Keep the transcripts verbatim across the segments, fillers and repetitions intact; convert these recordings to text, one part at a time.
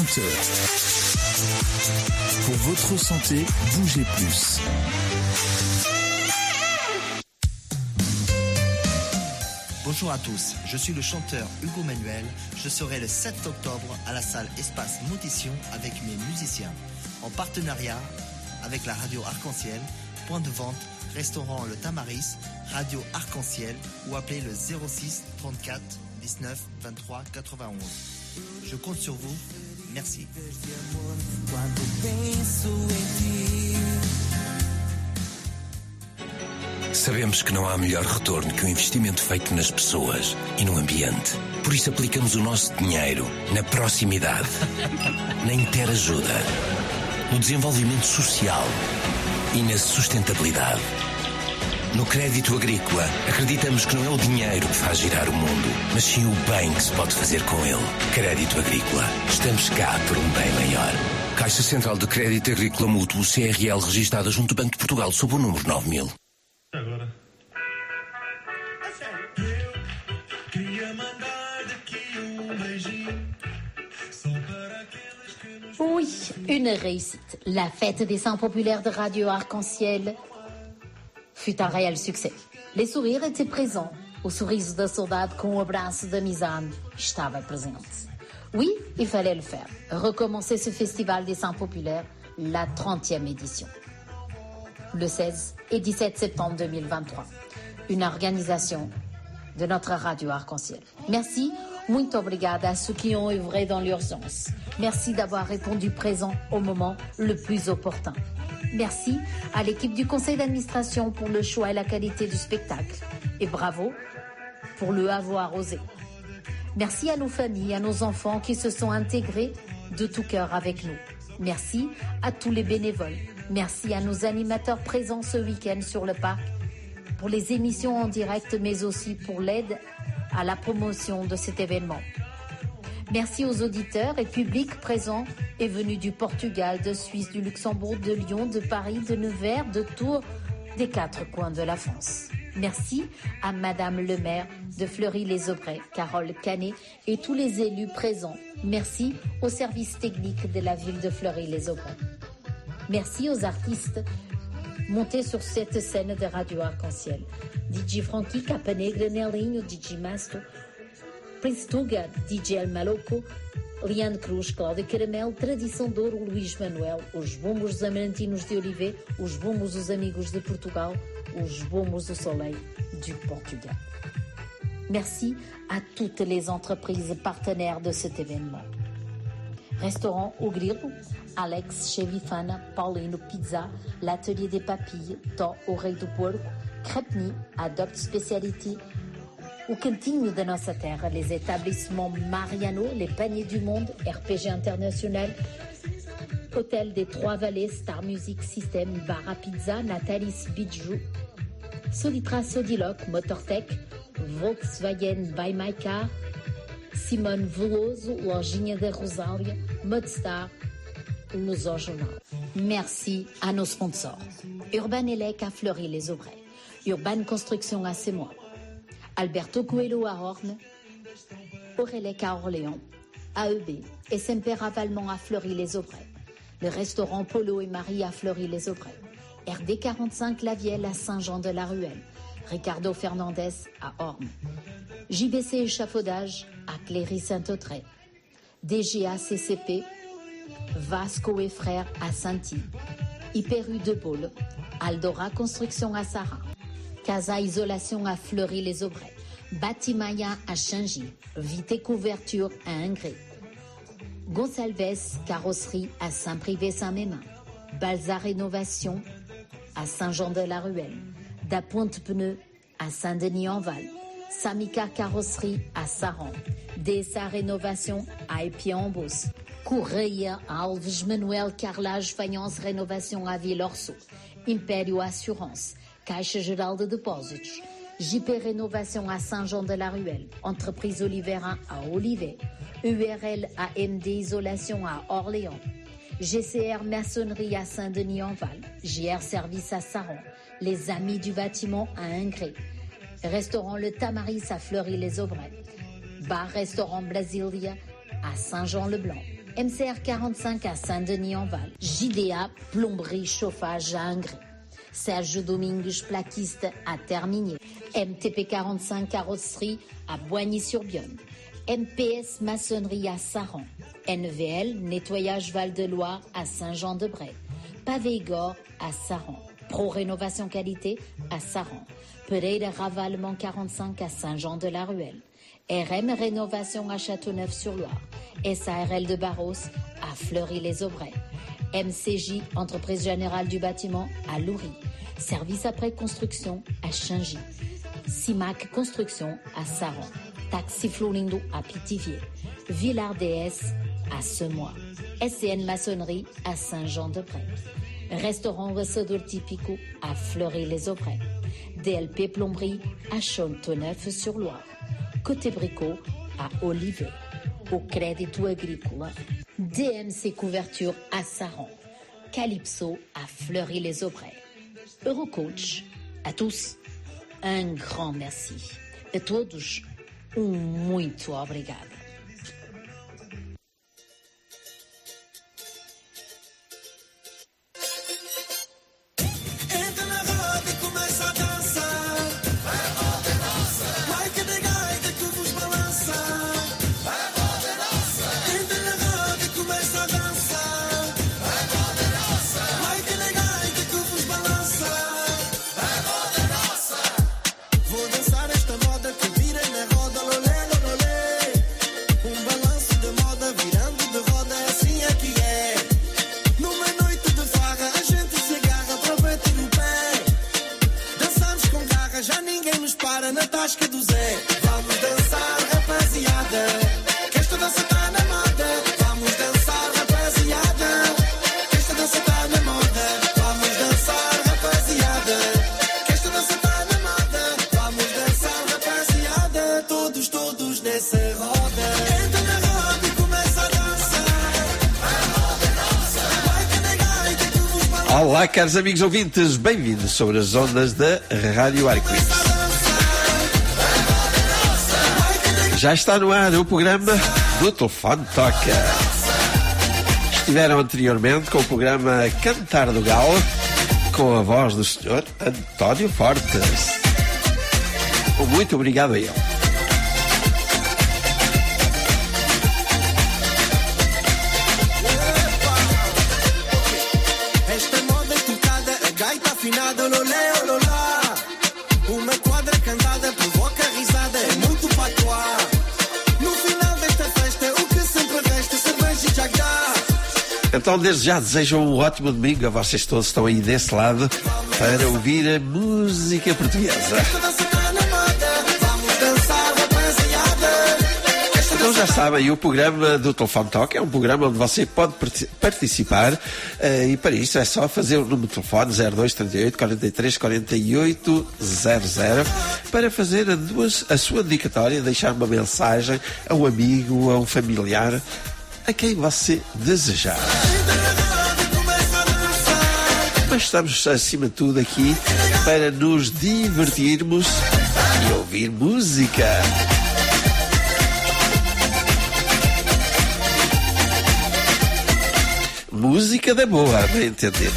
vingt heures. Pour votre santé, bougez plus. Bonjour à tous, je suis le chanteur Hugo Manuel. Je serai le sept octobre à la salle Espace Motition avec mes musiciens. En partenariat avec la radio Arc-en-Ciel, point de vente, restaurant Le Tamaris, radio Arc-en-Ciel ou appelez le zéro six trente-quatre dix-neuf vingt-trois quatre-vingt-onze. Je compte sur vous, merci. Sabemos que não há melhor retorno que o investimento feito nas pessoas e no ambiente. Por isso aplicamos o nosso dinheiro na proximidade, na interajuda, no desenvolvimento social e na sustentabilidade. No crédito agrícola, acreditamos que não é o dinheiro que faz girar o mundo, mas sim o bem que se pode fazer com ele. Crédito agrícola. Estamos cá por um bem maior. Caixa Central de Crédito Agrícola Mútuo, C R L, registada junto ao Banco de Portugal, sob o número nove mil. Agora. Oui, une réussite. La fête des Saints populaires de Radio Arc-en-Ciel fut un réel succès. Les sourires étaient présents. O sorriso da saudade com o abraço da amizade estava presente. Oui, il fallait le faire. Recommencer ce festival des Saints populaires, la trentième édition. Le seize et dix-sept septembre deux mille vingt-trois. Une organisation de notre Radio Arc-en-Ciel. Merci, muito obrigada à ceux qui ont œuvré dans l'urgence. Merci d'avoir répondu présent au moment le plus opportun. Merci à l'équipe du conseil d'administration pour le choix et la qualité du spectacle. Et bravo pour le avoir osé. Merci à nos familles, à nos enfants qui se sont intégrés de tout cœur avec nous. Merci à tous les bénévoles. Merci à nos animateurs présents ce week-end sur le parc pour les émissions en direct, mais aussi pour l'aide à la promotion de cet événement. Merci aux auditeurs et publics présents et venus du Portugal, de Suisse, du Luxembourg, de Lyon, de Paris, de Nevers, de Tours, des quatre coins de la France. Merci à Madame le maire de Fleury-les-Aubrais, Carole Canet, et tous les élus présents. Merci au service technique de la ville de Fleury-les-Aubrais. Merci aux artistes montés sur cette scène de Radio Arc-en-Ciel. D J Frankie, Capa Negra, Nelinho, D J Masto, Prince Tuga, D J El Maloco, Liane Cruz, Cláudia Caramelo, Tradição de Ouro, Luís Manuel, os bombos dos Amarantinos de Olivet, os bombos dos Amigos de Portugal, os bombos do Soleil du Portugal. Merci à toutes les entreprises partenaires de cet événement. Restaurant O Grilo, Alex Chevifana, Paulino Pizza, l'Atelier des Papilles, Tó o Rei do Porco, Crepni, Adopt Speciality, o Cantinho da Nossa Terra, les établissements Mariano, les Paniers du Monde, R P G International, Hôtel des Trois-Vallées, Star Music System, Bar à Pizza, Natalis Bijou, Solitra Sodiloc, Motortech, Volkswagen by My Car, Simone Veloso, Lojinha da Rosália, Modstar, Luso Jornal. Merci à nos sponsors. Urban Elec à Fleury-les-Aubrais, Urban Construction à Sémois, Alberto Coelho à Orne, Aurélec à Orléans, A E B et Semper Avallement à Fleury-les-Aubrais, le restaurant Polo et Marie à Fleury-les-Aubrais, R D quarante-cinq La Vielle à Saint-Jean-de-la-Ruelle, Ricardo Fernandez à Orne, J B C Échafaudage à Cléry-Saint-Autrey, D G A C C P, Vasco et Frères à Saint-Y, Hyperu de Baule, Aldora Construction à Sarah, Casa Isolation à Fleury-les-Aubrais, Batimaya à Changy, Vité Couverture à Ingré, Gonçalves Carrosserie à Saint-Privé-Saint-Mémin, Balza Rénovation à Saint-Jean-de-la-Ruelle, Dapointe Pneus à Saint-Denis-en-Val, Samika Carrosserie à Saran, D S A Rénovation à Épied-en-Beauce, Correia à Alves Manuel Carrelage Faïence Rénovation à Villorço, Império Assurance, Caixa Geral de Depósitos, J P Rénovation à Saint-Jean-de-la-Ruelle, Entreprise Olivera à Olivet, U R L A M D Isolation à Orléans, G C R Maçonnerie à Saint-Denis-en-Val, J R Service à Saran, Les Amis du Bâtiment à Ingré, Restaurant Le Tamaris à Fleury-les-Aubrais, Bar Restaurant Brasilia à Saint-Jean-le-Blanc, M C R quarante-cinq à Saint-Denis-en-Val. J D A, plomberie, chauffage à Ingré. Sergio Domingues, plaquiste à Terminier. M T P quarante-cinq, carrosserie à Boigny-sur-Bionne. M P S, maçonnerie à Saran. N V L, nettoyage Val-de-Loire à Saint-Jean-de-Bray. Pavé-Igor à Saran. Pro Rénovation Qualité à Saran. Pereira Ravalement quarante-cinq à Saint-Jean-de-la-Ruelle. R M Rénovation à Châteauneuf-sur-Loire. S A R L de Barros à Fleury-les-Aubrais. M C J, Entreprise Générale du Bâtiment à Loury. Service après construction à Changy. CIMAC Construction à Saran. Taxi Florindo à Pithiviers. Villard D S à Semois. S C N Maçonnerie à Saint-Jean-de-Bray. Restaurant Receveur Typico à Fleury-les-Aubrais. D L P Plomberie à Châteauneuf-sur-Loire. Côté Bricot à Olivet. Au Crédito Agrícola. D M C Couverture à Saran. Calypso à Fleury-les-Aubrais. Eurocoach a tous, um grand merci. A todos, um muito obrigada. Olá, caros amigos ouvintes, bem-vindos sobre as ondas da Rádio Arco-Íris. Já está no ar o programa do Telefone Toca. Estiveram anteriormente com o programa Cantar do Galo, com a voz do senhor António Fortes. Muito obrigado a ele. Então, desde já desejo um ótimo domingo a vocês todos que estão aí desse lado para ouvir a música portuguesa. Então já sabem, o programa do Telefone Toque é um programa onde você pode participar uh, e para isso é só fazer o número de telefone zero dois três oito, quarenta e três, quarenta e oito zero zero para fazer a, duas, a sua dedicatória, deixar uma mensagem a um amigo, a um familiar, a quem você desejar. Mas estamos, acima de tudo, aqui para nos divertirmos e ouvir música. Música da boa, bem entender.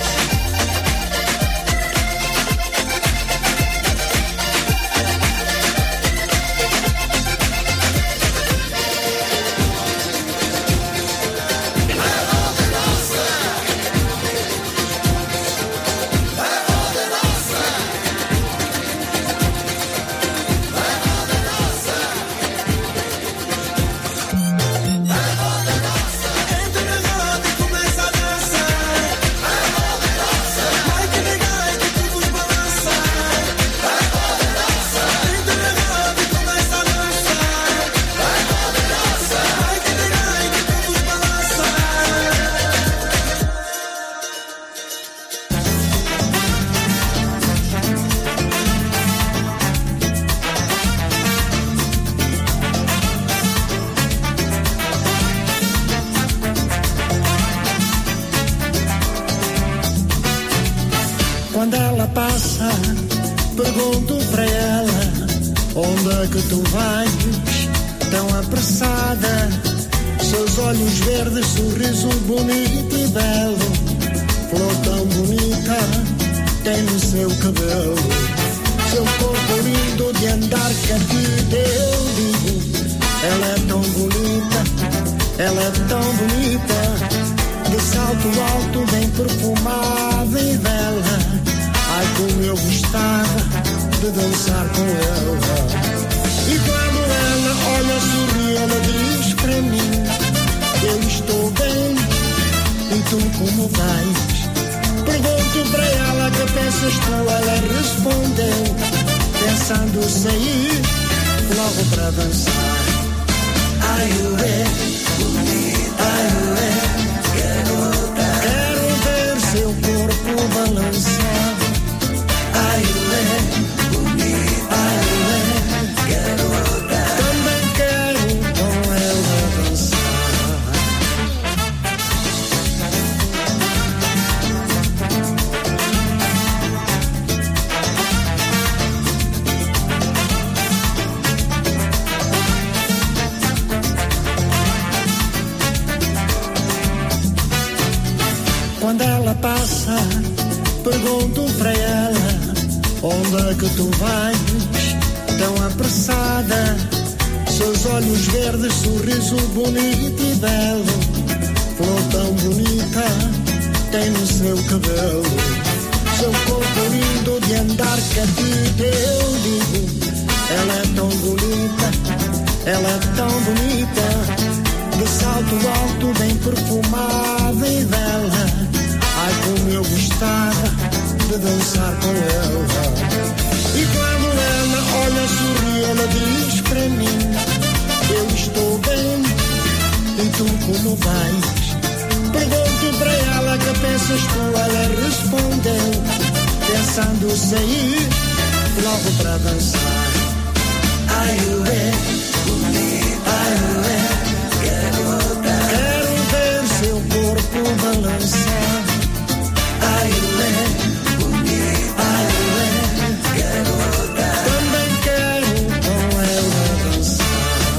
Quando ela passa, pergunto para ela: onde é que tu vais tão apressada? seus olhos verdes, sorriso bonito e belo, flor tão bonita tem no seu cabelo, seu corpo lindo de andar cativo. Eu digo, ela é tão bonita, ela é tão bonita, de salto alto, bem perfumada e bela. Ai, como eu gostava de dançar com ela. E quando ela olha, sorri, ela diz pra mim: eu estou bem, e tu como vais? Pergunto pra ela que pensas tu, ela respondeu, pensando sair logo pra dançar. Ai, ué, bonita, ai, ué, garota, quero ver seu corpo balançar. Ai, ué, bonita, ai, ué, garota, também quero com ela dançar. Quando ela passa, pergunto pra ela: onde é que tu vais, tão apressada? Seus olhos verdes, sorriso bonito e belo, flor tão bonita tem no seu cabelo, seu corpo lindo de andar cativo. Eu digo, ela é tão bonita, ela é tão bonita, de salto alto, bem perfumada e bela. Ai, como eu gostava de dançar com ela. E quando ela olha, sorri, ela diz pra mim: eu estou bem, e tu como vais? Pergunto pra ela que pensas tu, ela respondeu, pensando sair logo pra dançar. Ai, ué, bonita, ai, ué, garota, quero ver seu corpo balançar. Ai, ué, bonita, ai, ué, garota, também quero com ela dançar.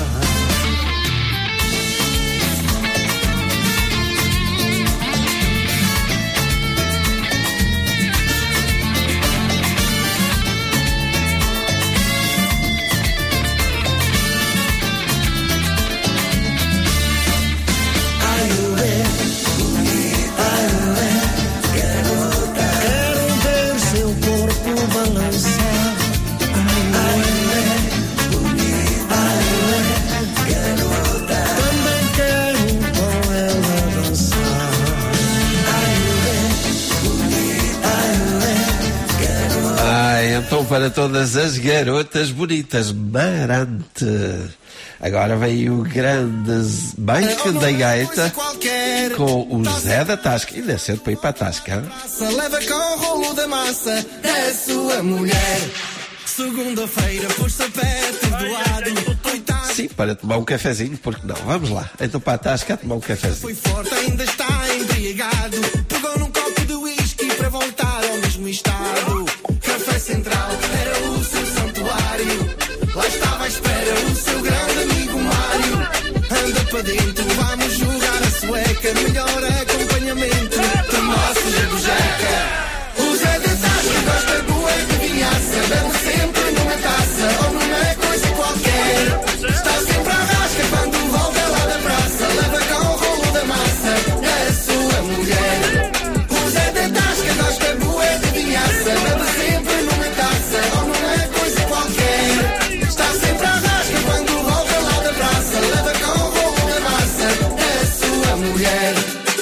Ai, ué, bonita, ai, ué, garota, quero ver seu corpo balançar. Ai, ué, bonita, ai, ué, garota, também quero com ela dançar. Ai, ué, bonita, ai, ué, garota. Ai, então para todas as garotas bonitas, Marante. Agora vem o grande Baixo da Gaita com o Zé da Tasca. Ainda é cedo para ir para a Tasca. Leva com o rolo da massa da sua mulher. Segunda-feira, pôs-se pé perdoado. Sim, para tomar um cafezinho, porque não? Vamos lá. Então para a Tasca, tomar um cafezinho. Foi forte, ainda está embriagado. Pegou num copo de whisky para voltar ao mesmo estado. Café Central era o seu santuário. Lá estava à espera o seu grande amigo Mário. Anda para dentro, vamos jogar a sueca. Melhor acompanhamento de nossos de bujeca. O Zé da Tasca gosta boa de vinhaça. Bebe sempre numa taça ou numa coisa qualquer. Está sempre à rasca quando volta lá da praça. Leva com o rolo da massa da sua mulher. O Zé da Tasca gosta boa de vinhaça. Bebe sempre numa taça ou numa coisa qualquer. Está sempre à rasca quando volta lá da praça. Leva com o rolo da massa da sua mulher.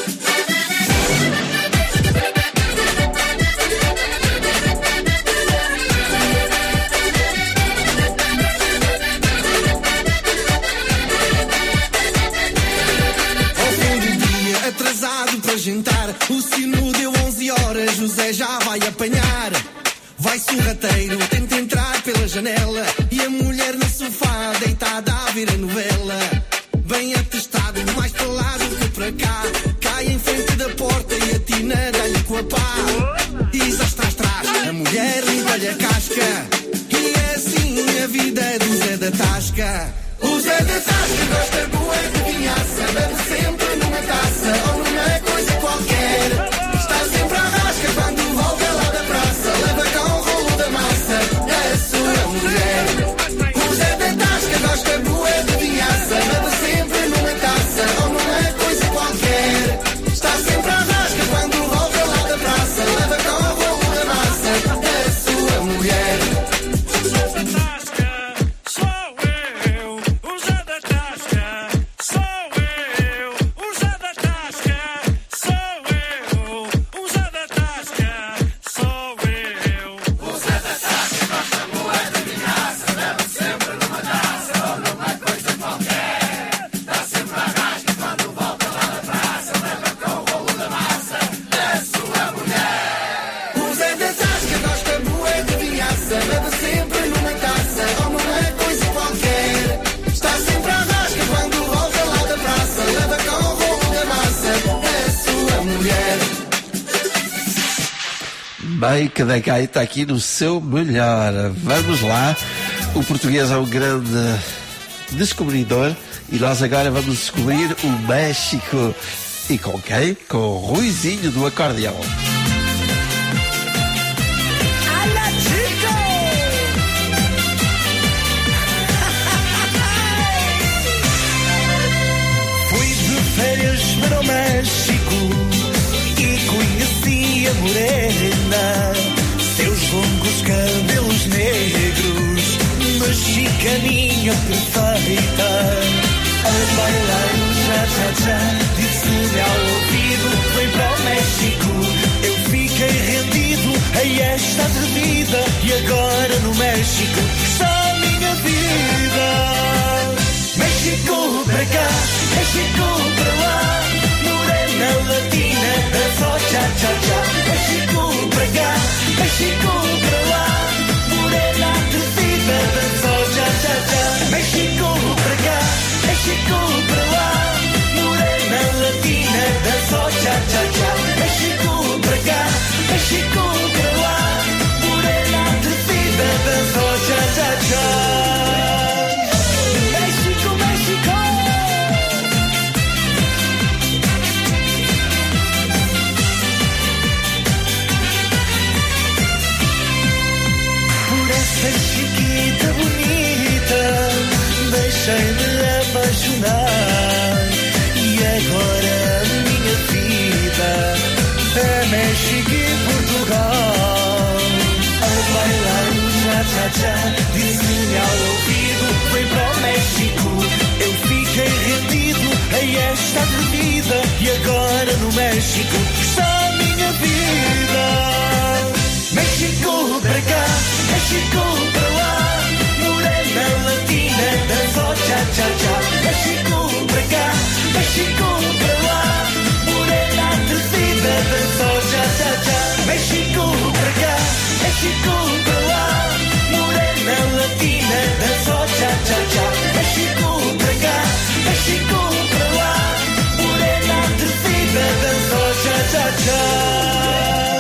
Ao fim do dia, atrasado para jantar, o sino deu onze horas, José já vai apanhar. Vai sorrateiro, tenta entrar pela janela e a mulher no sofá, deitada a ver a novela. Bem atestado, mais para lá do que para cá, cai em frente da porta e atina, dá-lhe com a pá. Diz às trás, trás, a mulher limpa-lhe a casca. E é assim a vida do Zé da Tasca. O Zé da Tasca gosta bué de vinhaça, bebe sempre numa taça ou numa coisa qualquer. Está sempre à rasca quando volta lá da praça, leva cá um rolo da massa, é a sua mulher. O Zé da Tasca gosta bué de vinhaça, bebe sempre numa taça ou numa coisa qualquer. Está sempre à rasca quando volta lá da praça, leva cá um rolo da massa, é a sua mulher. Bem, cada gaita aqui no seu melhor. Vamos lá. O português é um grande descobridor e nós agora vamos descobrir o México. E com quem? Com o Ruizinho do acordeão. Fui de férias para o México e conheci a morena, seus longos cabelos negros, mexicaninha perfeita, a bailar o cha-cha-cha, disse-me ao ouvido, vem para o México. Eu fiquei rendido a esta atrevida e agora no México está a minha vida. México para cá, México para lá, morena latina, dança cha-cha-cha. México para cá, México para lá, morena atrevida, dança cha-cha-cha. México para cá, México para lá, morena latina, dança cha-cha-cha. México para cá, México para lá, morena atrevida, dança cha-cha-cha. Chiquita bonita, deixei-me apaixonar e agora a minha vida é México e Portugal. A bailar o cha-cha-cha, disse-me ao ouvido, vem para o México. Eu fiquei rendido a esta atrevida e agora no México está a minha vida. México para cá, México para lá, morena latina, dança cha-cha-cha. México para cá, México para lá, morena atrevida, dança cha-cha-cha. México para cá, México para lá, morena latina, dança cha-cha-cha. México para cá, México para lá, morena atrevida, dança cha-cha-cha.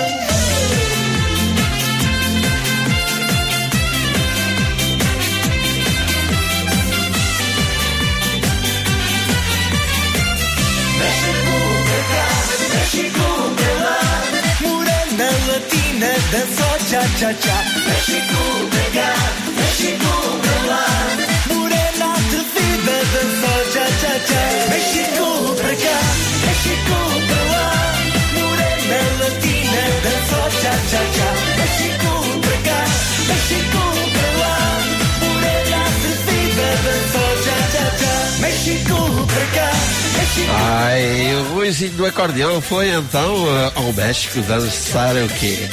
Dança cha-cha-cha. México para cá, México para lá, morena atrevida, dança cha-cha-cha. México para cá, México para lá, morena latina, dança cha-cha-cha. México para cá, México para lá, morena atrevida, dança cha-cha-cha. México para cá, México. Ai, o Ruizinho do acordeão foi então ao México dançar o quê?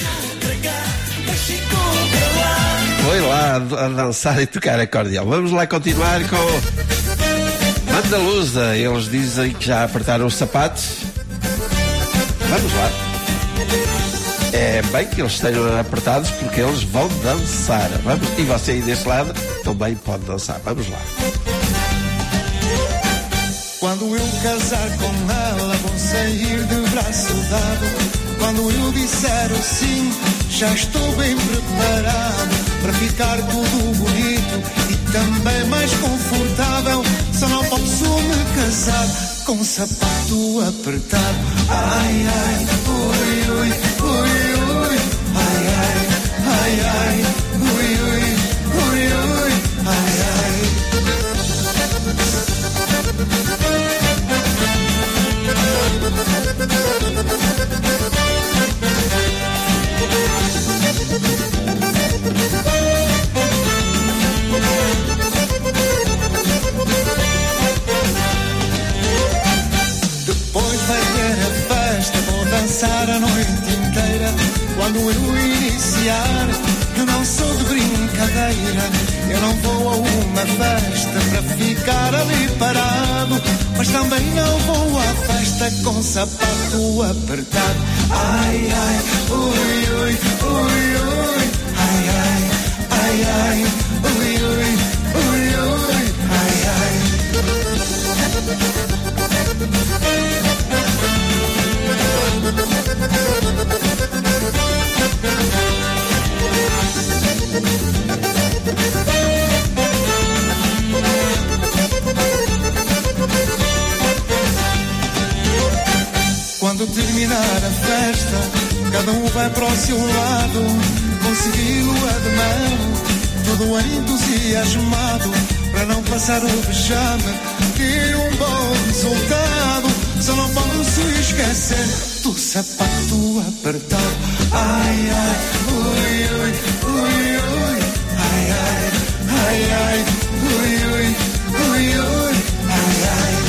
Foi lá a dançar e tocar acordeão. Vamos lá continuar com Andaluza. Eles dizem que já apertaram os sapatos. Vamos lá. É bem que eles estejam apertados porque eles vão dançar. Vamos. E você aí desse lado também pode dançar. Vamos lá. Quando eu casar com ela, vou sair de braço dado. Quando eu disser o sim, já estou bem preparado. para ficar tudo bonito e também mais confortável. Só não posso me casar com um sapato apertado. Ai, ai, ui, ui, ui, ui. Ai, ai, ai, ai, ui, ui, ui, ui. Ai, ai. Depois vai ter a festa, vou dançar a noite inteira. Quando eu iniciar, eu não sou de brincadeira. Eu não vou a uma festa para ficar ali parado, mas também não vou à festa com sapato apertado. Ai, ai, ui, ui, ui, ui. Ai, ai, ai, ai, ui, ui, ui, ui. Ai, ai. Quando terminar a festa, cada um vai para o seu lado, com sigilo a de mão, todo entusiasmado, para não passar o vexame, ter um bom resultado. Só não posso esquecer do sapato apertado. Ai, ai, ui, ui, ui, ui. Ai, ai, ai, ai, ui, ui, ui, ui. Ai, ai.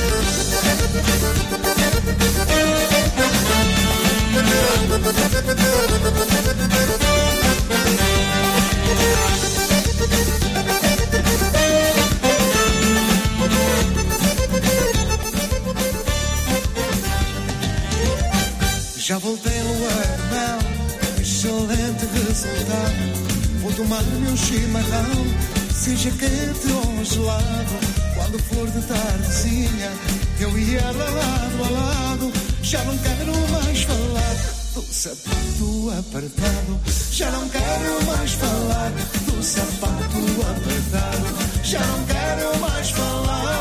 Já voltei no armão, excelente resultado. Vou tomar meu chimarrão, seja quente ou gelado. Quando for de tardezinha, eu e ela lado a lado. Já não quero mais falar do sapato apertado. Já não quero mais falar do sapato apertado. Já não quero mais falar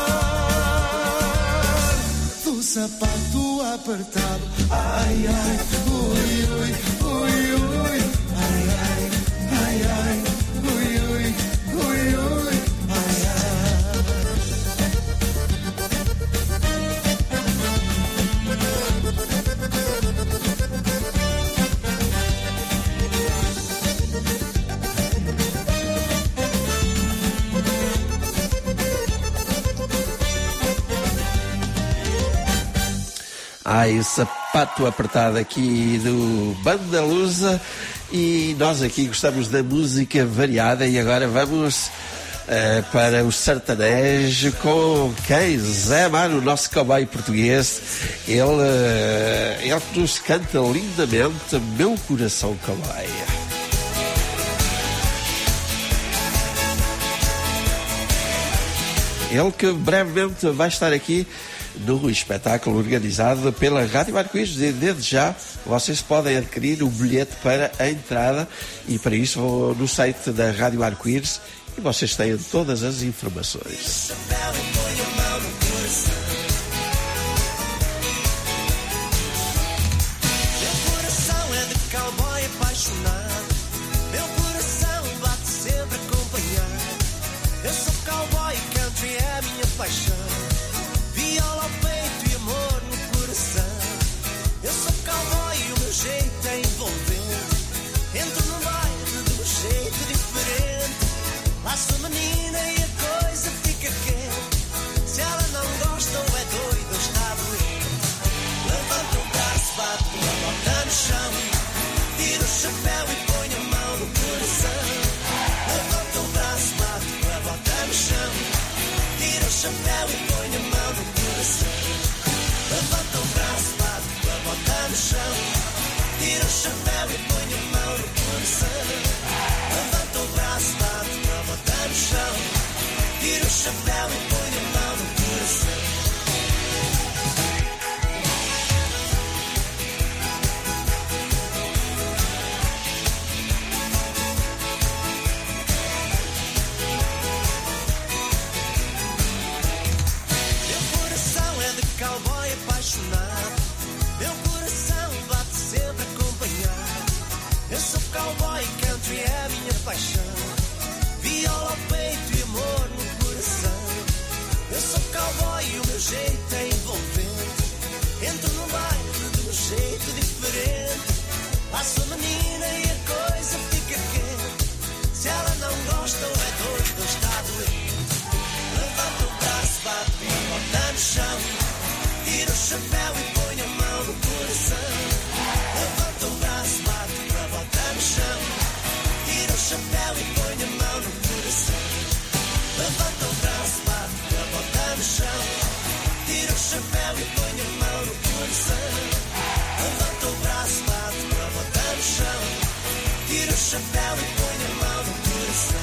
do sapato apertado. Ai, ai, ui, ui, ui, ui. Ai, ai, ai, ai, ui, ui, ui, ui. Ai, ai. Ai, o sapato apertado aqui do Banda Lusa. E nós aqui gostamos da música variada. E agora vamos uh, para o sertanejo com quem? Zé Mário, o nosso cowboy português. Ele, uh, ele nos canta lindamente Meu Coração Cowboy. Ele que brevemente vai estar aqui no espetáculo organizado pela Rádio Arco-Íris. Desde já vocês podem adquirir o bilhete para a entrada e para isso vão no site da Rádio Arco-Íris e vocês têm todas as informações. Meu coração é de cowboy apaixonado, meu coração bate sempre acompanhado. Eu sou cowboy e country é a minha paixão. Viola ao peito e amor no coração. Eu sou cowboy e o meu jeito é envolvente. Entro no baile de um jeito diferente. Laço a menina e a coisa fica quente. Se ela não gosta ou é doida ou está doente, levanta o braço, bate uma bota no chão. Tira o chapéu e põe a mão no coração. Levanta o braço, bate uma bota no chão. Tira o chapéu e põe a mão no coração. Levanta o braço, bate com a bota no chão. Tira o chapéu e põe a mão no coração. Levanta o braço, bate com a bota no chão. Tira o chapéu e põe a mão no coração. Entro no baile de um jeito diferente. Passo a menina e a coisa fica quente. Se ela não gosta ou é doida ou está doente, levanta o braço, bate a bota no chão. Tira o chapéu e põe a mão no coração. Levanta o braço, bate a bota no chão. Tira o chapéu e põe a mão no coração. Levanta o braço, bate a bota no chão. Tira o chapéu e põe a mão no coração. Levanta o braço, bate a bota no chão. Tira o chapéu e põe a mão no coração.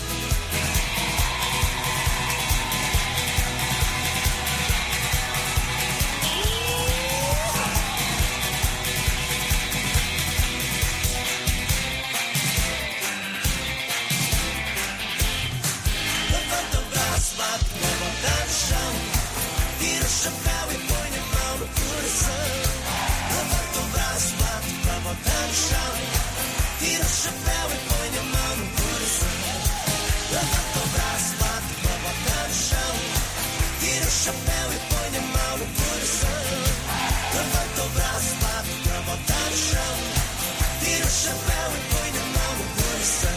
Levanta o braço, bate a bota no chão. Tira o chapéu e põe a mão no coração. Levanta o braço, bate a bota no chão. Tira o chapéu e põe a mão no coração. Levanta o braço, bate a bota no chão. Tira o chapéu e põe a mão no coração. Levanta o braço, bate a bota no chão. Tira o chapéu e põe a mão no coração.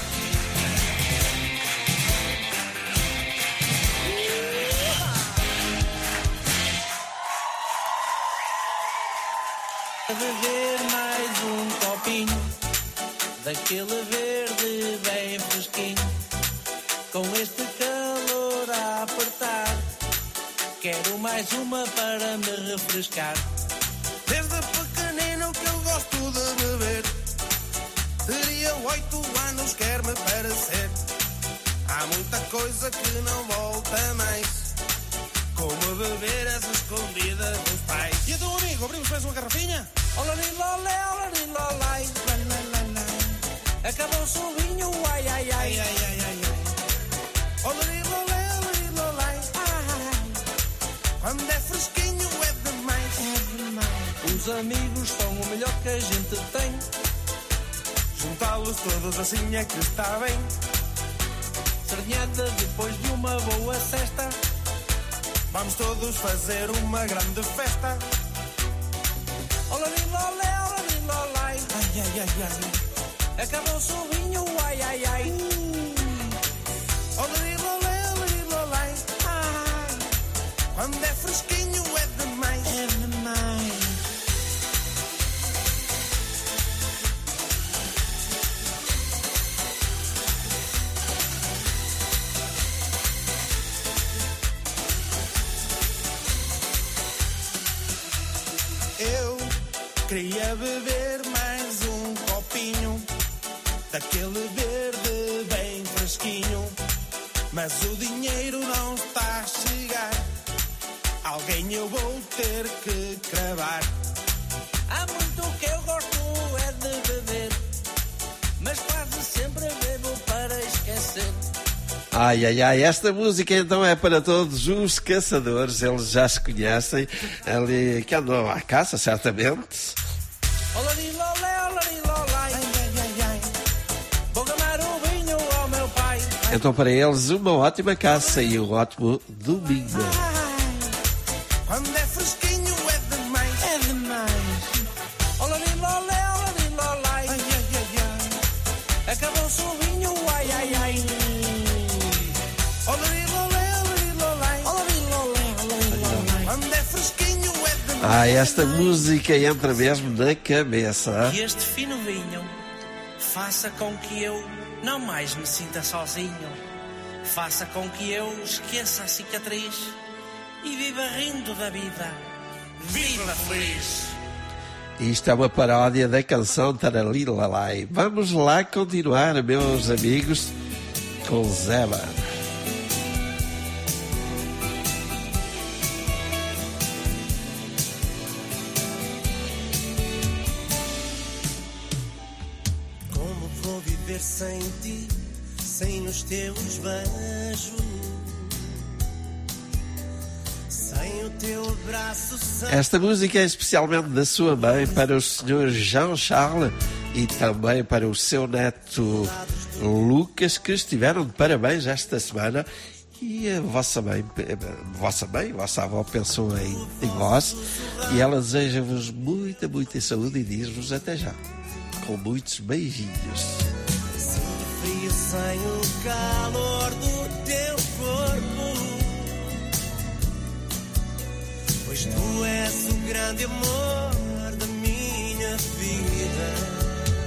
A beber mais um copinho daquele verde bem fresquinho. Com este calor a apertar, quero mais uma para me refrescar. Desde pequenino que eu gosto de beber. Teria oito anos, quer-me parecer. Há muita coisa que não volta mais, como beber as escondidas dos pais. E a teu amigo, abrimos mais uma garrafinha? Olarilolé, olarilolai, lai, lai, lai, lai. Acabou-se o vinho, ai, ai, ai. Ai, ai, ai, ai, ai. Olarilolé, olarilolai. Ai, Quando é fresquinho é demais. é demais. Os amigos são o melhor que a gente tem. Juntá-los todos assim é que está bem. Sardinhada depois de uma boa cesta. Vamos todos fazer uma grande festa. Olarilolé, olarilolai. Ai, ai, ai, ai. Acabou-se o vinho, ai, ai, ai. Olarilolé, olarilolai. Ai, Quando é fresquinho é demais. é demais. Eu queria beber mais um copinho daquele verde bem fresquinho, mas o dinheiro não está a chegar. Alguém eu vou ter que cravar. Há muito que eu gosto é de beber, mas quase sempre bebo para esquecer. Ai, ai, ai, esta música então é para todos os caçadores, eles já se conhecem, ali que andam à caça, certamente. Olarilolé, olarilolai. Ai, ai, ai, ai. Vou gamar o vinho ao meu pai. Então para eles uma ótima caça e um ótimo domingo. Ai, Quando é fresquinho é demais. é demais. Olarilolé, olarilolai. Ai, ai, ai, ai. Acabou-se o vinho, ai, ai, ai. Olarilolé, olarilolai. Olarilolé, olarilolai. Quando é fresquinho é demais. Ah, esta música entra mesmo na cabeça. Que este fino vinho faça com que eu não mais me sinta sozinho. Faça com que eu esqueça a cicatriz e viva rindo da vida. Viva feliz! Isto é uma paródia da canção Taralilalai. Vamos lá continuar, meus amigos, com Zeba. Como vou viver sem ti, sem os teus beijos, sem o teu abraço, sem... Esta música é especialmente da sua mãe para o senhor Jean Charles e também para o seu neto Lucas, que estiveram de parabéns esta semana E a vossa mãe, a vossa mãe, a vossa avó pensou em, em vós e ela deseja-vos muita, muita saúde e diz-vos até já. Com muitos beijinhos. Sinto frio sem o calor do teu corpo, pois tu és o grande amor da minha vida.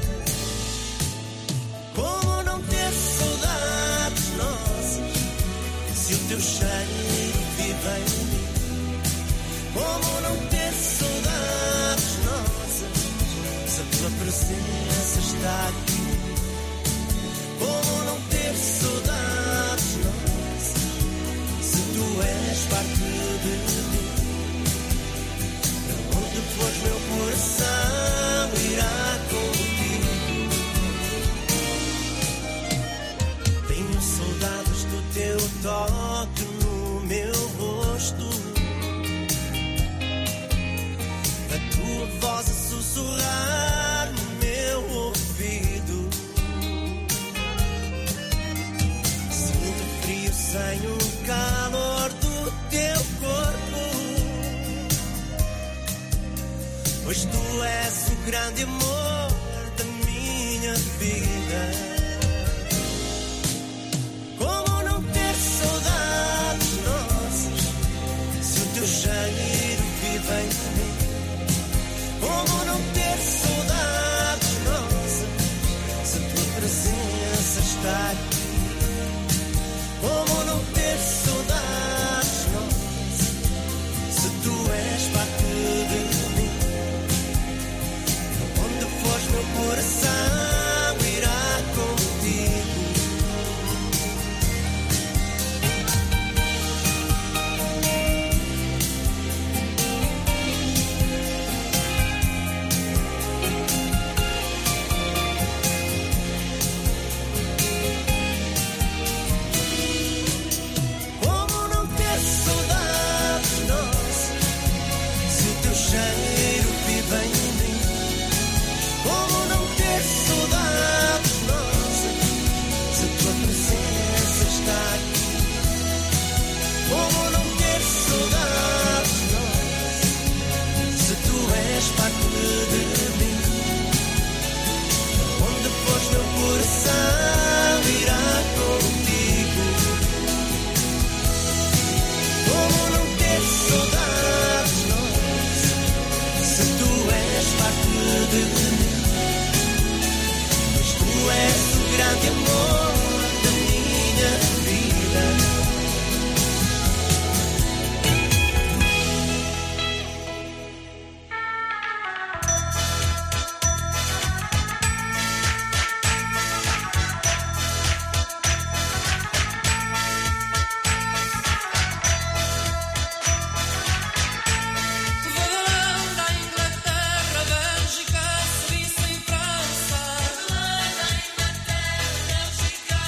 Como não ter saudades nossas, se o teu cheiro vive em mim? Como não ter saudades nossas, se a tua presença está aqui? Como não ter saudades nossas, se tu és parte de mim? Para onde fores meu coração irá contigo. Tenho saudades do teu toque no meu rosto, da tua voz a sussurrar no meu ouvido. Sinto frio sem o calor do teu corpo, pois tu és o grande amor da minha vida. Como não ter saudades nossas, se o teu cheiro vive em mim? Como não ter saudades nossas, se a tua presença está aqui? Como não ter saudades nossas, se tu és parte de mim? Onde fores meu coração irá contigo. Como não ter saudades nossas, se o teu cheiro vive em mim? Como não ter saudades nossas, se a tua presença está aqui? Como não ter saudades nossas, se tu és parte de mim? Onde fores meu coração irá contigo. Como não ter saudades nossas, se tu és parte de mim? Pois tu és o grande amor da minha vida. Holanda, Inglaterra, Bélgica, Suíça e França. Holanda, Inglaterra, Bélgica,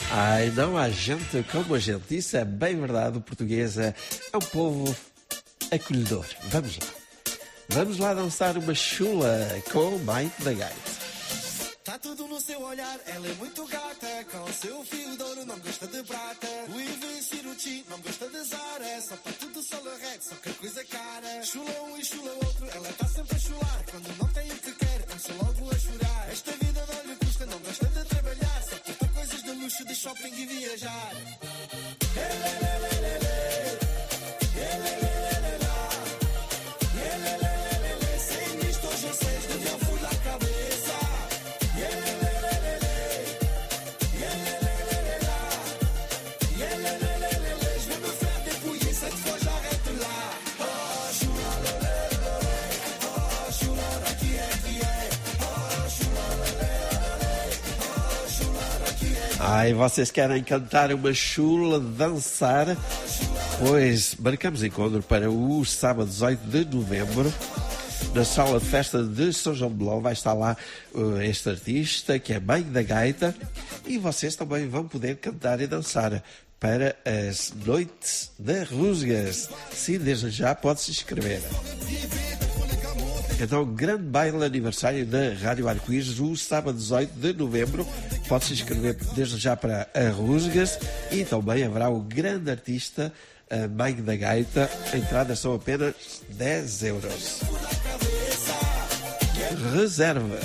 Ai, não há gente como a gente. Isso é bem verdade. O português é, é um povo acolhedor. Vamos lá. Vamos lá dançar uma chula com o Mike da Gaita. Tá tudo no seu olhar, ela é muito gata. Com o seu fio de ouro, não gosta de prata. O Ivo Cirucci não gosta de Zara. Só para tudo só red, só que coisa cara. Chula um e chula outro, ela tá sempre a chular. Quando não tem o que quer, começa logo a chorar. Esta vida não lhe custa, não gosta de trabalhar. Só para coisas de luxo, de shopping e viajar. Sem isto hoje vocês deviam furar a cabeça. Ai, vocês querem cantar uma chula, dançar? Pois, marcamos encontro para o sábado dezoito de novembro, na sala de festa de São João de Belão. Vai estar lá uh, este artista, que é Mike da Gaita, e vocês também vão poder cantar e dançar para as noites da Rusgas. Sim, desde já pode se inscrever. Então, grande baile aniversário da Rádio Arco-Íris, o sábado dezoito de novembro. Pode se inscrever desde já para a Rusgas, e também haverá o grande artista uh, Mike da Gaita. Entradas são apenas dez euros. Reserva.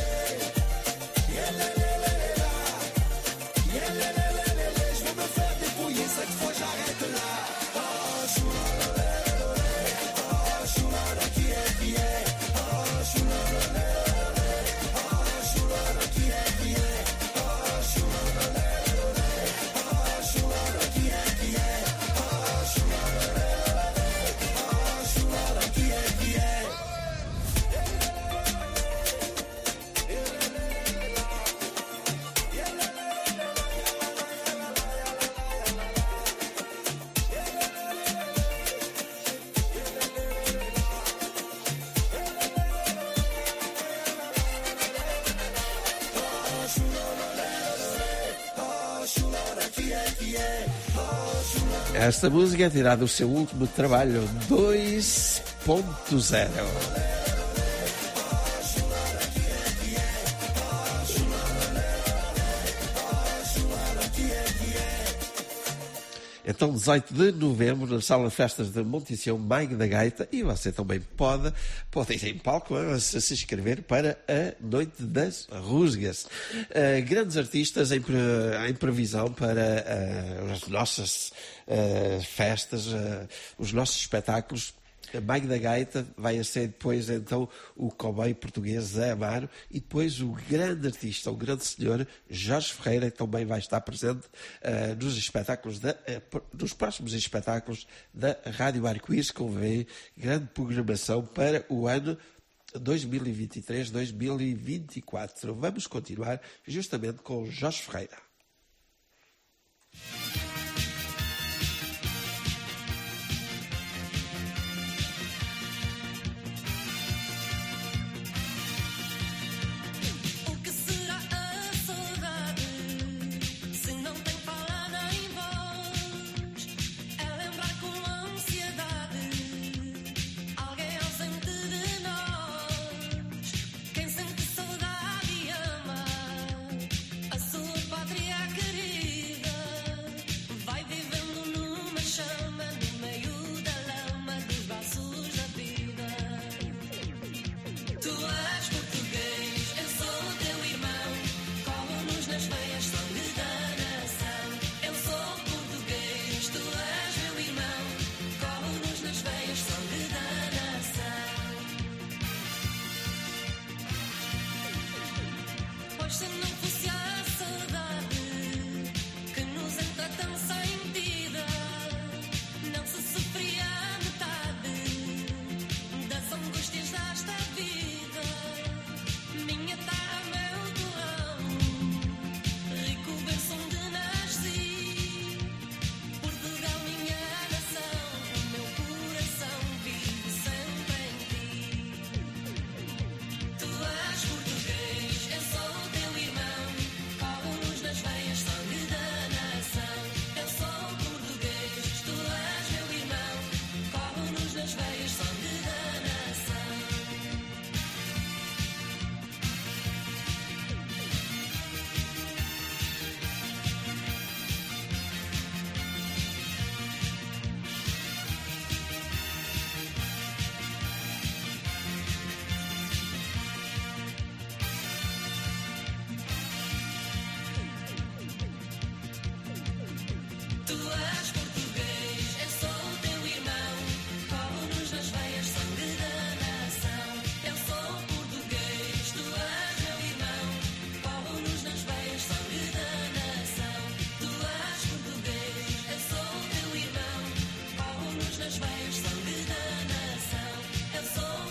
Esta música é tirada do seu último trabalho, dois ponto zero. Então, dezoito de novembro, na Sala de Festas de Monticião, Mike da Gaita, e você também pode, pode ir em palco a se inscrever para a Noite das Rusgas. Uh, grandes artistas em, em previsão para uh, as nossas uh, festas, uh, os nossos espetáculos. Mike da Gaita vai ser depois então o cowboy português Zé Amaro, e depois o grande artista, o grande senhor Jorge Ferreira, que também vai estar presente uh, nos espetáculos da, uh, nos próximos espetáculos da Rádio Arco-Íris, que vem grande programação para o ano dois mil e vinte e três, dois mil e vinte e quatro. Vamos continuar justamente com Jorge Ferreira. Pátria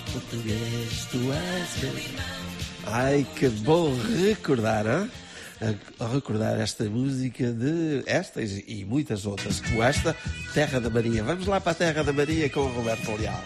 português, tu és meu. Ai, que bom recordar, hein? A recordar esta música de estas e muitas outras, como esta, Terra da Maria. Vamos lá para a Terra da Maria com o Roberto Leal.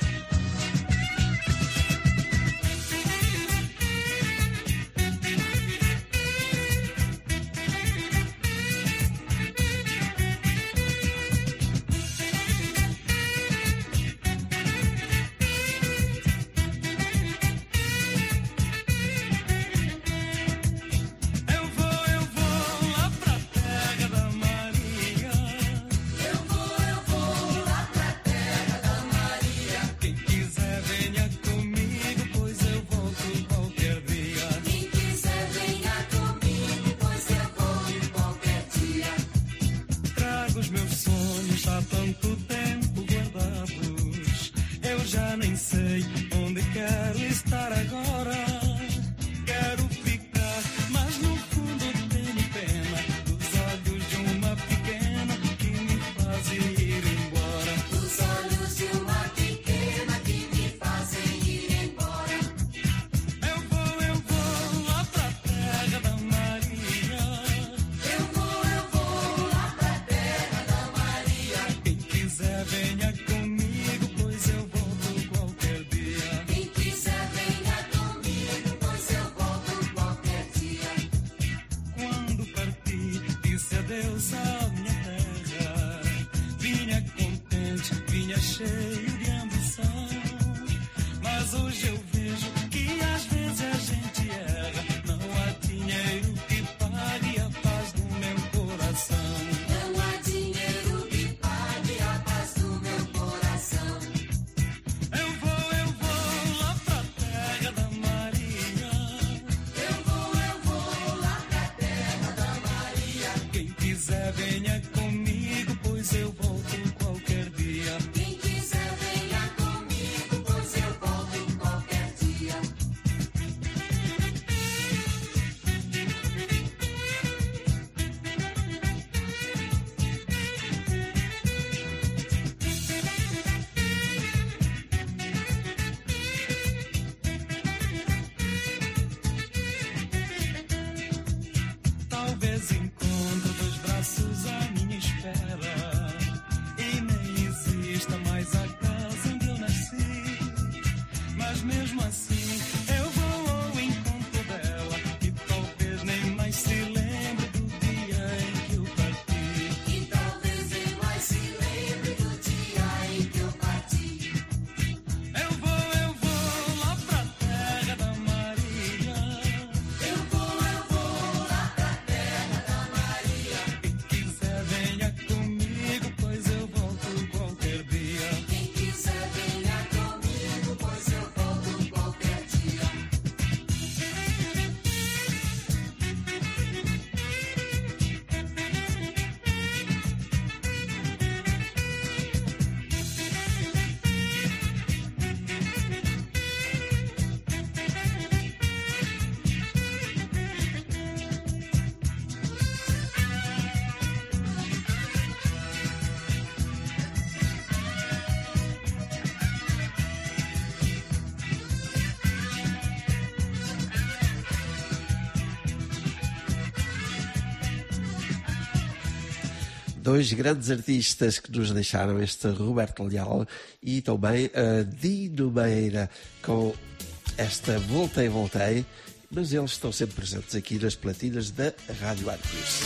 Dois grandes artistas que nos deixaram, este Roberto Leal e também a Dino Meira, com esta Voltei, Voltei, mas eles estão sempre presentes aqui nas platinas da Rádio Arcos.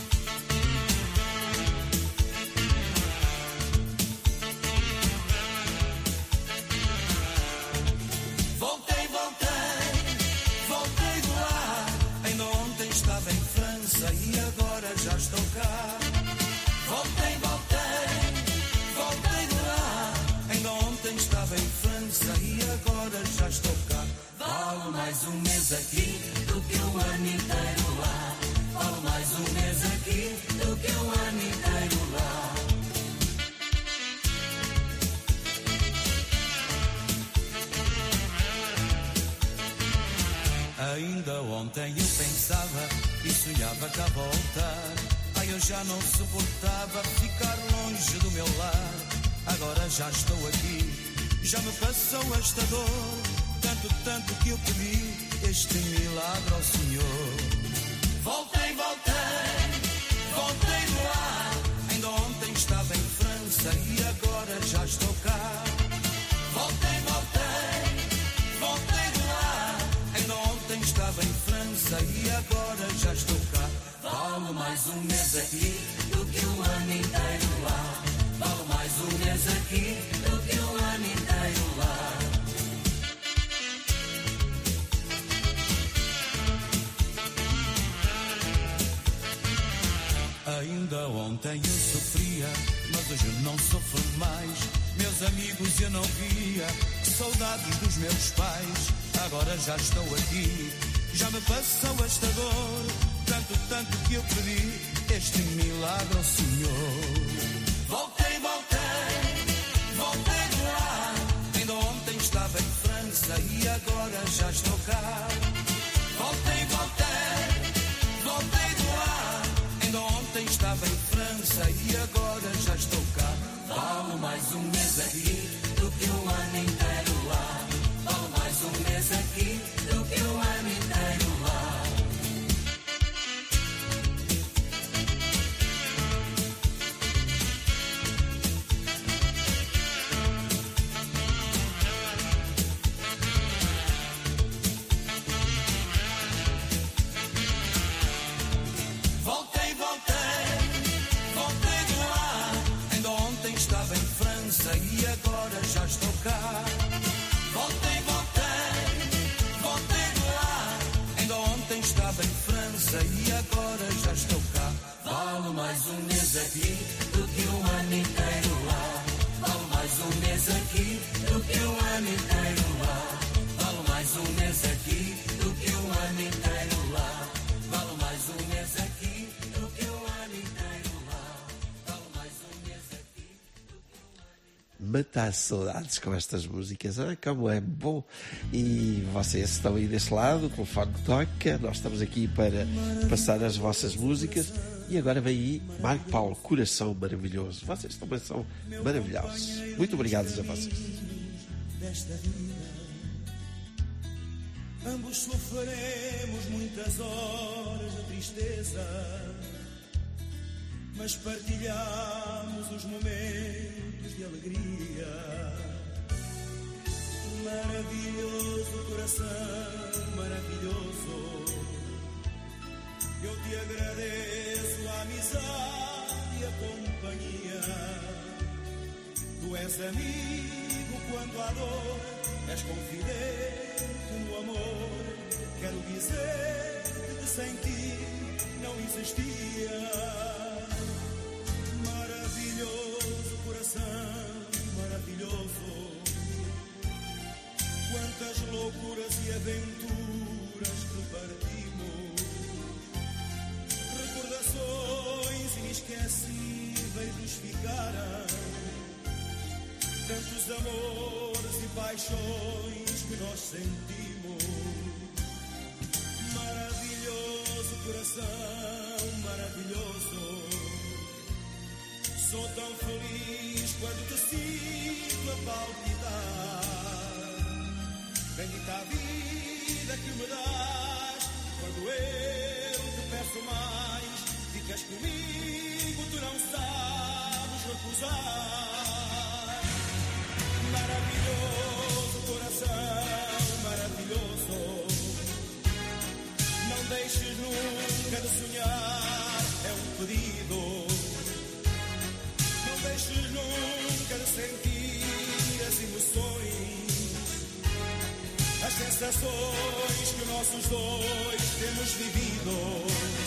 Ainda ontem eu pensava e sonhava cá voltar. Ai, eu já não suportava ficar longe do meu lar. Agora já estou aqui, Já me passou esta dor, tanto, tanto que eu pedi este milagre ao Senhor. Voltei, voltei, voltei de lá. Ainda ontem estava em França e agora já estou cá. Voltei, voltei, voltei de lá. Ainda ontem estava em França e agora já estou cá. Vale mais um mês aqui do que um ano inteiro lá. Vale mais um mês aqui do que um ano inteiro lá. Ainda ontem eu sofria, mas hoje não sofro mais. Meus amigos eu não via, que saudades dos meus pais. Agora já estou aqui, já me passou esta dor. Tanto, tanto que eu pedi este milagre ao Senhor. Voltei, voltei, voltei de lá. Ainda ontem estava em França e agora já estou cá. Voltei, voltei, voltei de lá. Ainda ontem estava em França e agora já estou cá. Vale mais um mês aqui do que um ano inteiro lá. Vale mais um mês aqui do que um ano inteiro lá. E agora já estou cá. Voltei, voltei, voltei de lá. Ainda ontem estava em França e agora já estou cá. Vale mais um mês aqui do que um ano inteiro lá. Vale mais um mês aqui do que um ano inteiro lá. Vale mais um mês aqui do que um ano inteiro lá. Vale mais um mês aqui do que um ano inteiro lá. Vale mais um mês aqui. Matar saudades com estas músicas. Ah, como é bom. E vocês estão aí deste lado, o telefone toca, nós estamos aqui para passar as vossas músicas. E agora vem aí Marco Paulo, Coração Maravilhoso. Vocês também são maravilhosos. Muito obrigados a vocês. Desta vida, ambos sofreremos muitas horas de tristeza, mas partilhamos os momentos de alegria. Maravilhoso coração, maravilhoso, eu te agradeço a amizade e a companhia. Tu és amigo quando há dor, és confidente no amor. Quero dizer que sem ti não existia. Maravilhoso coração, maravilhoso, quantas loucuras e aventuras que partimos, recordações inesquecíveis nos ficaram, tantos amores e paixões que nós sentimos. Maravilhoso coração, maravilhoso, sou tão feliz quando te sinto a palpitar. Bendita a vida que me dás, quando eu te peço mais, ficas comigo, tu não sabes recusar. Maravilhoso coração, maravilhoso, não deixes nunca de sonhar, é um pedido. Não deixes nunca de sentir as emoções, as sensações que nossos dois temos vivido.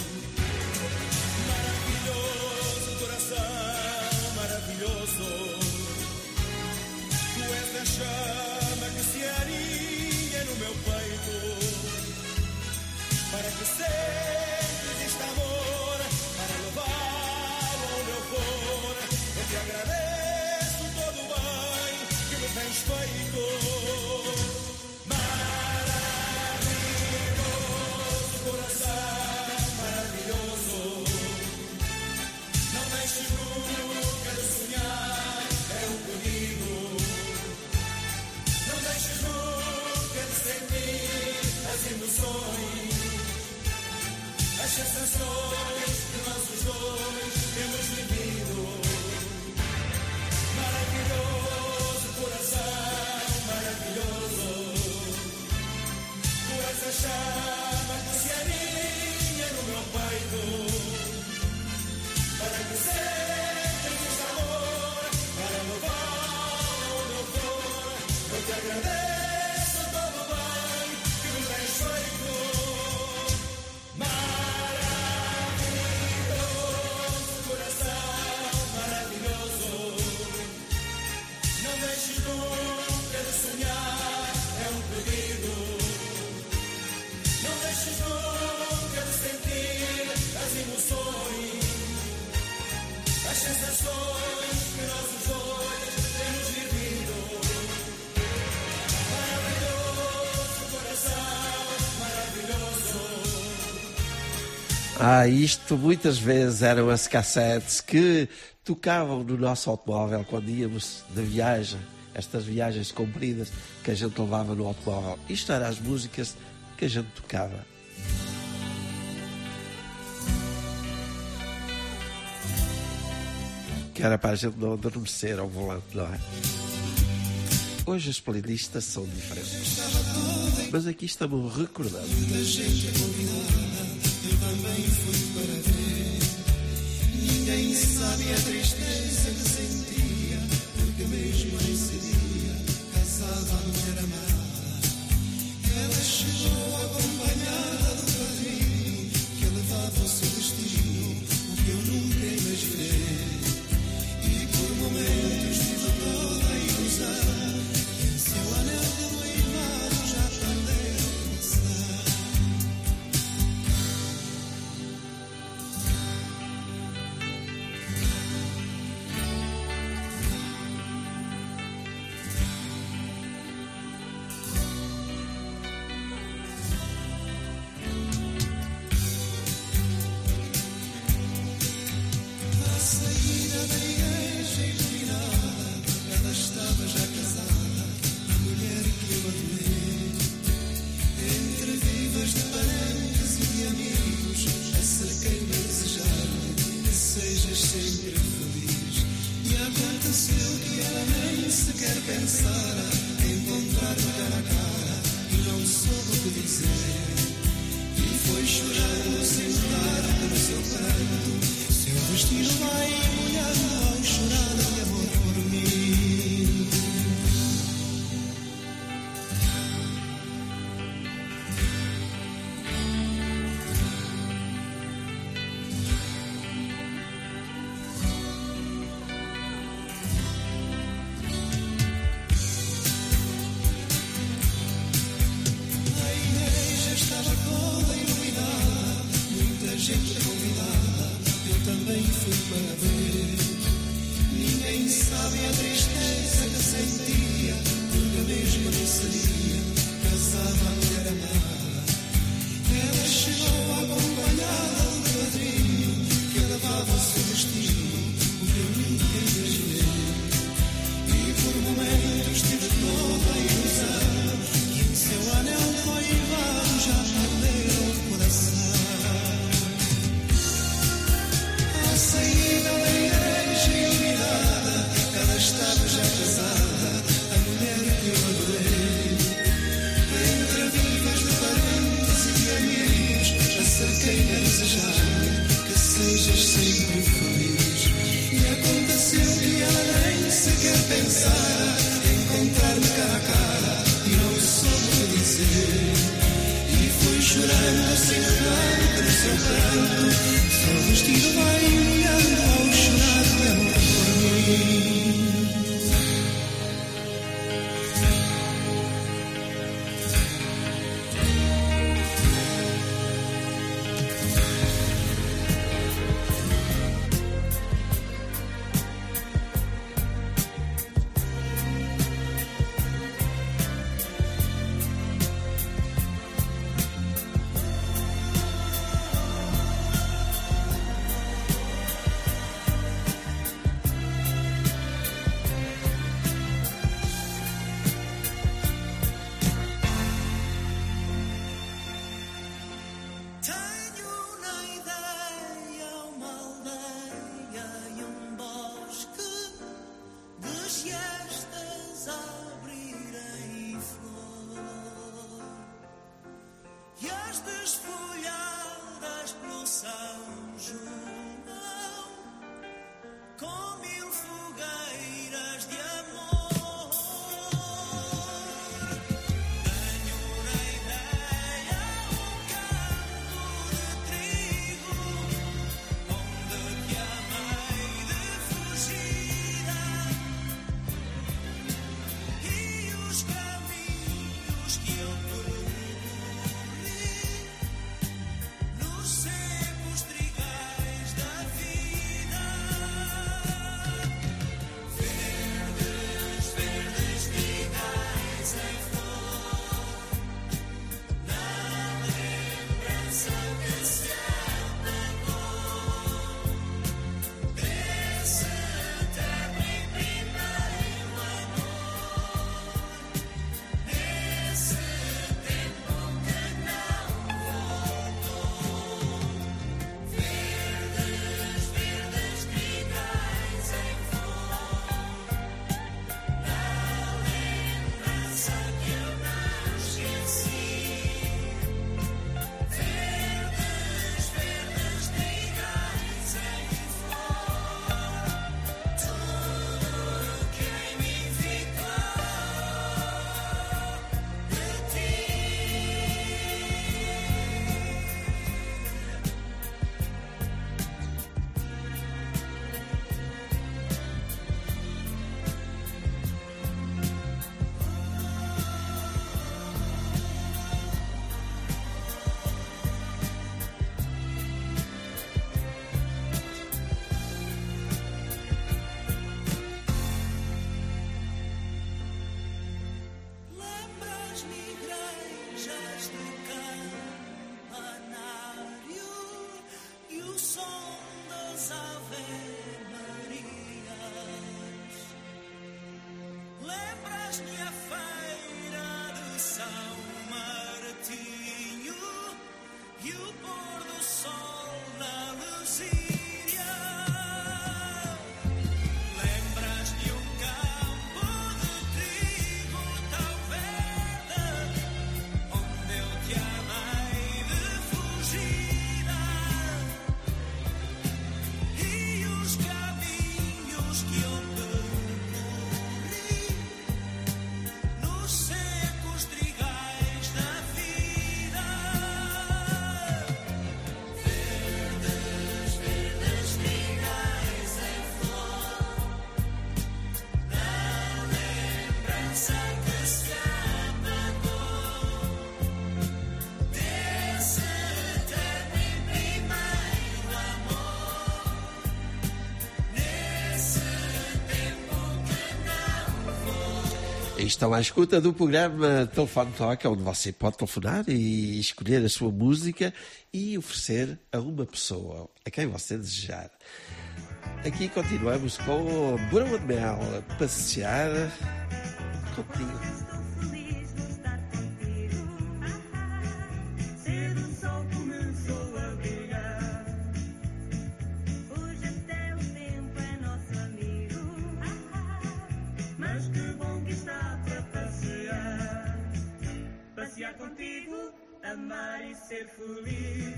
Maravilhoso coração, maravilhoso, tu és a chama que se aninha no meu peito, para que sempre exista amor, para levá-lo onde eu for. Eu te agradeço todo o bem que me tens feito. Maravilhoso coração, Ah, isto muitas vezes eram as cassetes que tocavam no nosso automóvel quando íamos de viagem, estas viagens compridas que a gente levava no automóvel. Isto eram as músicas que a gente tocava. Que era para a gente não adormecer ao volante, não é? Hoje as playlists são diferentes, mas aqui estamos recordando. Muita gente é convidada, eu também fui para ver. Ninguém sabe a tristeza que sentia, porque mesmo nesse dia casava a mulher amada. Ela chegou acompanhada do padrinho, que levava o seu destino, o que eu nunca imaginei. E por momentos tive toda a ilusão. Estão à escuta do programa Telefone Toca, onde você pode telefonar e escolher a sua música e oferecer a uma pessoa, a quem você desejar. Aqui continuamos com Bruno de Mel, passear contigo. Passear contigo, amar e ser feliz.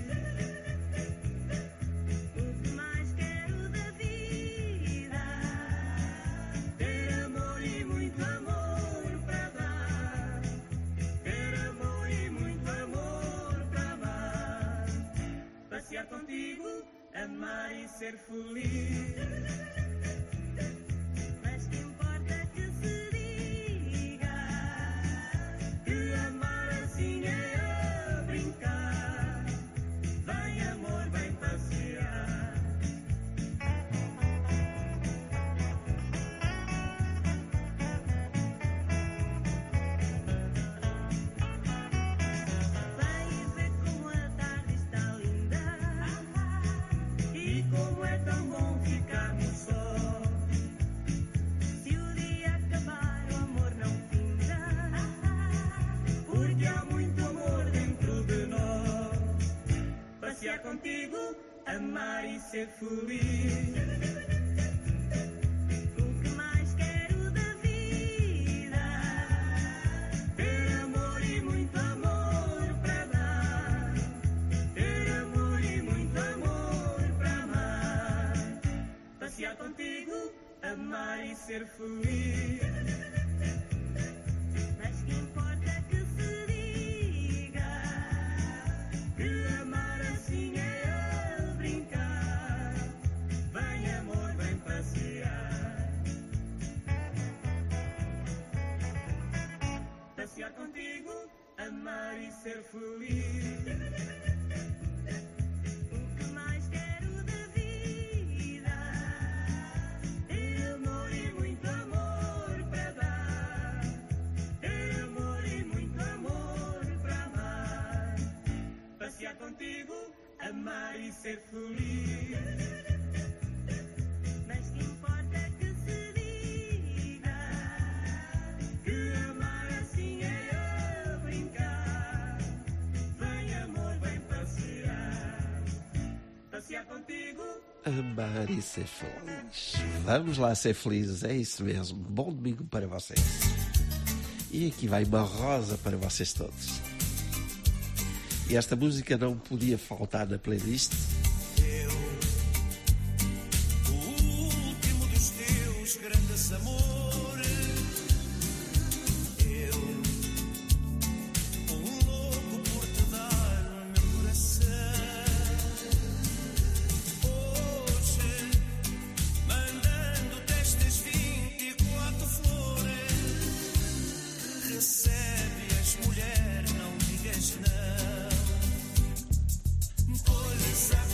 O que mais quero da vida, ter amor e muito amor para dar. Ter amor e muito amor para amar. Passear contigo, amar e ser feliz. Mas que importa que se diga que amar assim é a brincar. Vem amor, vem passear. Vem ver como a tarde está linda e como é tão bom ficar no sol. Se o dia acabar, o amor não finda, porque há muito amor dentro de nós. Passear contigo, amar e ser feliz. O que mais quero da vida, ter amor e muito amor para dar. Ter amor e muito amor para amar. Passear contigo, amar e ser feliz. Mas que importa que se diga que amar assim é a brincar. Vem amor, vem passear. Passear contigo, amar e ser feliz. O que mais quero da vida, ter amor e muito amor para dar. Ter amor e muito amor para amar. Passear contigo, amar e ser feliz. Mas que importa que se diga que amar assim é a brincar. Vem amor, vem passear. Passear contigo. Amar e ser feliz. Vamos lá ser felizes, é isso mesmo. Bom domingo para vocês. E aqui vai uma rosa para vocês todos. E esta música não podia faltar na playlist. O último dos teus grandes amores. Eu, um louco por te dar o meu coração. Hoje, mandando destas vinte e quatro flores, recebe-as, mulher, não digas não. Pois a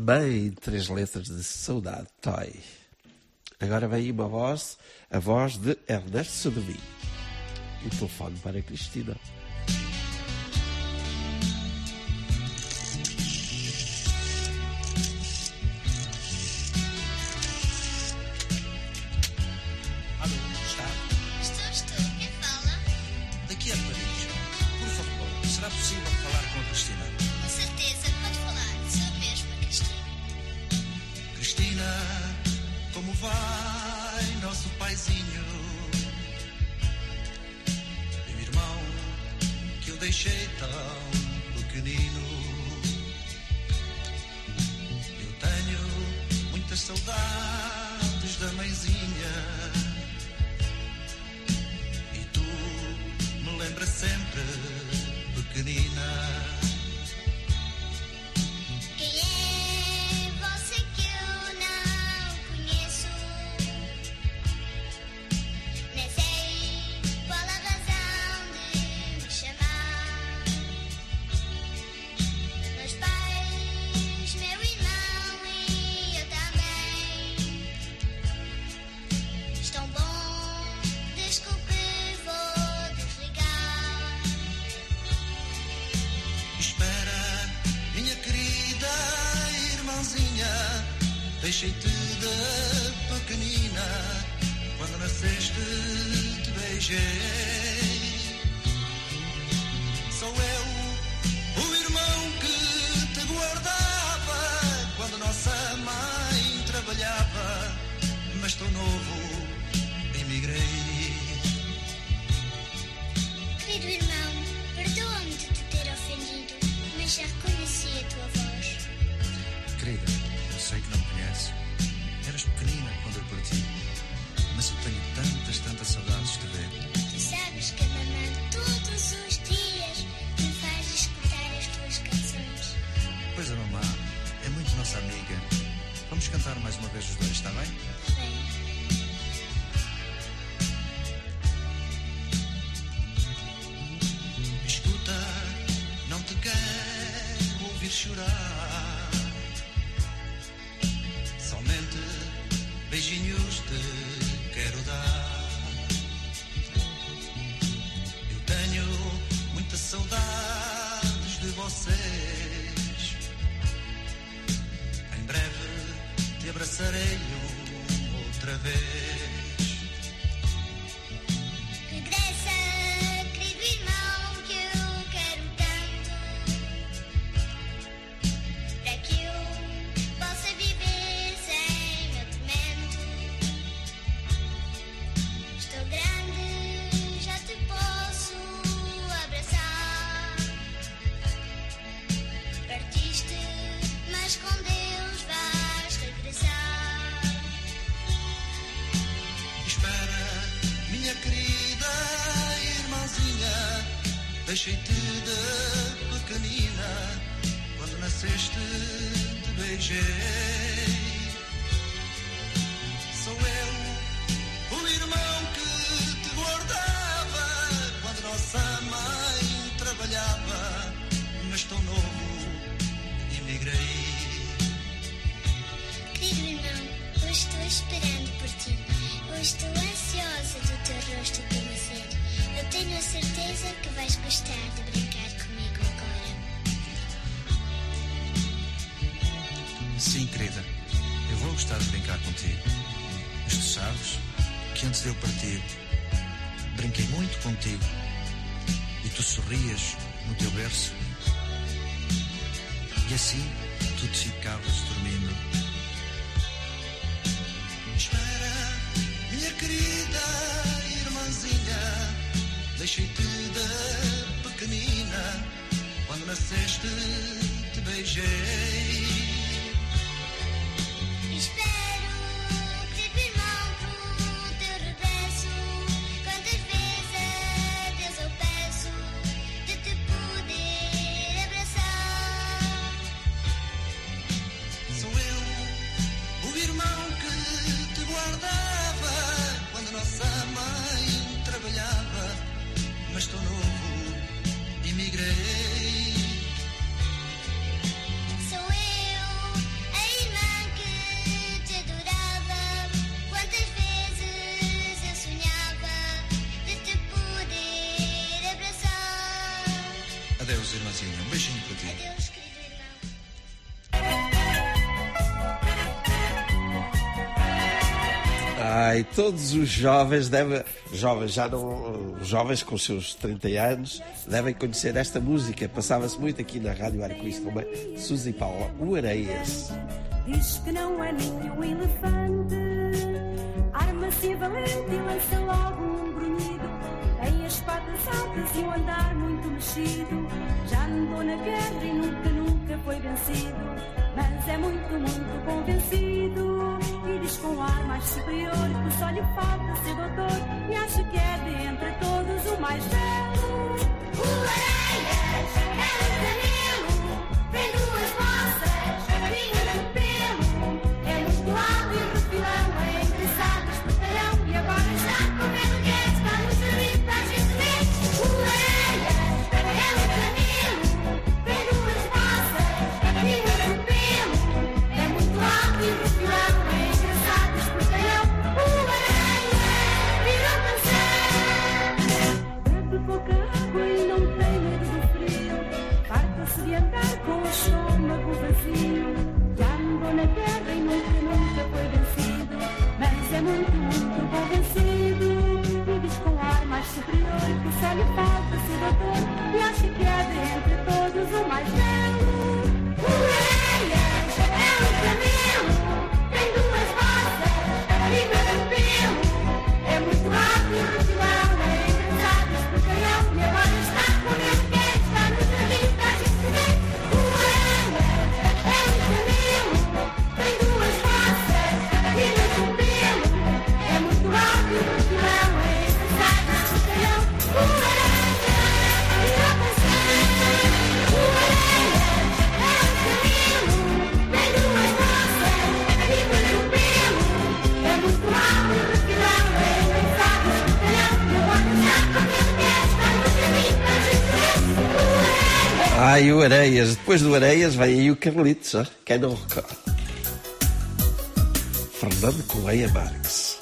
também três letras de Saudade, Toy. Agora vem uma voz, a voz de Ernesto Sodomim. O telefone para Cristina. Alô, está? Estou, estou. Quem fala? Daqui é Paris. Por favor, será possível falar com a Cristina? Com certeza, pode falar. Sou a mesma, Cristina. Cristina, como vai nosso paizinho? Meu irmão, que eu deixei tão pequenino. Eu tenho muitas saudades da mãezinha. E tu me lembras sempre pequenina. Quem é você que eu não conheço? Nem sei qual a razão de me chamar. Meus pais, meu irmão e eu também estão bom, desculpe, vou desligar. Espera, minha querida irmãzinha, deixei-te de pequenina. Quando nasceste te beijei. Sou eu, o irmão que te guardava quando nossa mãe trabalhava. Mas estou novo, emigrei. Querido irmão, perdoa-me de te ter ofendido, mas já reconheci a tua voz. Querida, eu sei que não me conheces. Eras pequenina quando eu parti. Mas eu tenho tantas, tantas saudades de te ver. Tu sabes que a mamãe todos os dias me faz escutar as tuas canções. Pois a mamã é muito nossa amiga. Vamos cantar mais uma vez os dois, está bem? Bem, Escuta, não te quero ouvir chorar. Somente beijinhos te quero dar. Eu tenho muitas saudades de vocês. Em breve te abraçarei outra vez. regressa, querido irmão, que eu quero tanto, para que eu possa viver sem o tormento. Estou grande, já te posso abraçar. Partiste, mas com Deus vais regressar. Espera, minha querida irmãzinha, deixei-te de pequenina. Quando nasceste te beijei. Sou eu, o irmão que te guardava quando nossa mãe trabalhava. Mas estou novo, emigrei. Querido irmão, hoje estou esperando por ti. Hoje estou ansiosa do teu rosto conhecer. Eu tenho a certeza que vais gostar de brincar comigo agora. Sim, querida, eu vou gostar de brincar contigo. Mas tu sabes que antes de eu partir, brinquei muito contigo. E tu sorrias no teu berço. E assim tu te ficavas dormindo. Espera, minha querida irmãzinha, deixei-te de pequenina. Quando nasceste te beijei. Espero, querido irmão, pro teu regresso. Quantas vezes a Deus eu peço de te poder abraçar. Sou eu, o irmão que te guardava quando nossa mãe trabalhava. Mas estou novo, emigrei. Sou eu. Adeus, irmãzinha. Um beijinho para ti. Adeus, querido irmão. Ai, todos os jovens devem, jovens já não, jovens com seus trinta anos, devem conhecer esta música. Passava-se muito aqui na Rádio Arco-Íris também. Suzy Paula, o Areias. Diz que não é nenhum elefante, arma-se valente e lança logo um grunhido. Tem as patas altas e um andar muito mexido. Já andou na guerra e nunca, nunca foi vencido. Mas é muito, muito convencido. E diz com um ar mais superior que só lhe falta ser doutor. E acha que é de entre todos o mais belo. O Areias é um camelo, tem duas moças, vinha de pelo. É muito alto e refilão, é engraçado, espertalhão. E agora está comendo guedes, está no jardim, está a gente ver. O Areias é um camelo, tem duas moças, vinha de pelo. É muito alto e refilão, é engraçado, espertalhão. O Areias virou maçã. Bebe pouca água e não tem medo do frio. Farta-se de andar com o estômago vazio. Já andou na guerra e nunca, nunca foi vencido. Mas é muito, muito convencido. E diz com um ar mais superior que só lhe falta ser doutor. E acha que é de entre todos o mais belo. O Areias é um camelo, tem duas botas, língua de pelo. É muito rápido e refilão, é engraçado, espertalhão. E agora está comendo quem está no jardim, está a gente ver. O Areias é um camelo, tem duas botas, língua de pelo. É muito rápido e refilão, é engraçado, espertalhão. O Areias virou maçã. O Areias é um camelo, tem duas botas, língua de pelo. É muito rápido e refilão, é engraçado, espertalhão. E agora está comendo quem está no jardim, está a gente ver. O Areias. Ai, o Areias. Depois do Areias vem aí o Carlitos, ó. Quem não recorda? Fernando Correia Marques.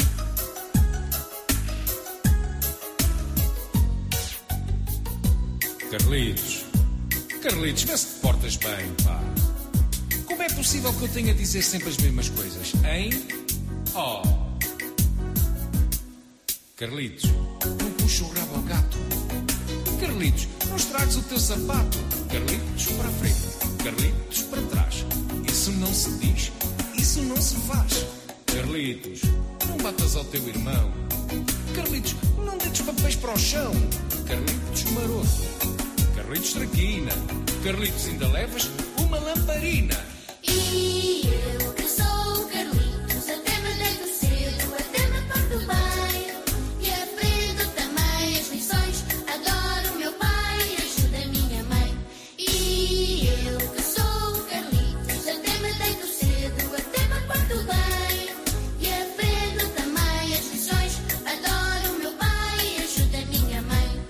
Carlitos, Carlitos, vê se te portas bem, pá. Como é possível que eu tenha a dizer sempre as mesmas coisas, hein? Oh. Carlitos, não puxa o rabo ao gato. Carlitos, não estragues o teu sapato. Carlitos, para a frente. Carlitos, para trás. Isso não se diz, isso não se faz. Carlitos, não batas ao teu irmão. Carlitos, não deites papéis para o chão. Carlitos, maroto. Carlitos, traquina. Carlitos, ainda levas uma lamparina. E eu que sou o Carlitos, até me deito cedo, até me porto bem. E aprendo também as lições, adoro o meu pai, ajudo a minha mãe. E eu que sou o Carlitos, até me deito cedo, até me porto bem. E aprendo também as lições, adoro o meu pai, ajudo a minha mãe.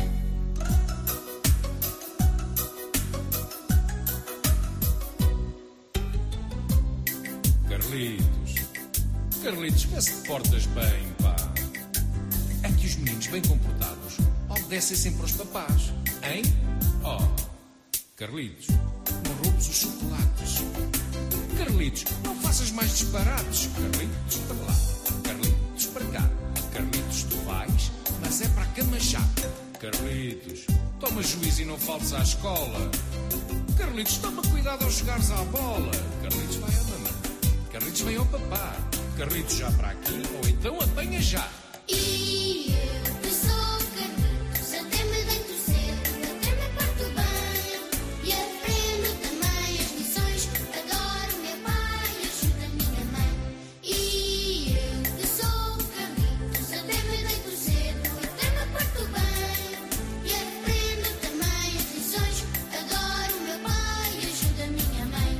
Carlitos, Carlitos, vê se te portas bem, pá. É que os meninos bem comportados obedecem sempre aos papás, hein? Oh, Carlitos, não roubes os chocolates. Carlitos, não faças mais disparates. Carlitos, para lá. Carlitos, para cá. Carlitos, tu vais, mas é para a cama já. Carlitos, toma juízo e não faltes à escola. Carlitos, toma cuidado ao jogares à bola. Carlitos, vai à mamãe. Carlitos, vem ao papá. Carlitos, já para aqui, ou então apanha já. E eu que sou o Carlitos, até me deito cedo, até me porto bem. E aprendo também as lições, adoro o meu pai, ajudo a minha mãe. E eu que sou o Carlitos, até me deito cedo, até me porto bem. E aprendo também as lições, adoro o meu pai, ajudo a minha mãe.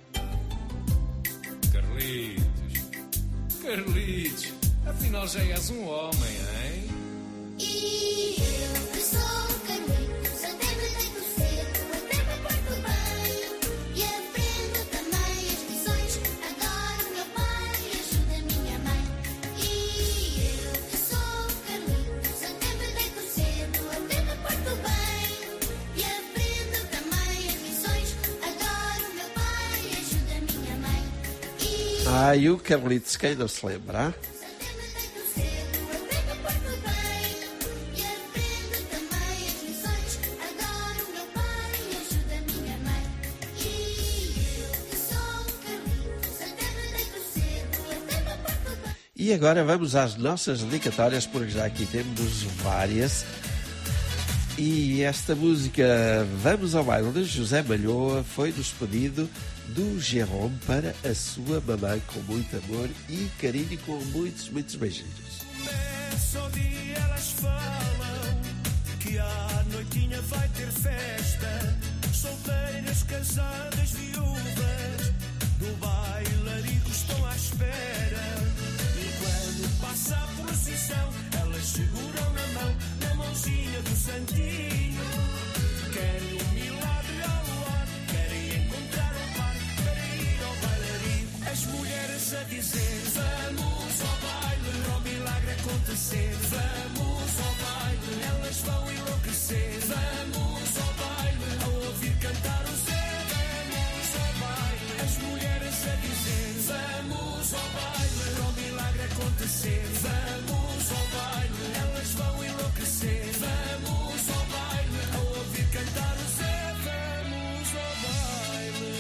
Carlitos, Carlitos, afinal já és um homem, hein? E eu que sou o Carlitos, até me deito cedo, até me porto bem. E aprendo também as lições, adoro o meu pai, ajudo a minha mãe. E eu que sou o Carlitos, até me deito cedo, até me porto bem. E aprendo Ah, e o Carlitos, quem não se lembra? E agora vamos às nossas dedicatórias, porque já aqui temos várias. E esta música Vamos ao Baile de José Malhoa foi-nos pedido do Jerome para a sua mamãe, com muito amor e carinho e com muitos, muitos beijinhos. Começa o dia, elas falam que à noitinha vai ter festa. Solteiras, casadas, viúvas, do bailarico estão à espera. Passa a procissão, elas seguram na mão, na mãozinha do santinho. Querem um milagre ao luar, querem encontrar um par para ir ao bailarico. As mulheres a dizer, vamos ao baile, ao milagre acontecer. Vamos ao baile, elas vão enlouquecer. Vamos ao baile, ao ouvir cantar o Zé. Vamos ao baile, as mulheres a dizer, vamos ao baile, ao milagre acontecer. Vamos ao baile, elas vão enlouquecer. Vamos ao baile, ao ouvir cantar o Zé. Vamos ao baile.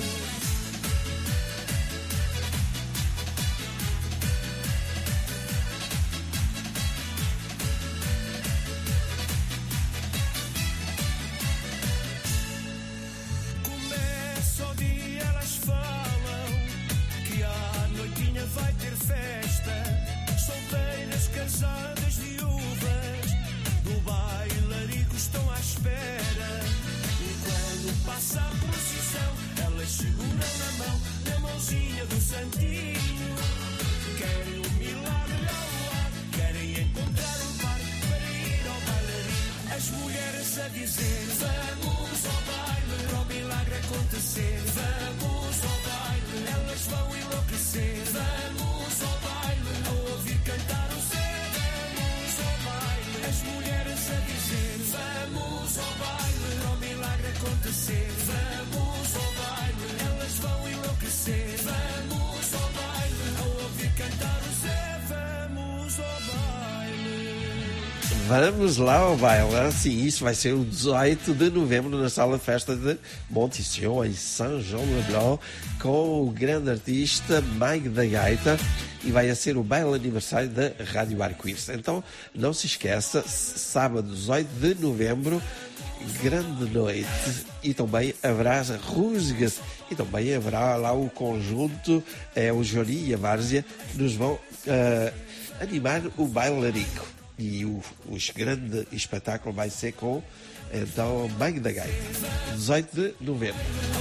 Começa o dia, elas falam que à noitinha vai ter festa. Solteiras, casadas, viúvas, do bailarico estão à espera. E quando passa a procissão, elas seguram na mão, na mãozinha do santinho. Querem um milagre ao luar, querem encontrar um par para ir ao bailarico. As mulheres a dizer, vamos ao baile, ao milagre acontecer. Vamos ao baile, elas vão enlouquecer. Vamos ao baile, ao ouvir cantar o Zé. Vamos ao baile, as mulheres a dizer, vamos ao baile, ao milagre acontecer. Vamos ao baile, elas vão enlouquecer. Vamos ao baile, ao ouvir cantar o Zé. Vamos ao baile. Vamos lá ao baile. Sim, isso vai ser o dezoito de novembro na Sala de Festa de Monticello, em Saint-Jean-le-Blanc, com o grande artista Mike da Gaita, e vai a ser o baile aniversário da Rádio Arco-Íris. Então, não se esqueça, sábado dezoito de novembro, grande noite, e também haverá rusgas, e também haverá lá o conjunto, é, o Jori e a Várzea, que nos vão uh, animar o bailarico. E o, o grande espetáculo vai ser com, então, Mike da Gaita, dezoito de novembro.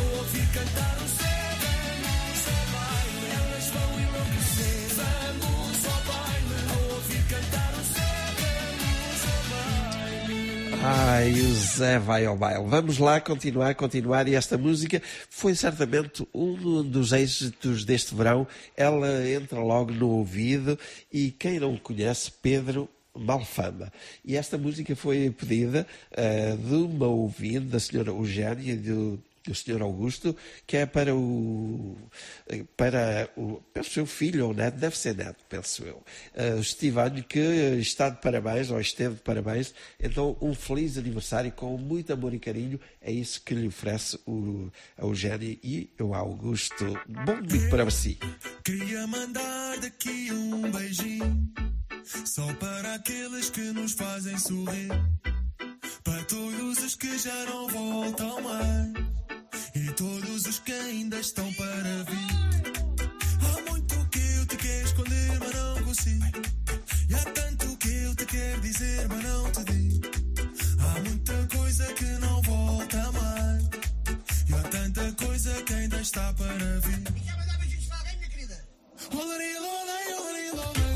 Ai, o Zé vai ao baile. Vamos lá continuar, continuar. E esta música foi certamente um dos êxitos deste verão. Ela entra logo no ouvido e quem não conhece, Pedro Malfama. E esta música foi pedida uh, de uma ouvinte, da senhora Eugénia e do, do senhor Augusto, que é para o, para o, penso seu filho ou neto, deve ser neto, penso eu, uh, Estivânio, que está de parabéns, ou esteve de parabéns. Então, um feliz aniversário com muito amor e carinho. É isso que lhe oferece o, a Eugénia e o Augusto. Bom domingo para si. Queria mandar daqui um beijinho, só para aqueles que nos fazem sorrir, para todos os que já não voltam mais e todos os que ainda estão para vir. Há muito que eu te quero esconder, mas não consigo, e há tanto que eu te quero dizer, mas não te digo. Há muita coisa que não volta mais e há tanta coisa que ainda está para vir. Quer mandar beijinhos para alguém, minha querida? Olari, olari, olari, olari.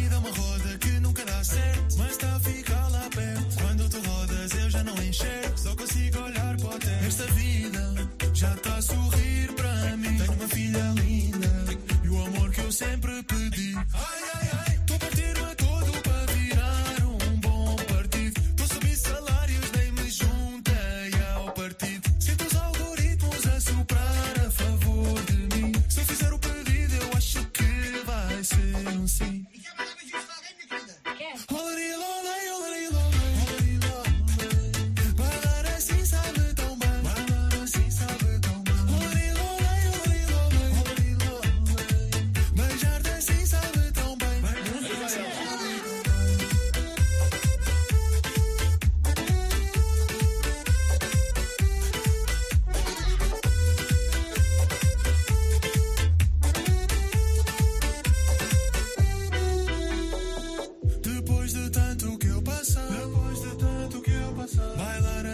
So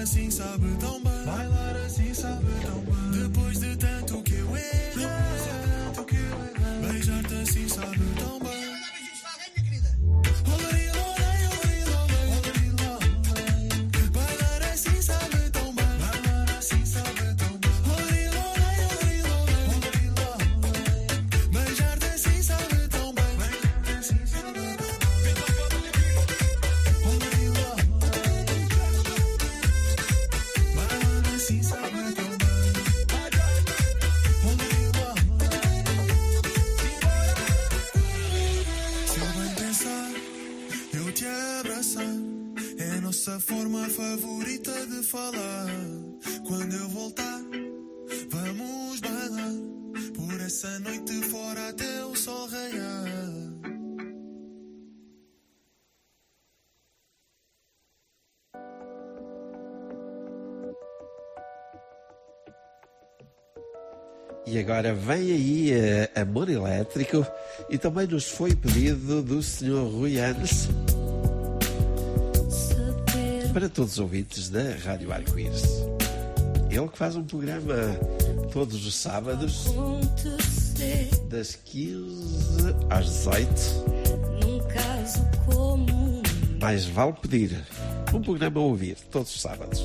assim sabe tão bem. Bailar assim sabe tão bem. Depois de tanto que eu errei, beijar-te assim sabe tão bem. Bailar assim sabe tão bem. Bailar assim sabe tão bem. Beijar-te assim sabe tão bem. Beijar-te assim sabe tão bem. É a nossa forma favorita de falar. Quando eu voltar, vamos bailar por essa noite fora até o sol raiar. E agora vem aí uh, Amor Elétrico, e também nos foi pedido do senhor Rui Anes, para todos os ouvintes da Rádio Arco-Íris. Ele que faz um programa todos os sábados, das quinze às dezoito. Mais vale pedir. Um programa a ouvir todos os sábados.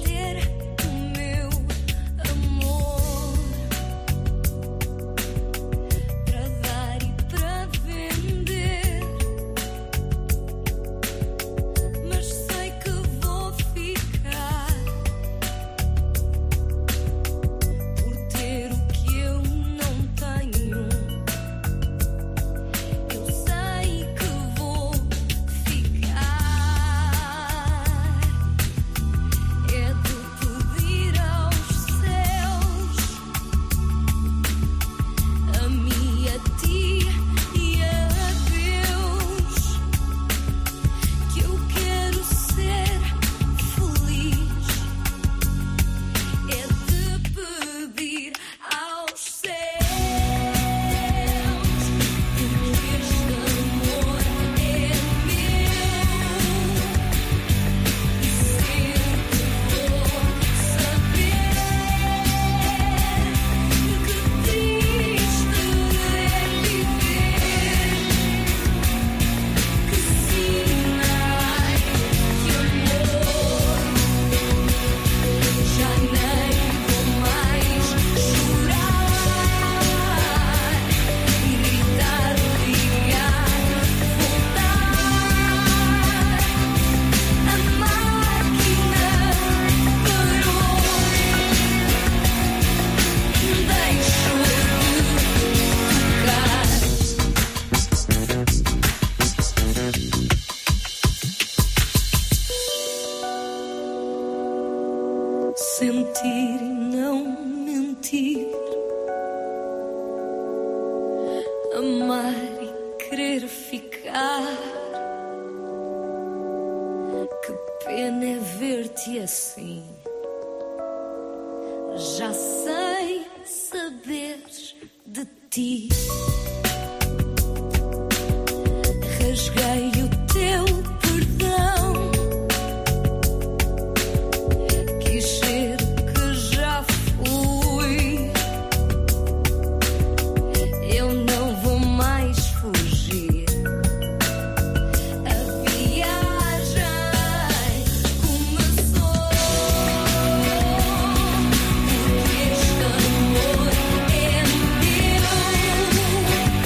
Sentir e não mentir, amar e querer ficar. Que pena é ver-te assim. Já sei saber de ti. Rasguei o teu perdão. Quis ser o que já fui. Eu não vou mais fugir. A viagem começou. Porque este amor é meu.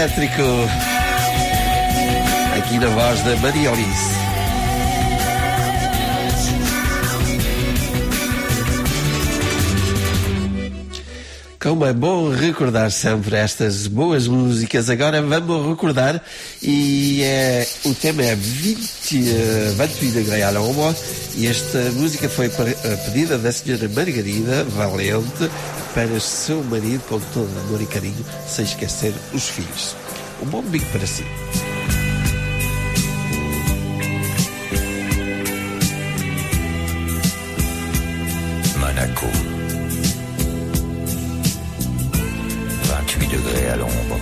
elétrico. Aqui na voz da Maria Alice. Como é bom recordar sempre estas boas músicas. Agora vamos recordar, e é, o tema é vinte, vinte degrés à l'ombre, e esta música foi pedida da senhora Margarida Valente para o seu marido, com todo amor e carinho, sem esquecer os filhos. Um bom domingo para si. Monaco. vingt-huit degrés à l'ombre.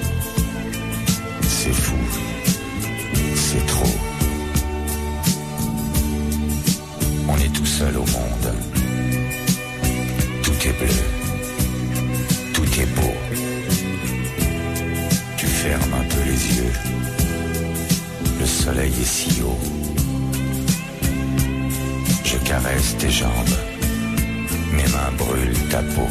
C'est fou. C'est trop. On est tout seul au monde. Tout est bleu. Tout est beau. Tu fermes un peu les yeux. Le soleil est si haut. Je caresse tes jambes. Mes mains brûlent ta peau.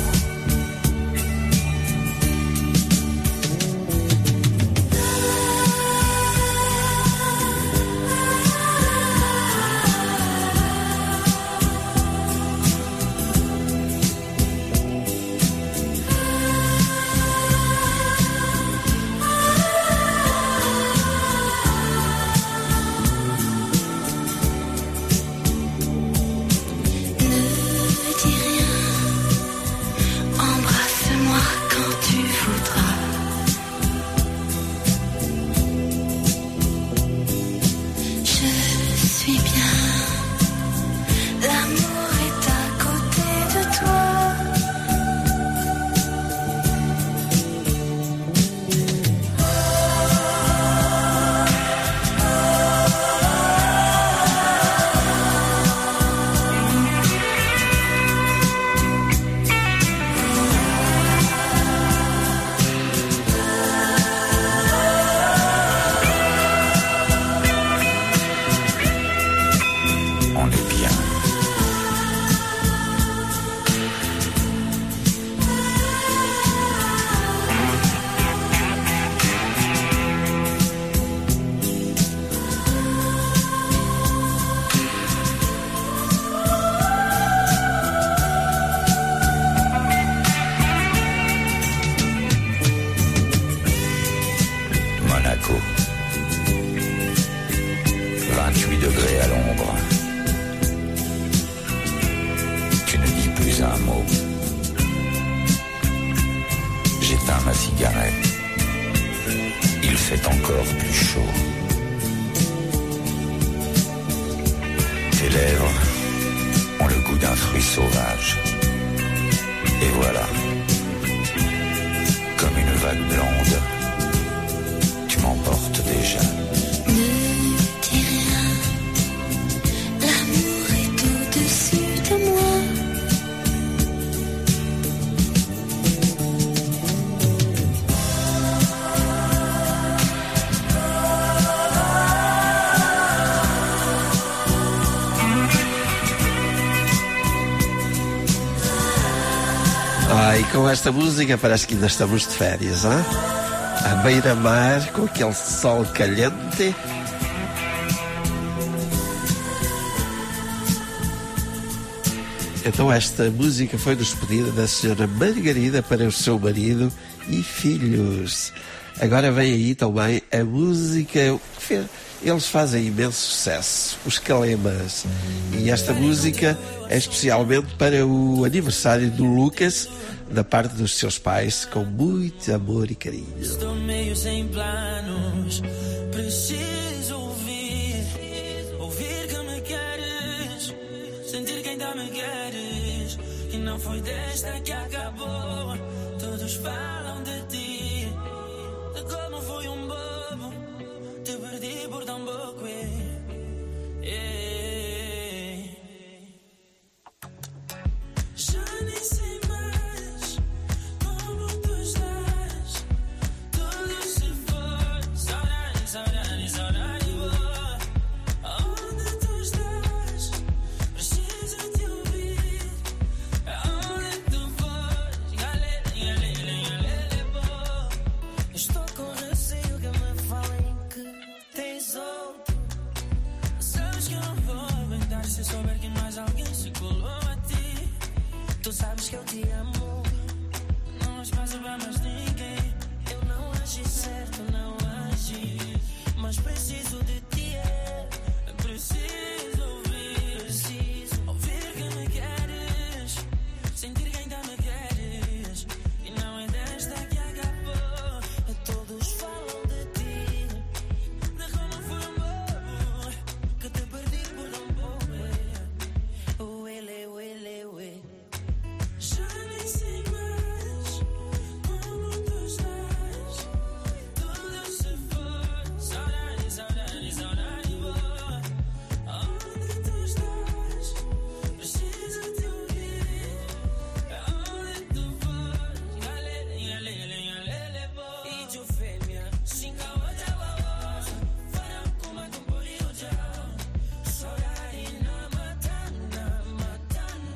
vingt-huit degrés à l'ombre. Tu ne dis plus un mot. J'éteins ma cigarette. Il fait encore plus chaud. Tes lèvres ont le goût d'un fruit sauvage. Et voilà, comme une vague blonde, tu m'emportes déjà. Ah, e com esta música parece que ainda estamos de férias, hein? À beira-mar, com aquele sol caliente. Então esta música foi despedida da senhora Margarida para o seu marido e filhos. Agora vem aí também a música que fez, eles fazem imenso sucesso, os Calemas. E esta música é especialmente para o aniversário do Lucas, da parte dos seus pais, com muito amor e carinho. Estou meio sem planos, preciso ouvir, ouvir que me queres, sentir que ainda me queres, que não foi desta que acabou. Todos falam de ti, de como fui um bobo, te perdi por tão pouco. eh, eh. Já nem sei mais como tu estás, tudo se foi, saudade, saudade, saudade boa. Aonde tu estás, preciso te ouvir. Aonde tu fores, galera, galera, galera. Se souber que mais alguém se colou a ti, tu sabes que eu te amo. Não há espaço pra mais ninguém. Eu não agi certo, não agi, mas preciso de ti, é. Preciso ouvir, preciso ouvir que me queres, sentir que ainda me queres. E não é desta que acabou. Todos falam de ti, de como fui um bobo, que te perdi por tão pouco. Uele, uele, uele. Já nem sei mais como tu estás. Tudo se foi. Saudade, saudade, saudade boa. Onde tu estás? Preciso te ouvir. Onde tu foi? Galele, galele, galele boa. E tu fêmea, singa outra babosa. Fará como com o tchau. Saudade na matana, matando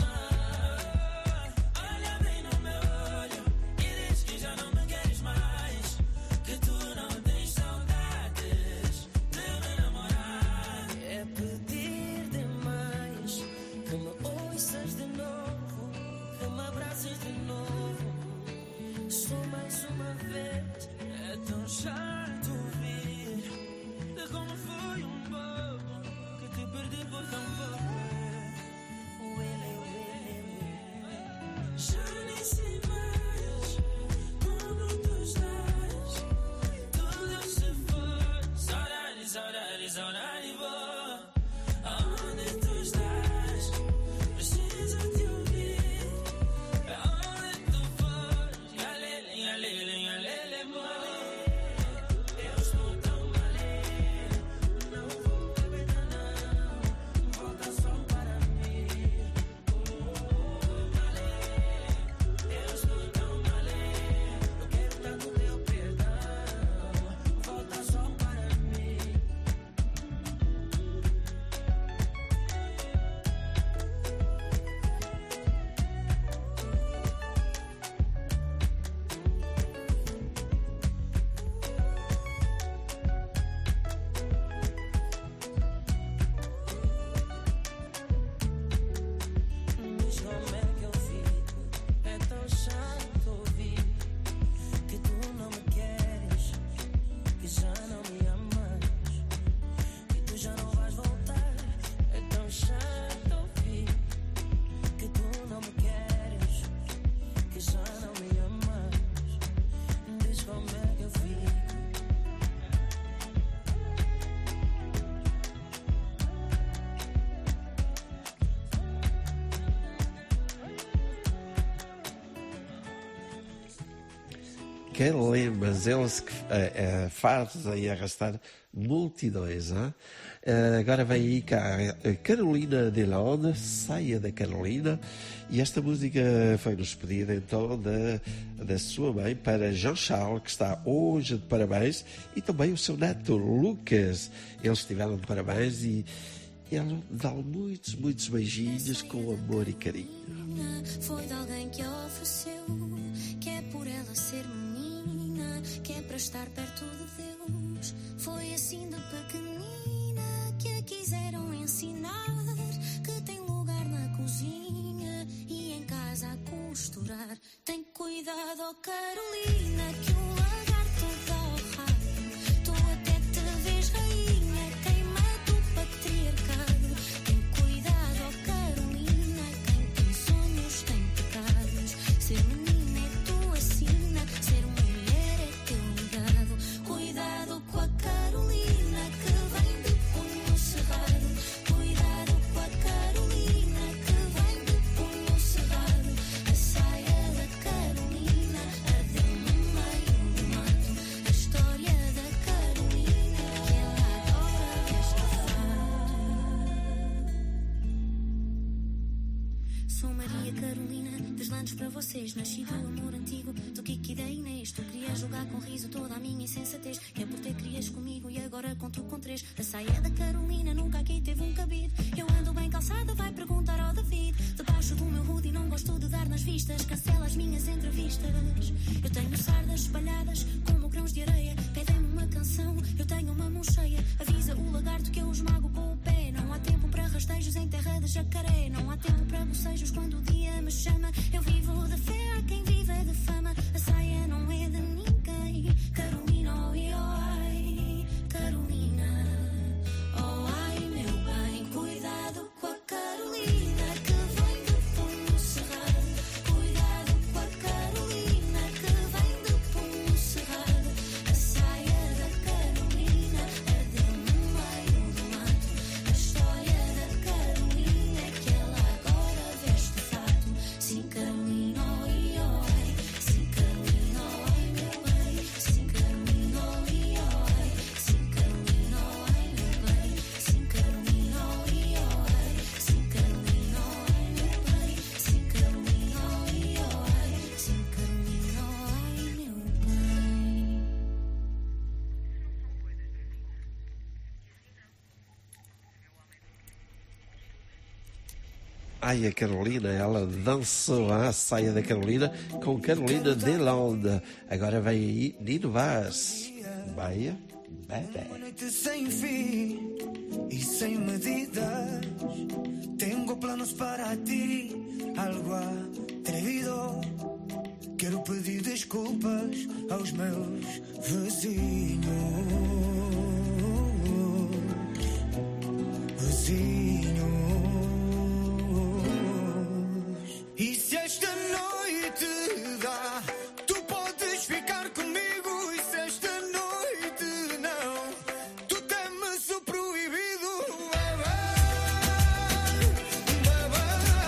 demais. Olha bem no meu olho e diz que já não me queres mais, que tu não tens saudades de me namorar. É pedir demais que me ouças de novo, que me abraces de novo. Só mais uma vez, é tão chato ouvir de como fui um bobo, que te perdi por tão pouco. Uele, uele, uele. Já nem sei mais como tu estás. Tudo se foi. Saudade, saudade, saudade boa. Aonde tu estás? Preciso te ouvir. Aonde tu foi? Galele, galele, galele boa. Eu estou tão malê, não vou beber não. Volta só para mim. Eu estou tão malê, eu quero tanto teu perdão. Volta só para mim. Diz como é que eu fico, é tão chato ouvir que tu não me queres, que já não me amas, que tu já não vais voltar. É tão chato ouvir que tu não me queres, que já não me amas. Diz como é que eu fico. Que lembras, eles que uh, uh, fazem arrastar multidões. Hein? Uh, agora vem aí cá a Carolina Delon, Saia da Carolina, e esta música foi-nos pedida então da, da sua mãe para Jean Charles, que está hoje de parabéns, e também o seu neto Lucas. Eles estiveram de parabéns e, e ela dá muitos, muitos beijinhos com amor e carinho. Foi de alguém que a ofereceu, que é por ela ser menina, que é para estar perto de Deus. Foi assim de pequenina que a quiseram ensinar, que tem lugar na cozinha e em casa a costurar. Tem cuidado, oh Carolina, que o lagarto dá ao rabo. Tu até te vês rainha, queima do patriarcado. Tem cuidado, oh Carolina, quem tem sonhos tem pecados. Ser menina é tua sina, ser mulher é teu legado. Cuidado com a Carolina que vem de punho cerrado. Cuidado com a Carolina que vem de punho cerrado. A saia da Carolina ardeu no meio do mato. A história da Carolina que ela adora veste fato. Sou Maria Carolina, deslandes para vocês. Nasci do amor antigo, do Kiki da Inês. Tu querias jogar com riso toda a minha insensatez, que é por ter crias comigo e agora conto com três. A saia da Carolina nunca aqui teve um cabide. Eu ando bem calçada, vai perguntar ao David. Debaixo do meu hoodie não gosto de dar nas vistas, cancela as minhas entrevistas. Eu tenho sardas espalhadas como grãos de areia. Pedem-me uma canção, eu tenho uma mão cheia. Avisa o lagarto que eu esmago com o pé. Não há tempo para rasteira. beijos em terra de jacaré. Não há tempo para bocejos quando o dia me chama. Eu vivo de fé, há quem vive de fama. A saia não é de ninguém. Carolina, oi, oi, Carolina. Oh, ai, meu bem, cuidado com a Carolina que vem de punho cerrado. Cuidado com a Carolina que vem de punho cerrado. A saia da Carolina ardeu no meio do mato. A história da Carolina é que ela agora veste fato. Sim, Carolina, oi, oi. Sim, Carolina, oi, meu bem. Sim, Carolina, oi, oi. Sim, Carolina, oi, meu bem. Sim, Carolina, oi, oi. Sim, Carolina, oi, meu bem. Sim, Carolina, oi, oi. Sim, Carolina, oi, meu bem. Ai, a Carolina, ela dançou a saia da Carolina com Carolina Delonde. Agora vem aí Nino Vaz. Baia, bebê. Uma noite sem fim e sem medidas. Tengo planos para ti, algo atrevido. Quero pedir desculpas aos meus vizinhos. Vizinhos. E se esta noite dá, tu podes ficar comigo. E se esta noite não, tu temes o proibido. Bebê, bebê,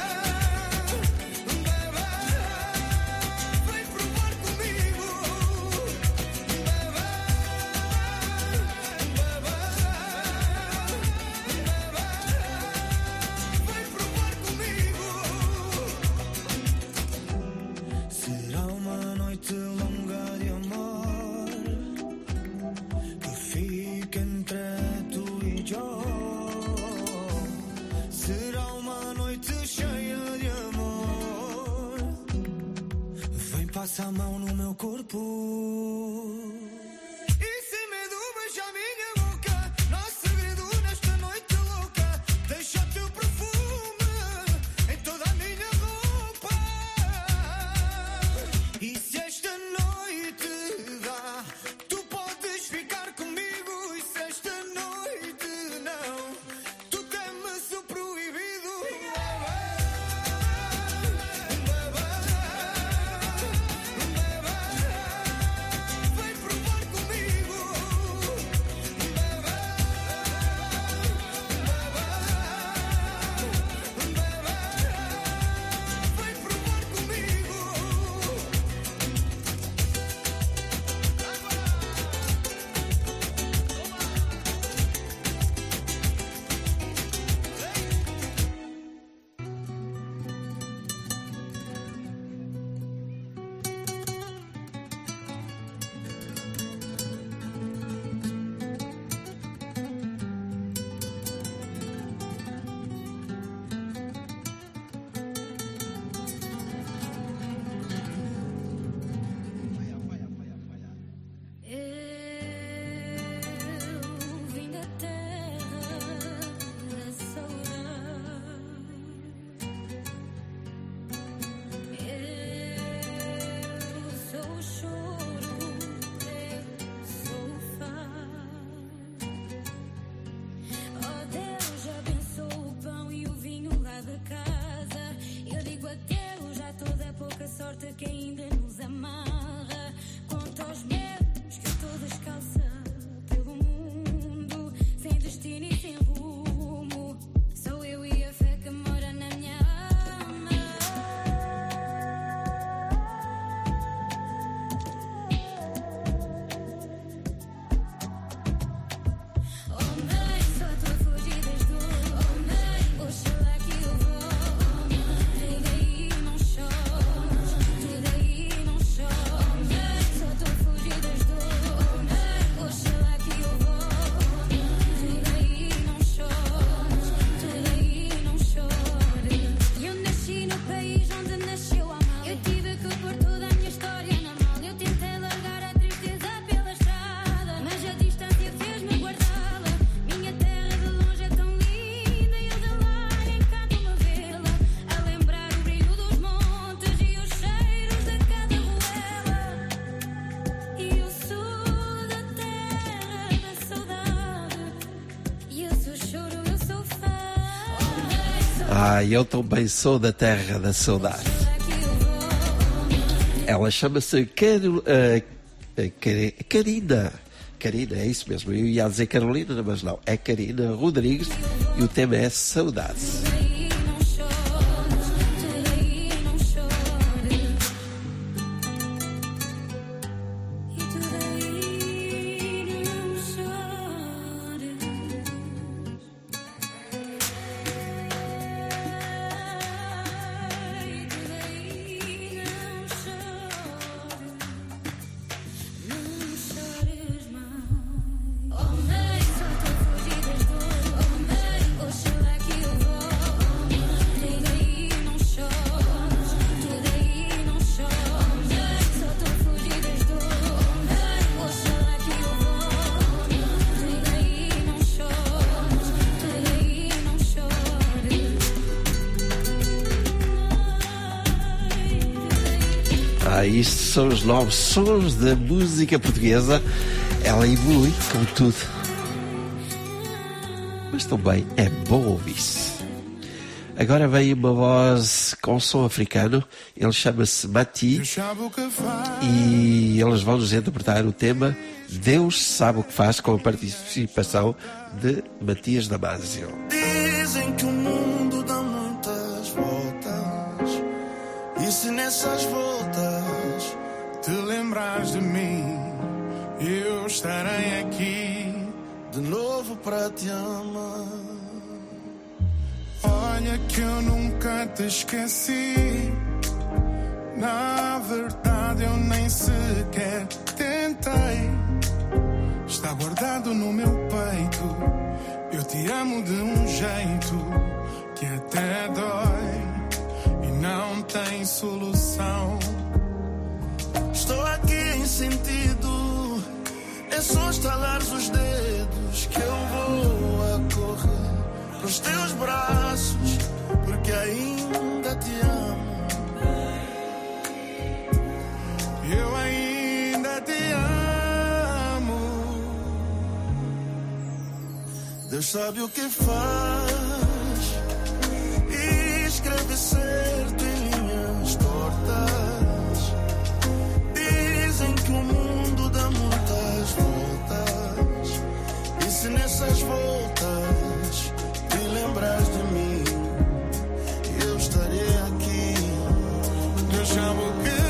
bebê, vem provar comigo. Bebê, bebê, bebê, vem provar comigo. Será uma noite longa de amor que fica entre tu e eu. Será uma noite cheia de amor. Vem, passa a mão no meu corpo. E sem medo beija a minha boca. Nosso segredo nesta noite louca. Deixa o teu perfume em toda a minha roupa. E se esta noite dá, tu podes ficar comigo. E se esta noite não, tu temes o proibido. Bebê, bebê, bebê, Ah, eu também sou da terra da saudade. Ela chama-se Carol, uh, Car- Karina. Karina, é isso mesmo. Eu ia dizer Carolina, mas não. É Karina Rodrigues e o tema é Saudades. Ah, isto são os novos sons da música portuguesa. Ela evolui como tudo, mas também é bom ouvir-se. Agora vem uma voz com som africano. Ele chama-se Mati e eles vão nos interpretar o tema Deus Sabe o que Faz, com a participação de Matias Damasio. Dizem que o mundo dá muitas voltas, e se nessas voltas te lembrares de mim, eu estarei aqui de novo para te amar. Olha que eu nunca te esqueci, na verdade eu nem sequer tentei. Está guardado no meu peito, eu te amo de um jeito que até dói e não tem solução. Estou aqui em sentido, é só estalar os dedos que eu vou a correr pros teus braços, porque ainda te amo. Eu ainda te amo. Deus sabe o que faz, e escreve certo em linhas tortas. Dizem que o mundo dá muitas voltas, e se nessas voltas te lembras de mim, eu estarei aqui. Deus sabe o que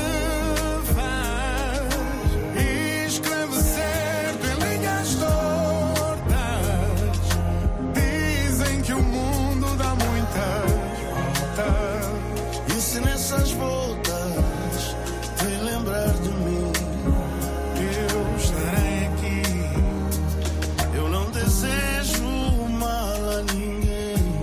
faz, e escreve certo em linhas tortas. Dizem que o mundo dá muitas voltas, e se nessas voltas te lembrar de mim, eu estarei aqui. Eu não desejo mal a ninguém,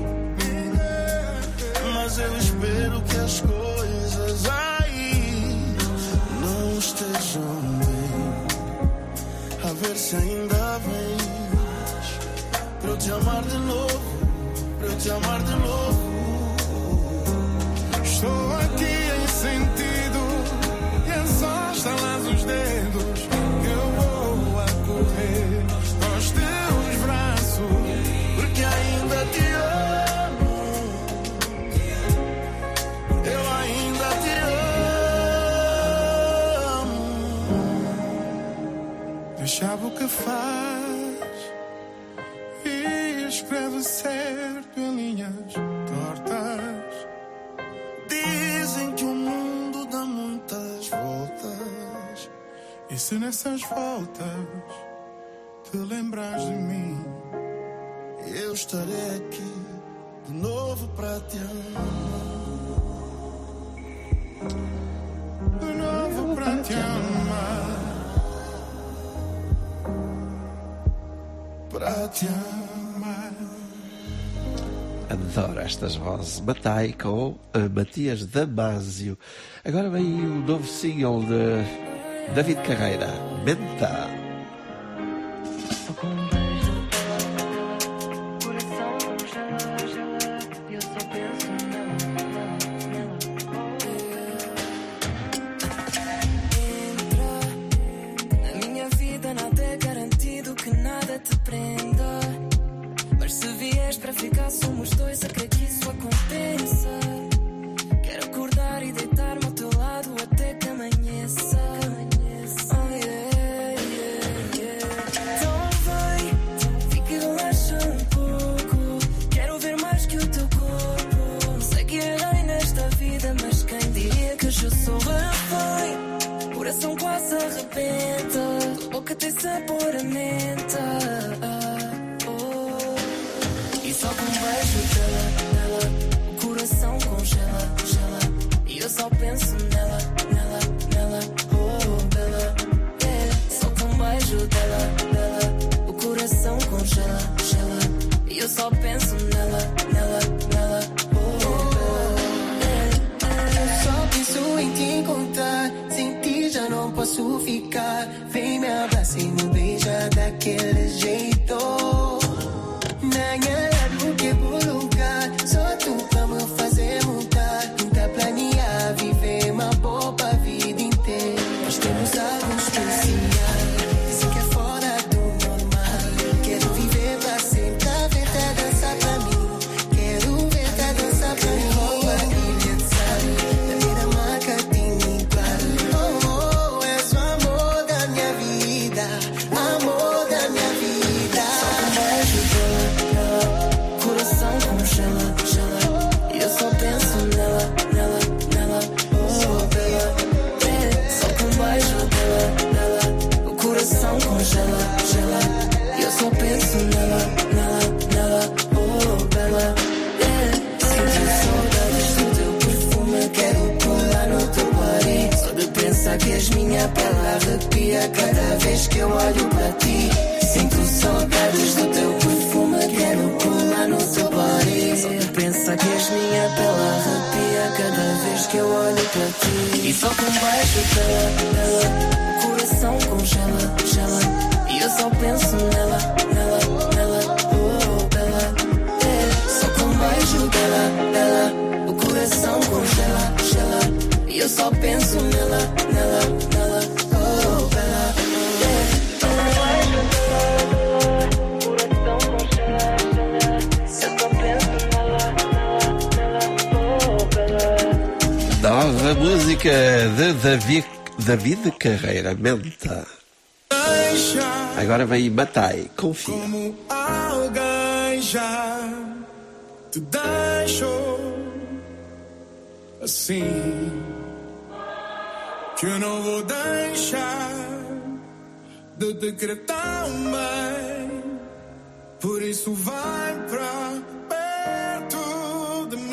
mas eu espero que as coisas aí não estejam bem. A ver se ainda vens para eu te amar de novo, para eu te amar de novo. Estou aqui em sentido, e é só estalar os dedos que eu vou a correr aos teus braços, porque ainda te amo. Eu ainda te amo. Deus sabe o que faz, e escreve certo em linhas tortas. Dizem que o mundo dá muitas voltas, e se nessas voltas te lembras de mim, eu estarei aqui de novo para te amar. De novo para te amar, para te amar. Adoro estas vozes. Matai com uh, Matias Damasio. Agora vem o novo single de David Carreira, Menta. Na minha vida nada é garantido, que nada te prenda. Mas se vieres para ficar, somos dois, acredito. água compensa. Quero acordar e deitar-me ao teu lado até que amanheça. Oh, yeah, yeah, yeah. Então vem, fica e relaxa um pouco. Quero ver mais que o teu corpo. Sei que errei nesta vida, mas quem diria que hoje eu sou refém? Coração quase arrebenta, tua boca tem sabor a menta. Oh. E só com um beijo dela, dela, o coração congela, gela. E eu só penso nela, nela, nela, oh, bela. Yeah. Só com um beijo dela, dela, o coração congela, gela. E eu só penso nela, nela, nela, oh, bela. Eu só penso em te encontrar. Sem ti já não posso ficar. Vem me abraça e me beija daquele jeito. Nanha no que vou lugar. Só tu pra me fazer mudar. Nunca planear viver uma boa vida inteira. Nós temos algo especial. Isso que é fora do normal. Quero viver pra sempre. A ver tá dançar pra mim. Quero ver tá dançar pra mim. Rouba ilha de sal. Da minha marca tem igual. Oh, oh, és o amor da minha vida. Amor da minha vida. Só com um beijo dela, dela, coração congela, gela. E eu só penso nela, nela, nela, oh, bela. Yeah. Só com um beijo dela, dela, o coração congela, gela. E eu só penso nela, nela, nela, oh, bela. Yeah. Sinto saudades do teu perfume, quero pular no teu party. Só de pensar que és minha pele arrepia cada vez que eu olho para ti. Sinto saudades do teu perfume, quero pular no teu body. Só de pensar que és minha pele arrepia cada vez que eu olho para ti. E só com um beijo dela, dela, o coração congela, gela. E eu só penso nela, nela, nela, oh, bela. Yeah. Só com um beijo dela, dela, o coração congela, gela. E eu só penso nela, nela, nela, oh, bela. Yeah. Nova música de David, David Carreira, Menta. Agora vem Matai, confia. Como alguém já te deixou assim, que eu não vou deixar de te querer tão bem. Por isso vai pra perto de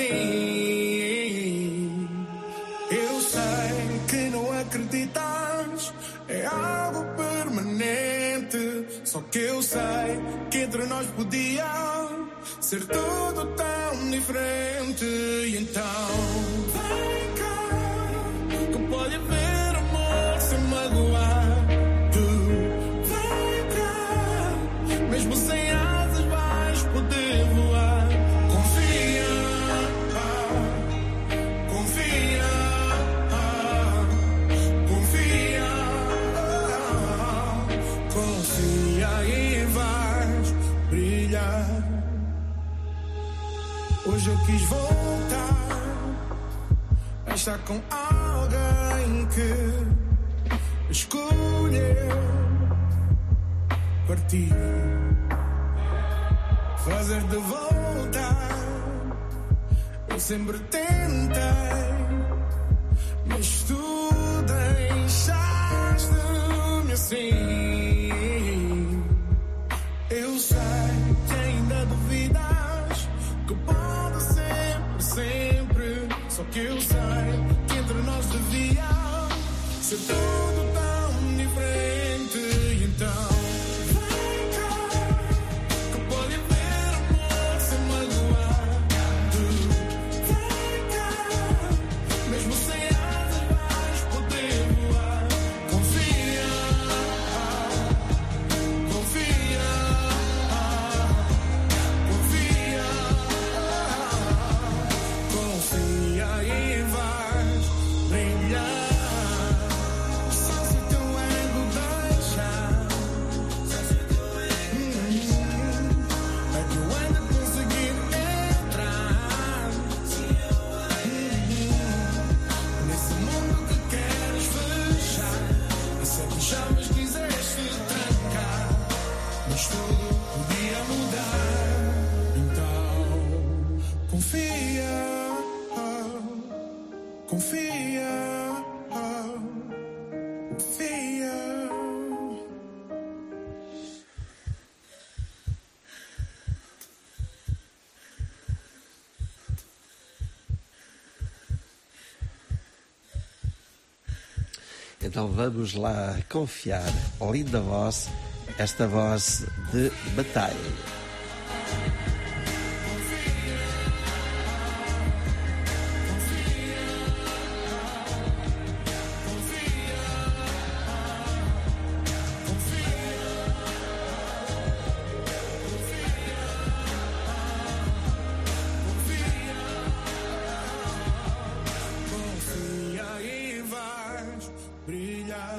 mim. Eu sei que não acreditas, é algo permanente. Só que eu sei que entre nós podia ser tudo tão diferente. E então vem cá, que pode haver amor sem magoar. Tu vem cá, mesmo sem asas vais poder voar. Confia, confia, confia, confia e vais brilhar. Hoje eu quis voltar a estar com alguém que escolheu partir, fazer de volta. Eu sempre tentei, mas tu deixaste-me assim. Eu sei que ainda duvidas que pode sempre, sempre. Só que eu sei que entre nós devia ser tudo tão diferente. E então vem cá, que pode haver amor sem magoar. Tu vem cá, mesmo sem asas vais poder voar. Confia, confia, confia, confia e vais brilhar. Confia, confia, confia. Então vamos lá confiar. Linda voz, esta voz de batalha. Confia e vais brilhar.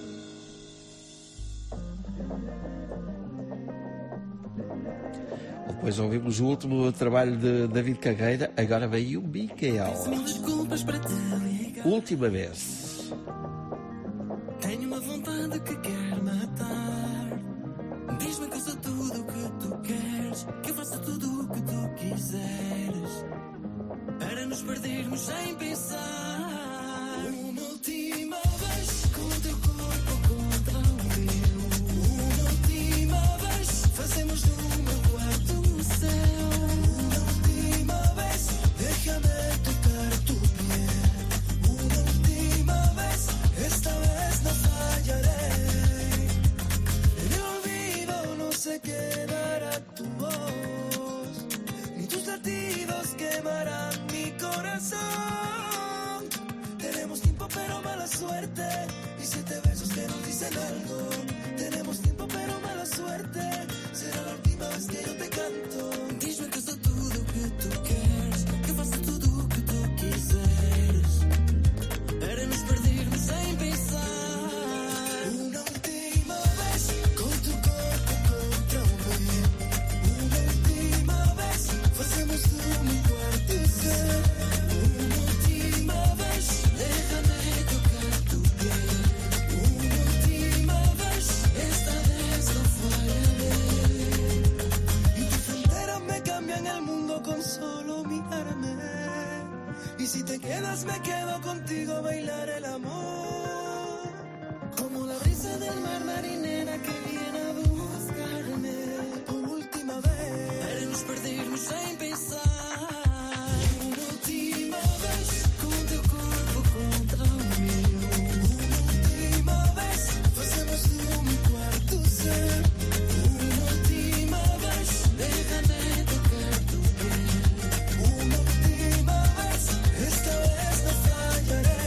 Depois ouvimos o último trabalho de David Carreira, agora vem o Micael. Mil desculpas para te ligar. Última vez. Tenho uma vontade que quer matar. Diz-me que eu sou tudo o que tu queres, que eu faço tudo o que tu quiseres, para nos perdermos sem pensar. Uma última vez com o teu corpo contra o meu. Uma última vez fazemos do meu quarto um céu. Uma última vez déjame tocar tu piel. Uma última vez, esta vez no fallaré. En el olvido no se quedará tu voz, ni tus latidos quemarán mi corazón. Tenemos tiempo pero mala suerte, y siete besos que nos dicen algo. Tenemos tiempo pero mala suerte, será la última vez que yo te canto. Diz-me que sou tudo o que tu queres, que faço tudo o que tu quiseres, para nos perdermos sem pensar. Uma última vez com tu corpo contra o meu. Uma última vez fazemos do meu quarto ser. Uma última vez déjame tocar tu piel. Uma última vez, esta vez no fallaré. Y tus fronteras me cambian el mundo con solo mirarme. Y si te quedas me quedo contigo a bailar el amor, como la brisa del mar, marinera que viene a buscarme por última vez, para nos perdermos sem pensar. Uma última vez com teu corpo contra o meu. Uma última vez fazemos do meu quarto ser. Uma última vez déjame tocar tu piel. Uma última vez, esta vez no fallaré.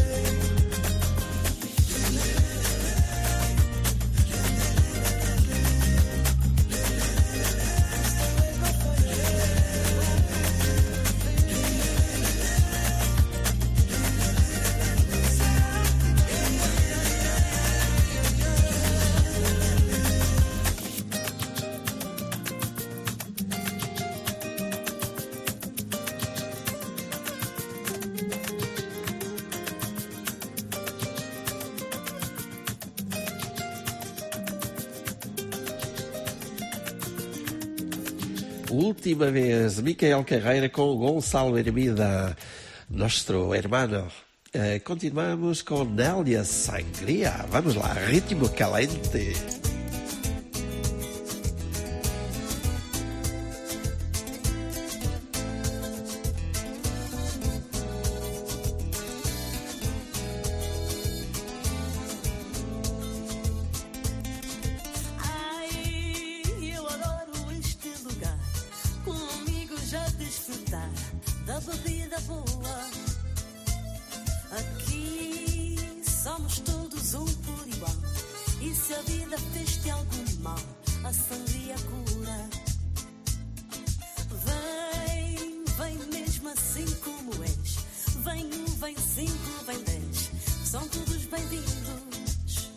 Última vez, Micael Carreira com Gonçalo Hermida, nosso hermano. Eh, continuamos com Nélia Sangria. Vamos lá, ritmo caliente. Ai, eu adoro este lugar, comigo já desfrutar da bebida boa. Aqui somos todos um por igual, e se a vida fez-te algum mal, a sangria cura. Vem, vem mesmo assim como és. Vem um, vem cinco, vem dez, são todos bem-vindos.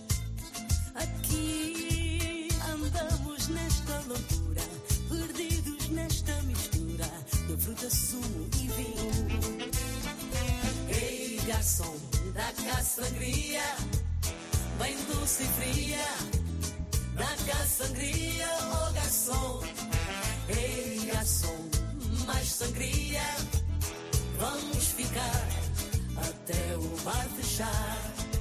Aqui andamos nesta loucura, perdidos nesta mistura de fruta, sumo e vinho. Ei, garçom, dá cá sangria, bem doce e fria. Dá cá sangria, oh garçom. Ei, garçom, mais sangria. até o bar fechar.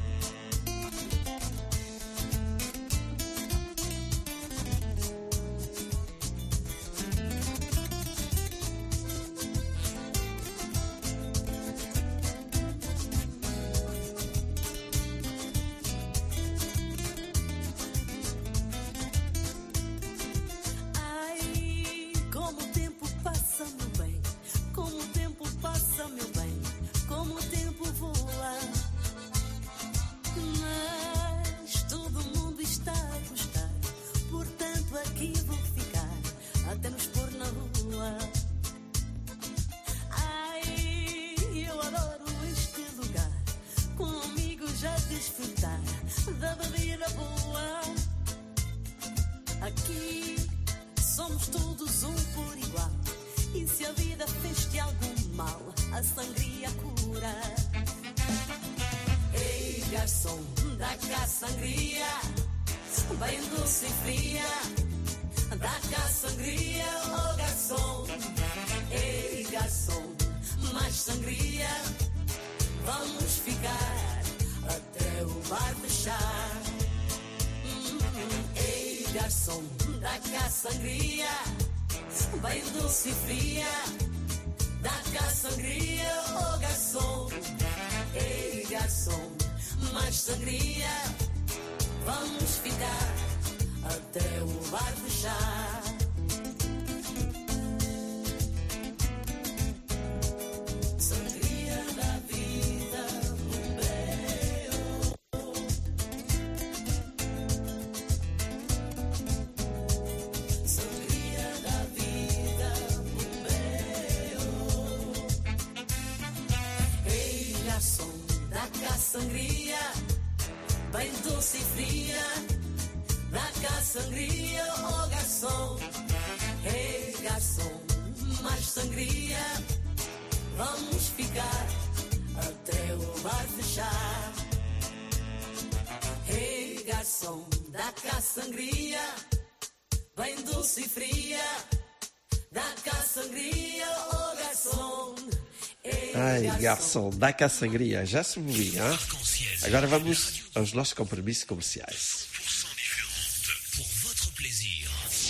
Ai, garçom, dá cá sangria. Já se movia, hein? Agora vamos aos nossos compromissos comerciais. Pour votre plaisir.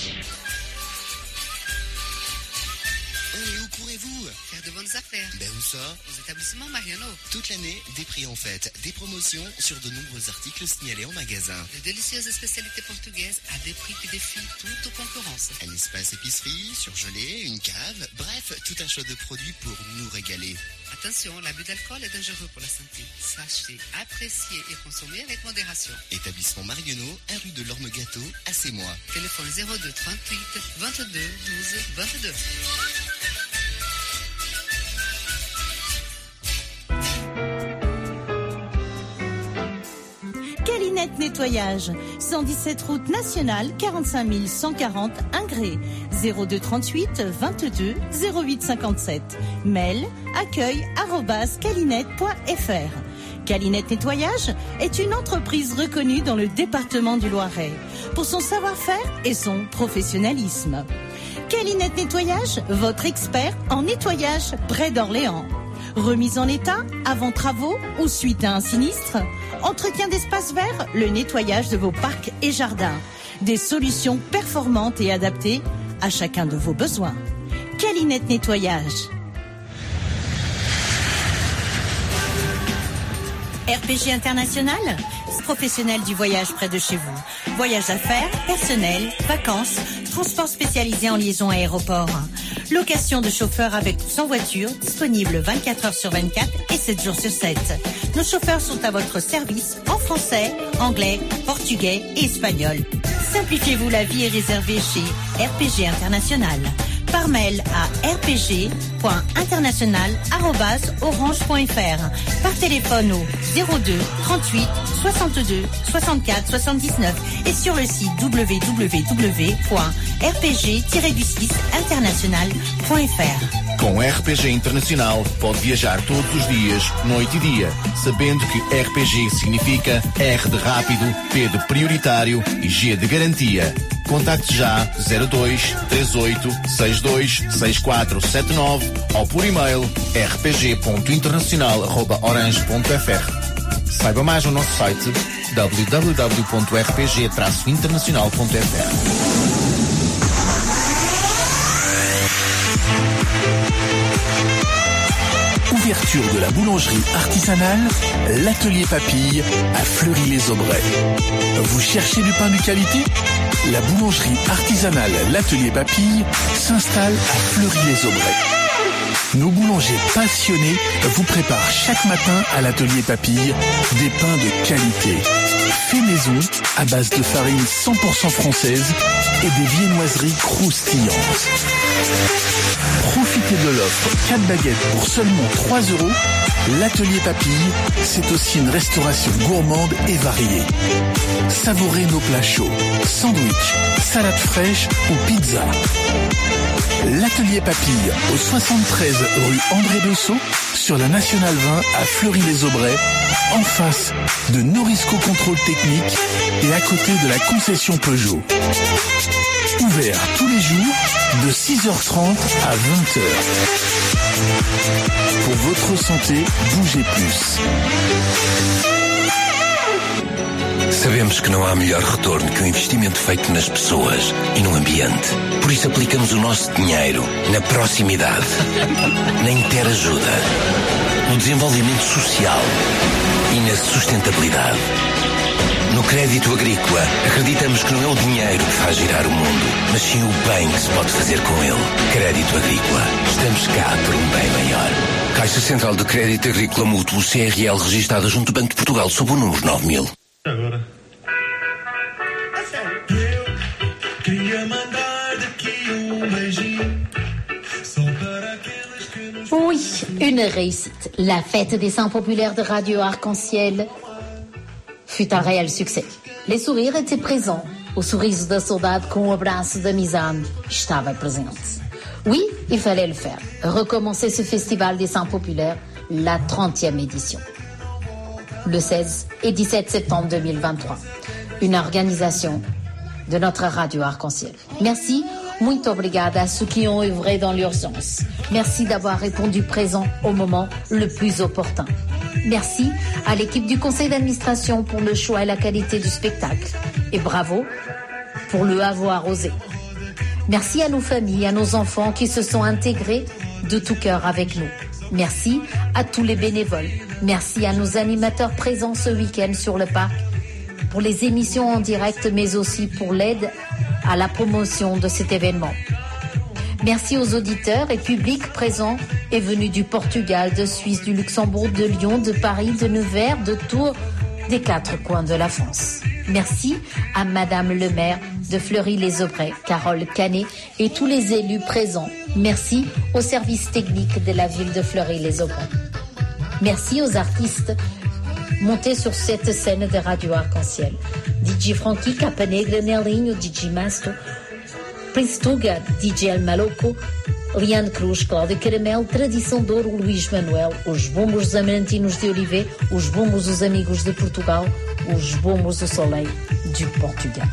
Oh, et où courez-vous? Faire de bonnes affaires. Ben où ça? Aux établissements Mariano. Toute l'année, des prix en fête, des promotions sur de nombreux articles signalés en magasin. De délicieuses spécialités portugaises à des prix qui défient toute concurrence. Un espace épicerie, surgelé, une cave, bref, tout un choix de produits pour nous régaler. Attention, l'abus d'alcool est dangereux pour la santé. Sachez apprécier et consommer avec modération. Établissement Mariano, un rue de l'Orme Gâteau, à Sémois. Téléphone zéro deux trente-huit vingt-deux douze vingt-deux. Calinette Nettoyage, cent dix-sept route nationale, quarante-cinq mille cent quarante Ingré, zéro deux trente-huit vingt-deux zéro huit cinquante-sept. Mail accueil arobase calinette point f r. Calinette Nettoyage est une entreprise reconnue dans le département du Loiret pour son savoir-faire et son professionnalisme. Calinette Nettoyage, votre expert en nettoyage près d'Orléans. Remise en état, avant travaux ou suite à un sinistre. Entretien d'espaces verts, le nettoyage de vos parcs et jardins. Des solutions performantes et adaptées à chacun de vos besoins. Calinette Nettoyage. R P G International, professionnel du voyage près de chez vous. Voyage d'affaires, personnel, vacances, transport spécialisé en liaison aéroport. Location de chauffeurs avec ou sans voiture, disponible vingt-quatre heures sur vingt-quatre et sept jours sur sept. Nos chauffeurs sont à votre service en français, anglais, portugais et espagnol. Simplifiez-vous la vie et réservez chez R P G International. Par mail à r p g point international arobase orange point f r. Par téléphone au zéro deux trente-huit soixante-deux soixante-quatre soixante-dix-neuf et sur le site w w w point r p g tiret du six international point f r. Com R P G Internacional pode viajar todos os dias, noite e dia, sabendo que R P G significa R de rápido, P de prioritário e G de garantia. Contacte já zero dois três oito seis dois seis quatro sete nove ou por e-mail r p g ponto internacional arroba orange ponto f r. Saiba mais no nosso site w w w ponto r p g traço internacional ponto f r. Ouverture de la boulangerie artisanale, l'atelier Papille à Fleury-les-Aubrais. Vous cherchez du pain de qualité? La boulangerie artisanale L'Atelier Papille s'installe à Fleury-les-Aubrais. Nos boulangers passionnés vous préparent chaque matin à l'Atelier Papille des pains de qualité. Fait maison à base de farine cent pour cent française et des viennoiseries croustillantes. Profitez de l'offre quatre baguettes pour seulement trois euros. L'Atelier Papille, c'est aussi une restauration gourmande et variée. Savourez nos plats chauds, sandwich, salade fraîche ou pizza. L'Atelier Papille, au soixante-treize rue André Dessau, sur la Nationale vingt à Fleury-les-Aubrais, en face de Norisco Contrôle Technique et à côté de la concession Peugeot. Ouvert tous les jours de six heures trente à vingt heures. Pour votre santé, bougez plus. Sabemos que não há melhor retorno que o investimento feito nas pessoas e no ambiente. Por isso aplicamos o nosso dinheiro na proximidade, na interajuda, no desenvolvimento social e na sustentabilidade. No crédito agrícola, acreditamos que não é o dinheiro que faz girar o mundo, mas sim o bem que se pode fazer com ele. Crédito agrícola. Estamos cá por um bem maior. Caixa Central de Crédito Agrícola Mútuo, C R L, registada junto do Banco de Portugal, sob o número nove mil. Agora. Eu queria mandar daqui um beijinho só para aqueles que nos... Oui, une réussite. La fête des saints populaires de Radio Arc-en-Ciel fut un réel succès. Les sourires étaient présents. O sorriso da saudade com o abraço da amizade estava presente. Oui, il fallait le faire. Recommencer ce festival des saints populaires, la trentième édition. Le seize et dix-sept septembre deux mille vingt-trois. Une organisation de notre Radio Arc-en-Ciel. Merci, muito obrigada à ceux qui ont œuvré dans l'urgence. Merci d'avoir répondu présent au moment le plus opportun. Merci à l'équipe du conseil d'administration pour le choix et la qualité du spectacle. Et bravo pour le avoir osé. Merci à nos familles, à nos enfants qui se sont intégrés de tout cœur avec nous. Merci à tous les bénévoles. Merci à nos animateurs présents ce week-end sur le parc pour les émissions en direct, mais aussi pour l'aide à la promotion de cet événement. Merci aux auditeurs et publics présents et venus du Portugal, de Suisse, du Luxembourg, de Lyon, de Paris, de Nevers, de Tours, des quatre coins de la France. Merci à Madame le maire de Fleury-les-Aubrais, Carole Canet, et tous les élus présents. Merci au service technique de la ville de Fleury-les-Aubrais. Merci aux artistes montés sur cette scène de Radio Arc-en-Ciel. D J Frankie, Capa Negra, Nelinho, D J Masto, Prince Tuga, D J El Maloco, Liane Cruz, Cláudia Caramelo, Tradição de Ouro, Luís Manuel, os bombos dos Amarantinos de Olivet, os bombos dos Amigos de Portugal, os bombos do Soleil du Portugal.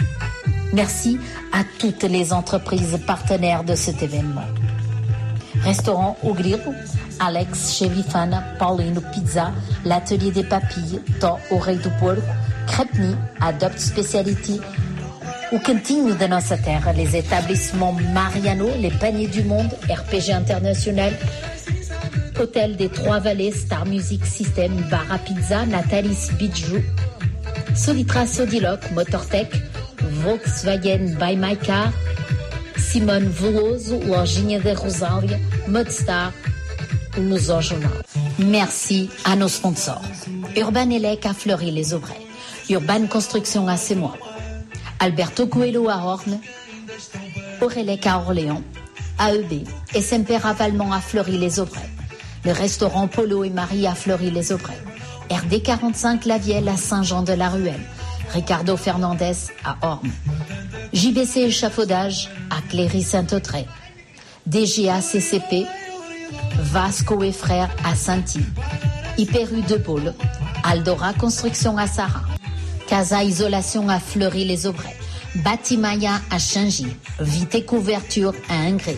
Merci à toutes les entreprises partenaires de cet événement. Restaurant Au Grilo, Alex, Chevifana, Paulino Pizza, l'Atelier des Papilles, Tó, o Rei do Porco, Crepni, Adopt Speciality, o Cantinho da Nossa Terra, les établissements Mariano, les Paniers du Monde, R P G International, Hôtel des Trois-Vallées, Star Music System, Bar à Pizza, Natalis Bijou, Solitra Sodiloc, Motortech, Volkswagen by My Car, Simone Veloso, Lojinha da Rosália, Modstar, Luso Jornal. Merci à nos sponsors. Urban Elec à Fleury-les-Aubrais, Urban Construction à Sémois, Alberto Coelho à Orne, Aurélec à Orléans, A E B, S M P Ravalement à Fleury-les-Aubrais, le restaurant Polo et Marie à Fleury-les-Aubrais, R D quarante-cinq Lavielle à Saint-Jean-de-la-Ruelle, Ricardo Fernandez à Orne, J B C Échafaudage à Cléry-Saint-Autrey, D G A C C P, Vasco et Frères à Saint-Y, Hyperu de Baule, Aldora Construction à Sarah, Casa Isolation à Fleury-les-Aubrais, Batimaia à Changi, Vité Couverture à Ingré.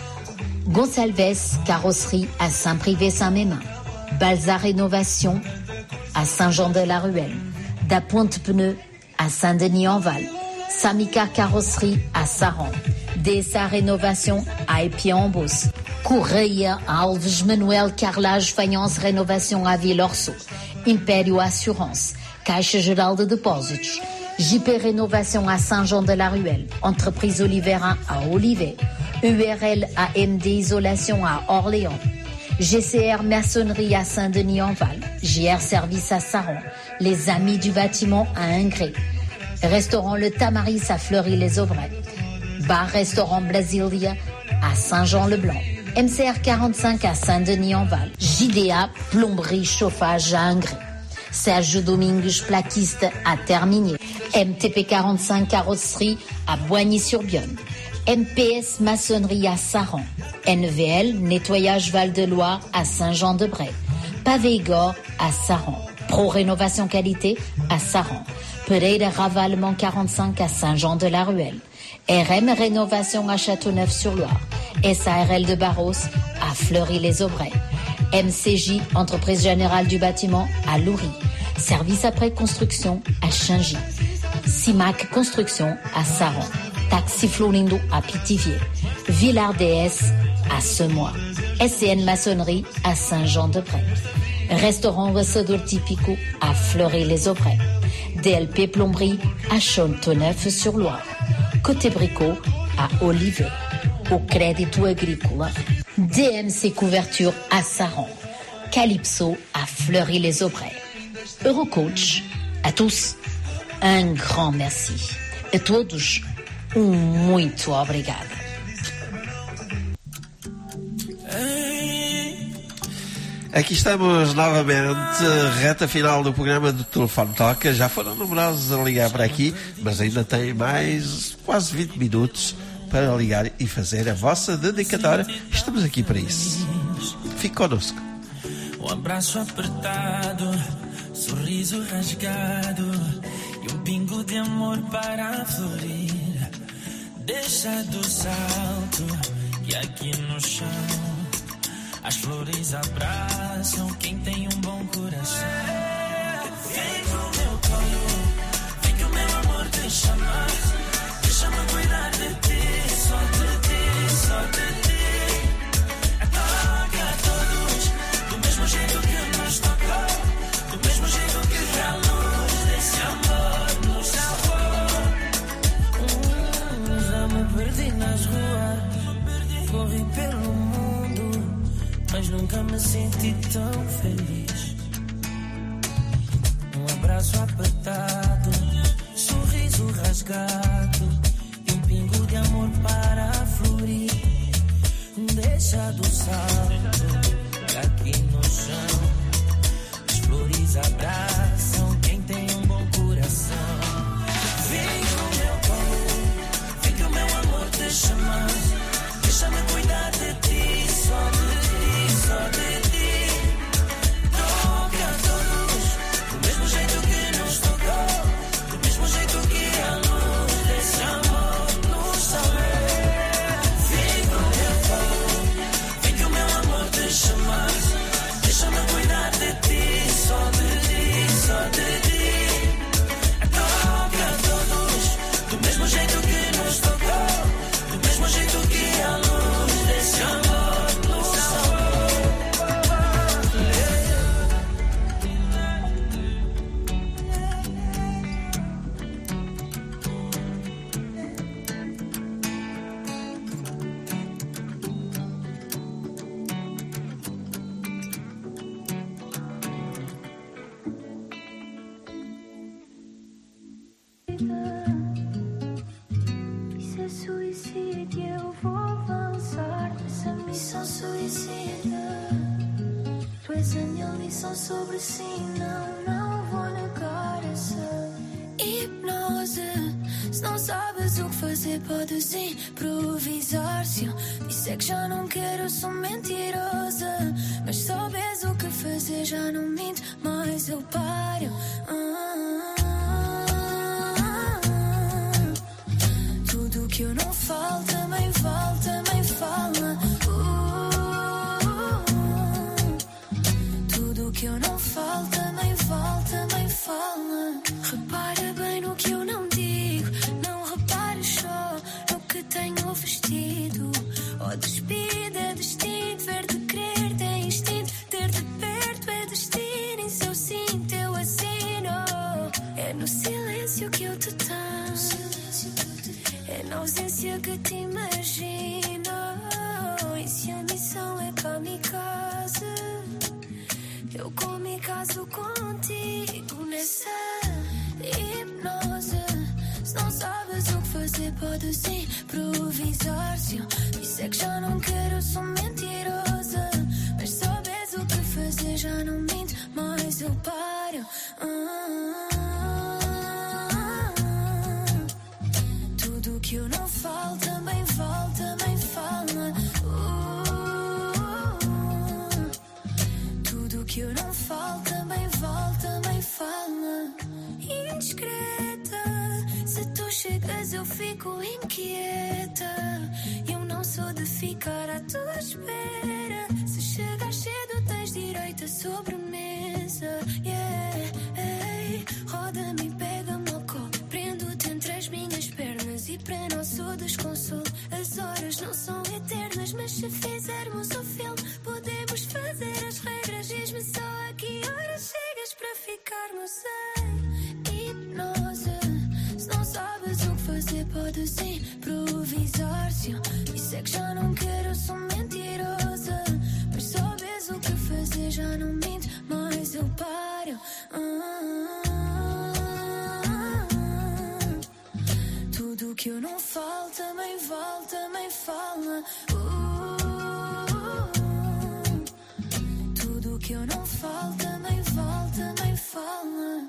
Gonçalves Carrosserie à Saint-Privé-Saint-Mémin. Balza Rénovation à Saint-Jean-de-la-Ruelle. Daponte Pneus à Saint-Denis-en-Val. Samika Carrosserie à Saran. D S A Rénovation à Épied-en-Beauce. Correia Alves Manuel Carlage Faïence Rénovation à Villorço. Império Assurance. Caixa Geral de Depósitos. J P Rénovation à Saint-Jean-de-la-Ruelle. Entreprise Olivera à Olivet. U R L A M D Isolation à Orléans. G C R Maçonnerie à Saint-Denis-en-Val. J R Service à Saran. Les Amis du Bâtiment à Ingré. Restaurant Le Tamaris à Fleury-les-Aubrais. Bar-restaurant Brasilia à Saint-Jean-le-Blanc. M C R quarante-cinq à Saint-Denis-en-Val. J D A Plomberie Chauffage à Ingré. Serge Domingues Plaquiste à Terminier. M T P quarante-cinq Carrosserie à Boigny-sur-Bionne. M P S Maçonnerie à Saran. N V L Nettoyage Val-de-Loire à Saint-Jean-de-Bray. Pavé-Igor à Saran. Pro Rénovation Qualité à Saran. Pereira Ravalement quarante-cinq à Saint-Jean-de-la-Ruelle. R M Rénovation à Châteauneuf-sur-Loire. S A R L de Barros à Fleury-les-Aubrais. M C J Entreprise Générale du Bâtiment à Loury. Service après construction à Changi. Simac Construction à Saran. Taxi Florindo à Pithiviers. Villard D S à Semois. S C N Maçonnerie à Saint-Jean-de-Bray. Restaurant Receveur Typico à Fleury-les-Aubrais. D L P Plomberie à Châteauneuf-sur-Loire. Côté Bricot à Olivet. Au Crédito Agrícola. D M C Couverture à Saran. Calypso à Fleury-les-Aubrais. Eurocoach a tous um grand merci. A todos um muito obrigada. Aqui estamos novamente, reta final do programa do Telefone Toca. Já foram numerosos a ligar para aqui, mas ainda tem mais quase vinte minutos para ligar e fazer a vossa dedicatória. Estamos aqui para isso. Fique connosco. Um abraço apertado, sorriso rasgado e um pingo de amor para florir. Deixa do salto que aqui no chão as flores abraçam quem tem um bom coração. Vem pro meu colo, vem que o meu amor te chama. Deixa-me cuidar de ti, só de ti, só de ti. Toca a todos, do mesmo jeito que nos tocou, do mesmo jeito que a luz desse amor nos salvou. Hum, já me perdi nas ruas, corri pelo mundo, mas nunca me senti tão feliz. Um abraço apertado, sorriso rasgado e um pingo de amor para florir. Deixa do salto que aqui no chão as flores abraçam quem tem um bom coração. Vem pro meu colo, vem que o meu amor te chama. Deixa-me cuidar de ti, só de ti, só de ti. Toca a todos, do mesmo jeito que nos tocou, do mesmo jeito que a luz desse amor nos salvou. Vem pro meu colo, vem que o meu amor te chama. Deixa-me cuidar de ti, só de ti, só de ti. Toca a todos, do mesmo jeito que nos tocou, do mesmo jeito que a luz desse amor nos salvou. Isso é suicídio, eu vou avançar nessa missão suicida. Tu és a minha lição sobre si, não, não vou negar essa hipnose. Se não sabes o que fazer, podes improvisar. Se eu disser que já não quero, sou mentirosa. Mas se souberes o que fazer, já não minto, mas eu paro. Ah, ah, ah. falo também falo, também fala. Uh, tudo que eu não falo também falo, também fala. Repara bem no que eu não digo, não repares só no que tenho vestido. Oh, despido é destino, ver-te querer é instinto, ter-te perto é destino, e se eu sinto eu assino. É no silêncio que eu te tenho, é na ausência que te imagino. E se a missão é kamikaze, eu como e caso contigo nessa hipnose. Se não sabes o que fazer, podes improvisar. Se eu disser que já não quero, eu sou mentirosa. Mas sabes o que fazer, já não minto, mas eu paro. Ah, tudo que eu não falo também falo, também fala. Uh, tudo que eu não falo também falo, também fala. Indiscreta, se tu chegas eu fico inquieta. Eu não sou de ficar à tua espera. Se chegas cedo tens direito a sobremesa. Yeah, hey, roda-me e pega-me ao colo, prendo-te entre as minhas pernas. E para nosso desconsolo as horas não são eternas, mas se fizermos o filme podemos fazer as regras. Diz-me só a que horas chegas para ficarmos em hipnose. Se não sabes o que fazer, podes improvisar. Se eu disser que já não quero, eu sou mentirosa. Mas sabes o que fazer, já não minto, mas eu paro. Ah, tudo que eu não falo também vale, também fala. Uh, tudo que eu não falo também vale, também fala.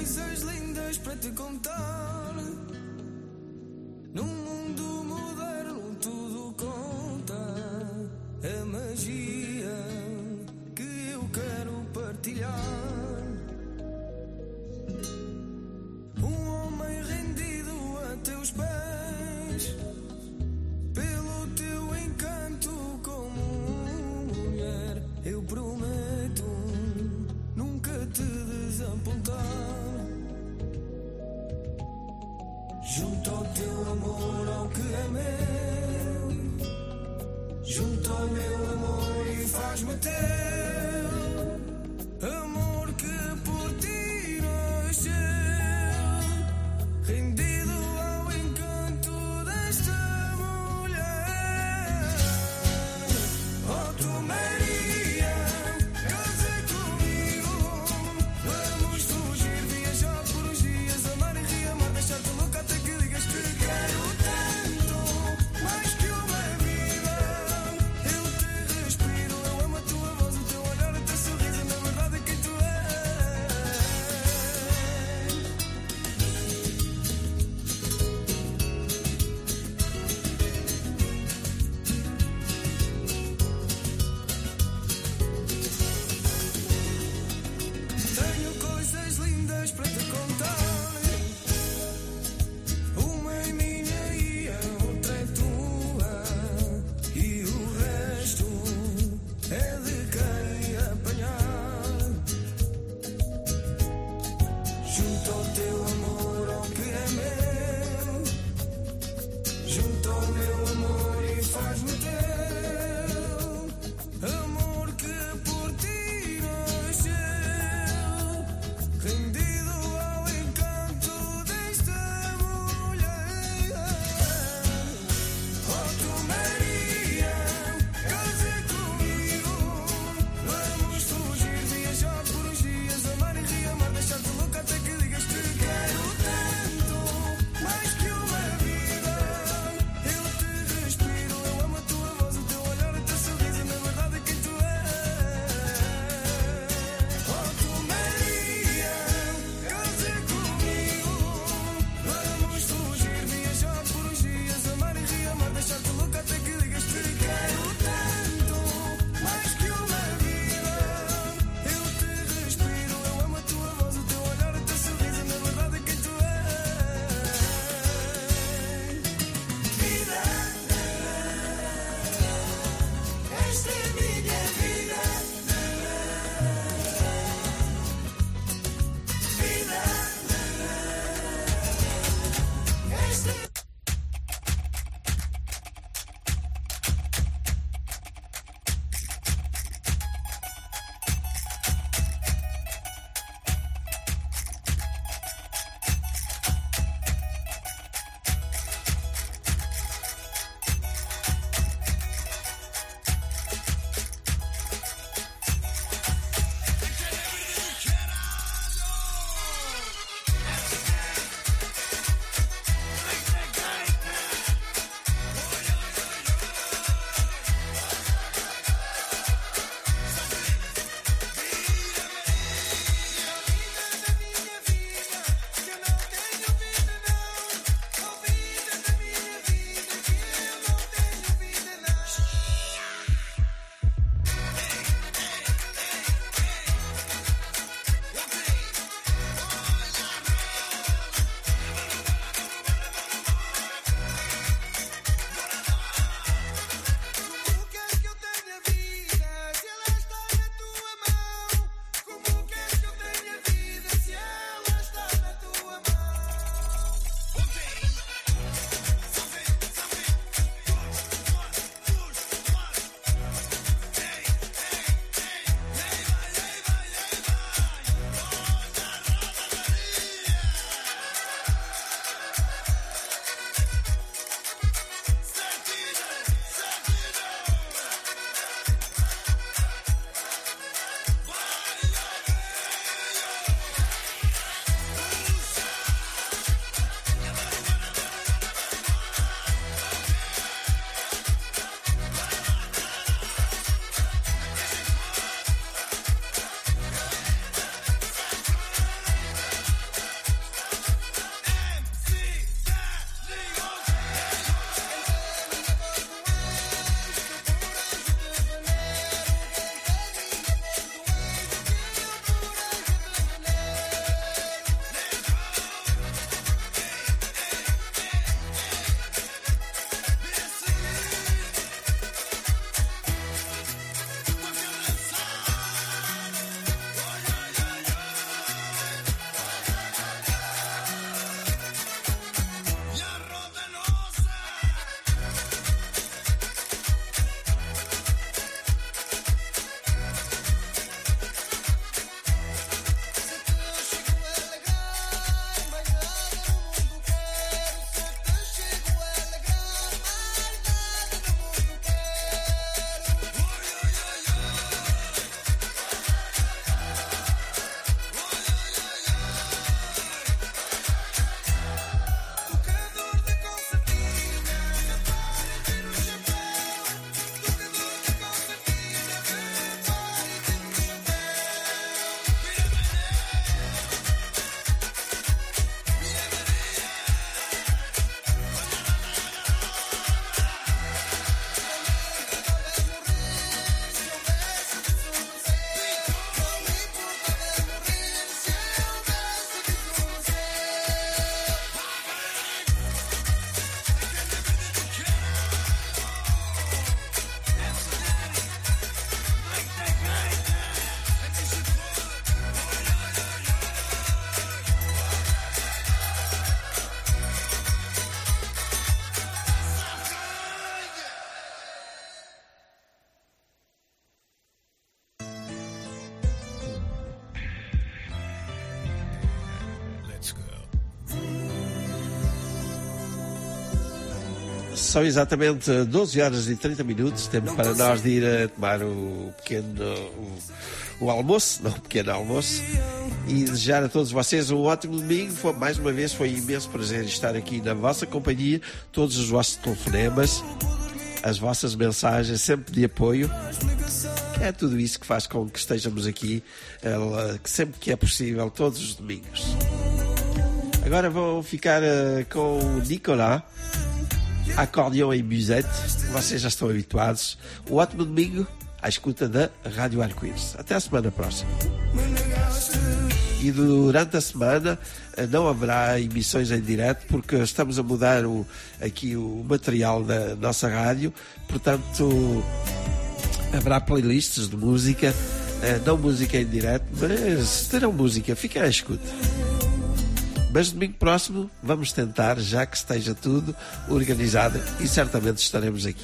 coisas lindas para te contar. Num mundo moderno tudo conta. A magia que eu quero partilhar. Um homem rendido a teus pés. Pelo teu encanto como mulher, eu prometo nunca te desapontar. Junto ao teu amor, ao que é meu, junto ao meu amor e faz-me teu. Amor que por ti nasceu, rendido ao encanto desta mulher. Oh, tu Maria, casa comigo. Vamos fugir, viajar por uns dias, amar e reamar, deixar-te louca até que digas que quero tanto, mais que uma vida. Eu te respiro, eu amo a tua voz, o teu São exatamente doze horas e trinta minutos, tempo para nós de ir a tomar o pequeno o, o almoço, não o pequeno almoço, e desejar a todos vocês um ótimo domingo. Foi, mais uma vez foi um imenso prazer estar aqui na vossa companhia, todos os vossos telefonemas, as vossas mensagens, sempre de apoio. É tudo isso que faz com que estejamos aqui, que sempre que é possível, todos os domingos. Agora vou ficar uh, com o Nicolas, acordeão e musette. Vocês já estão habituados. Um ótimo domingo à escuta da Rádio Arco-Íris. Até a semana próxima. E durante a semana uh, não haverá emissões em direto, porque estamos a mudar o, aqui o material da nossa rádio. Portanto, haverá playlists de música, uh, não música em direto, mas terão música. Fiquem à escuta. Mas domingo próximo vamos tentar, já que esteja tudo organizado, e certamente estaremos aqui.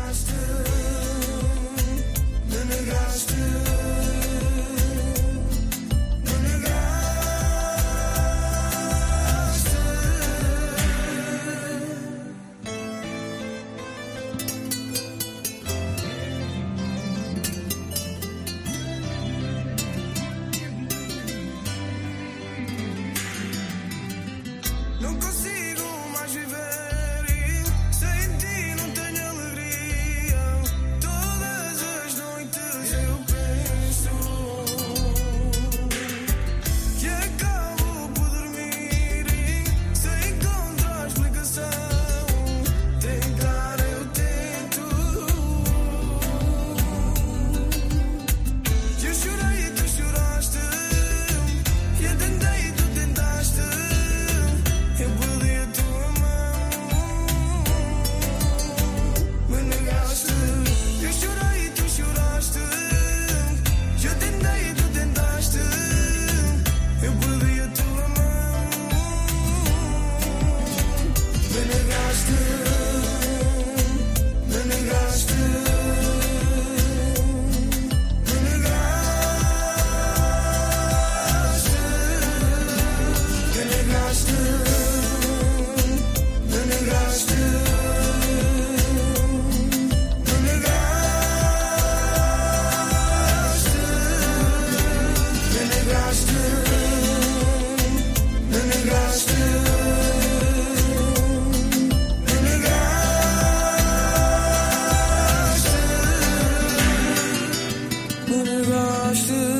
Não consigo mais viver e sem ti não tenho alegria. Todas as noites eu penso que acabo por dormir e sem encontrar explicação. Tentar eu tento. Eu chorei e tu choraste, e eu tentei e tu tentaste. Eu pedi a tua mão, me negaste. Eu chorei e tu choraste. Eu tentei e tu tentaste. Eu pedi a tua mão, me negaste, me negaste, me negaste, me negaste. Me negaste, me negaste, me negaste, me negaste, me negaste, me negaste.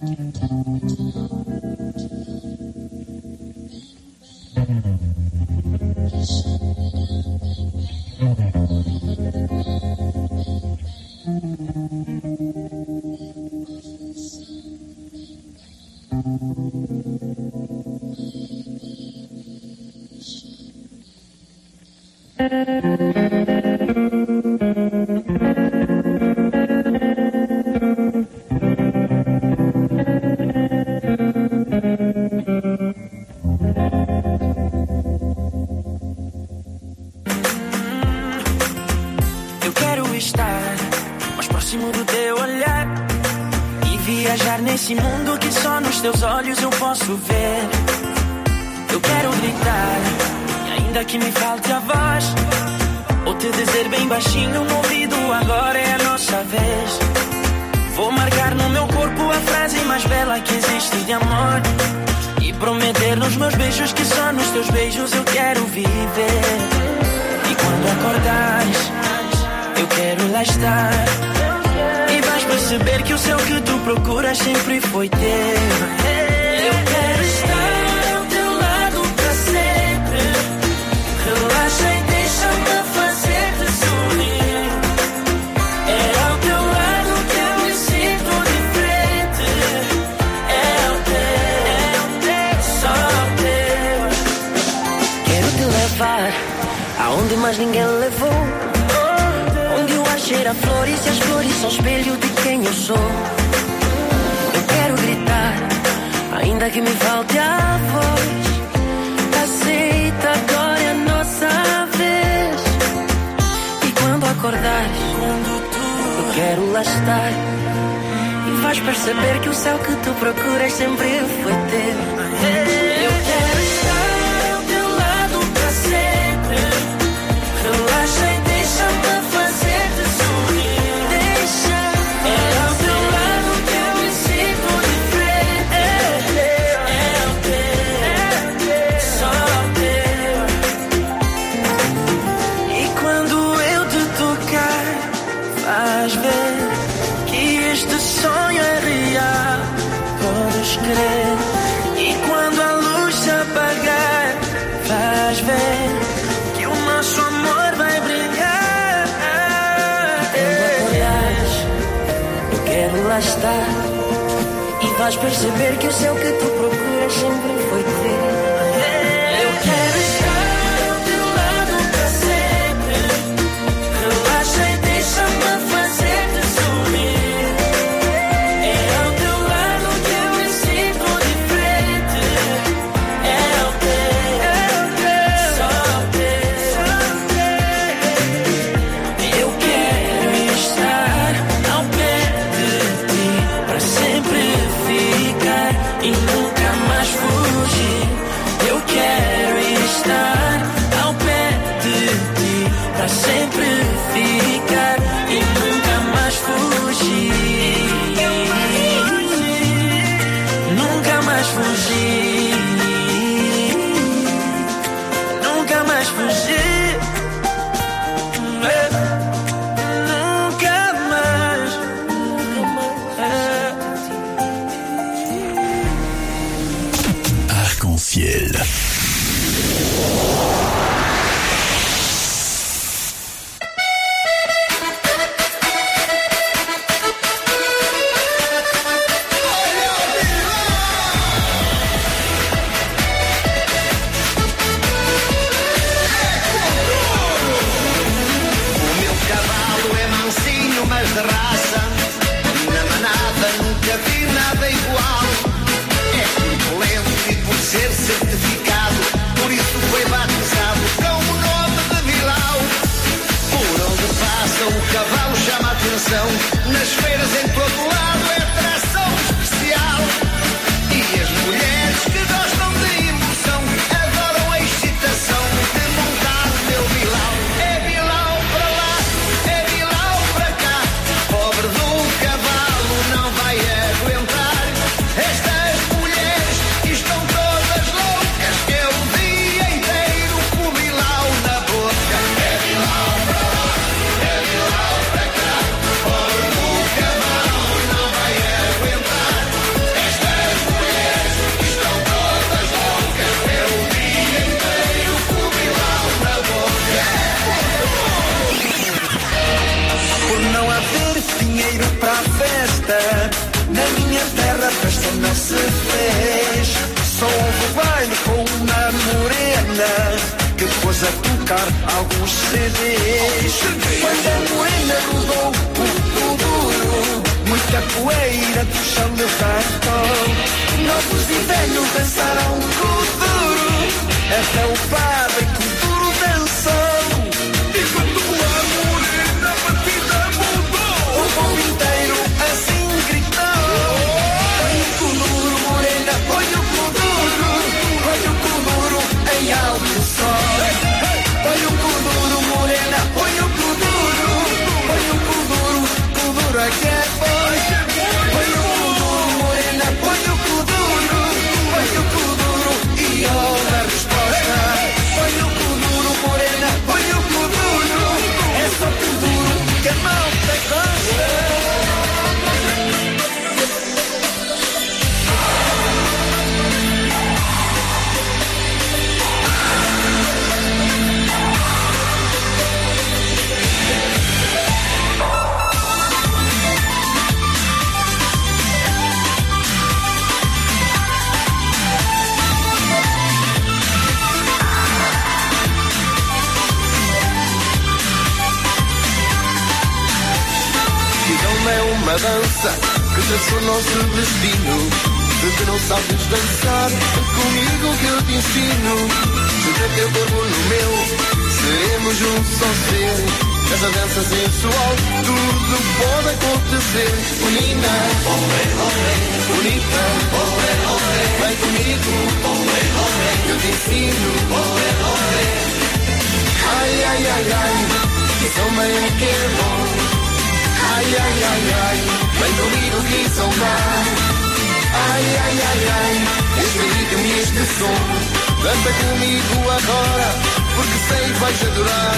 Eu quero estar mais próximo do teu olhar e viajar nesse mundo que só nos teus olhos eu posso ver. Eu quero gritar, e ainda que me falte a voz, ou te dizer bem baixinho no ouvido, agora é a nossa vez. Vou marcar no meu corpo a frase mais bela que existe de amor e prometer nos meus beijos que só nos teus beijos eu quero viver. E quando acordares, eu quero lá estar e vais perceber que o céu que tu procuras sempre foi teu. Eu quero estar ao teu lado pra sempre. Relaxa e deixa-me fazer-te sorrir. É ao teu lado que eu me sinto diferente. É o teu, é o teu, só o teu. Quero te levar aonde mais ninguém levou. Onde o ar cheira a flores e as flores são espelho de quem eu sou. Eu quero gritar, ainda que me falte a voz. Aceita, agora é a nossa vez. E quando acordares, eu quero lá estar e vais perceber que o céu que tu procuras sempre foi teu. Eu quero estar ao teu lado pra sempre. Relaxa e deixa-me fazer-te sorrir. Deixa, é ao teu lado que eu me sinto diferente. É o teu, só o teu. E quando eu te tocar, vais ver que este sonho é real. Podes crer. E quando a luz se apagar, vais ver que o nosso amor vai brilhar. Quando acordares, eu quero lá estar e vais perceber que o céu que tu procuras sempre foi teu. Eu quero estar ao teu lado pra sempre. Relaxa e deixa-me fazer-te sorrir. É ao teu lado que eu me sinto diferente. É o teu, só o teu. Eu quero estar ao pé de ti pra sempre ficar e nunca mais fugir. Eu quero estar ao pé de ti pra sempre ficar e nunca mais fugir. Nunca mais fugir. Nunca mais fugir. É. Nunca mais. É. Arc-en-ciel. O meu cavalo é mansinho, mas de raça. Na manada nunca vi nada igual. É muito lento e por ser certificado não se fez. Só houve baile com uma morena que pôs a tocar alguns C Ds. Quando a morena rodou o duro, muita poeira do chão de cartão. Novos e velhos dançaram o duro, até o padre que o duro dançou. E quando a morena a batida mudou, o povo inteiro assim gritou. Põe o duro, morena, põe o duro, põe o duro em alto som. Põe o duro, morena, põe o duro, põe o duro, o duro é que é bom. Põe o duro, morena, põe o duro, põe o duro e olha a resposta. Põe o duro, morena, põe o duro, é só o duro que a malta gosta. É uma dança que traçou o nosso destino. Se tu não sabes dançar, comigo que eu te ensino. Junta teu corpo no meu, seremos um só ser. Essa dança sensual, tudo pode acontecer. Menina, olé, olé, bonita, olé, olé, vem comigo, olé, olé, eu te ensino, olé, olé. Ai, ai, ai, ai, isso também é que é bom. Ai, ai, ai, ai, vem comigo que saudar. Ai, ai, ai, ai, este ritmo e este som. Dança comigo agora, porque sei que vais adorar.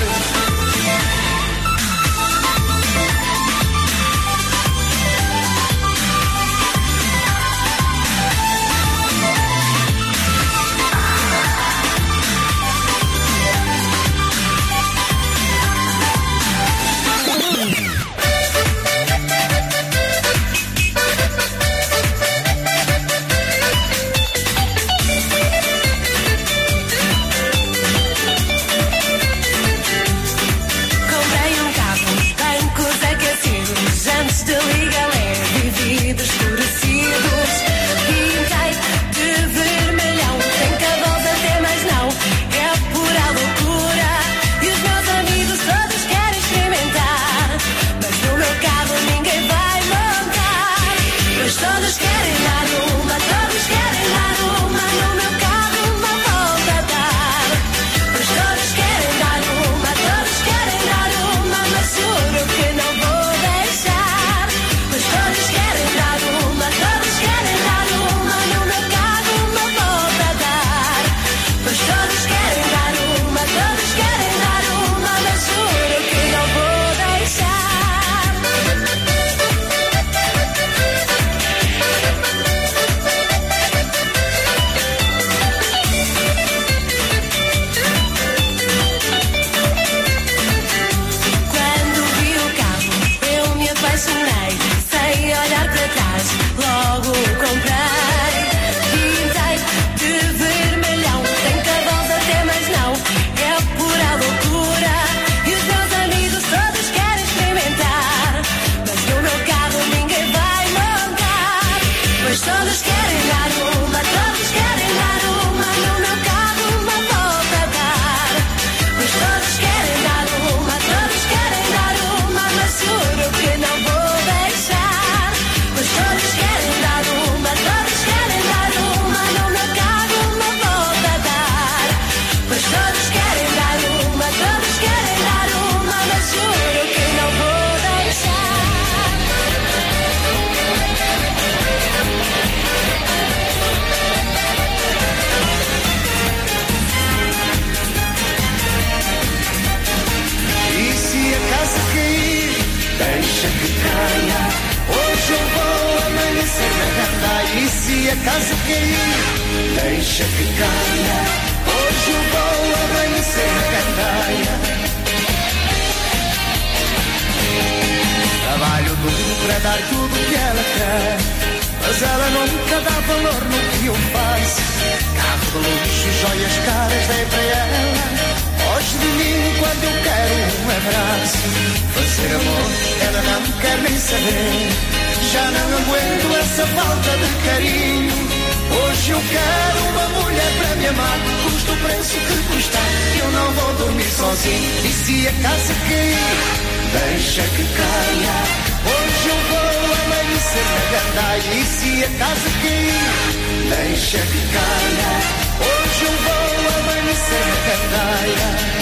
a casa cair, deixa que caia. Hoje o vou amanhecer na candeia. Trabalho duro para dar tudo que ela quer, mas ela nunca dá Peluche, joias caras dei para ela. Hoje de mim quando eu quero um abraço. Fazer amor, ela não quer nem saber. Já não aguento essa falta de carinho. Hoje eu quero uma mulher para me amar. Custa o preço que custar, eu não vou dormir sozinho. E se a casa cair, deixa que caia. Hoje eu vou amanhecer na gandaia. E se a casa cair, deixa que caia. Hoje eu vou amanhecer na gandaia.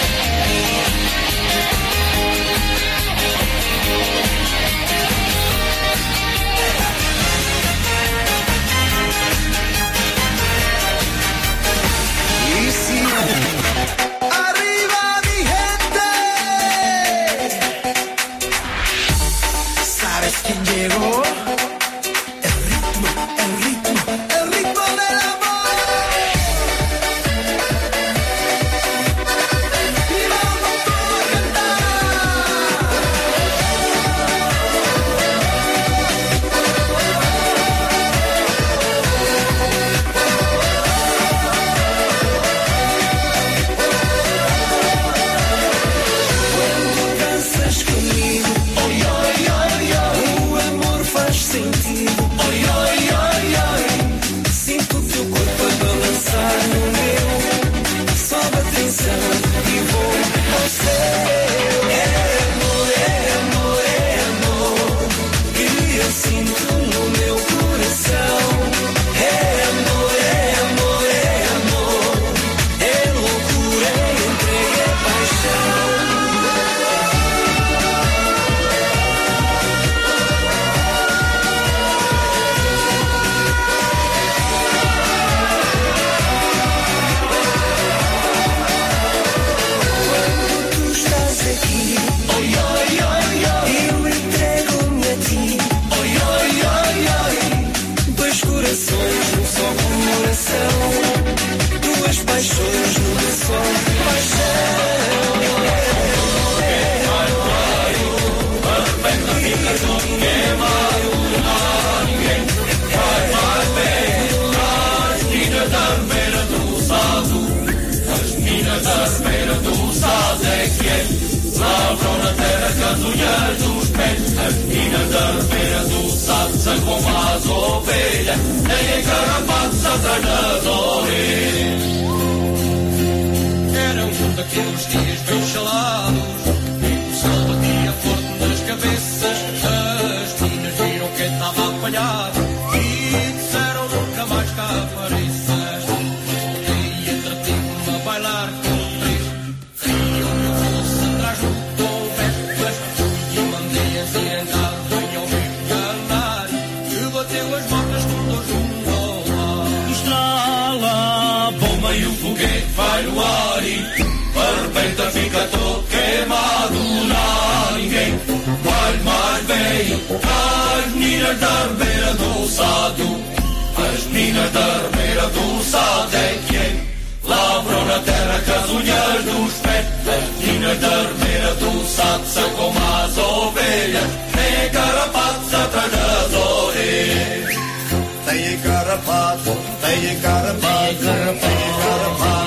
Arriba mi gente. ¿Sabes quién llegó? El ritmo, el ritmo, el ritmo del amor. Y vamos todos a cantar. Lavram na terra com as unhas dos pés. As meninas da beira do sado são como as ovelhas, nem encaramados atrás das orelhas. Era um daqueles dias bem gelados, e o sol batia forte nas cabeças. As meninas viram quem estava apanhado e disseram nunca mais cá apareças. Voltei entretive-me a bailar com três. Saí o meu bolso atrás do tom vespas e mandei-as ir entrar bem ao meio canário, que bateu as botas com dois rumo ao mar. Estrala, bomba e o foguete vai no ar e de repente fica todo queimado. Lá ninguém vai mais bem. As meninas da beira do sado, as meninas da beira do sado é quem lavram na terra com as unhas dos pés. As meninas da beira do sado são como as ovelhas, têm carapatos atrás das orelhas. Tem carrapato, tem carrapato, tem carrapato.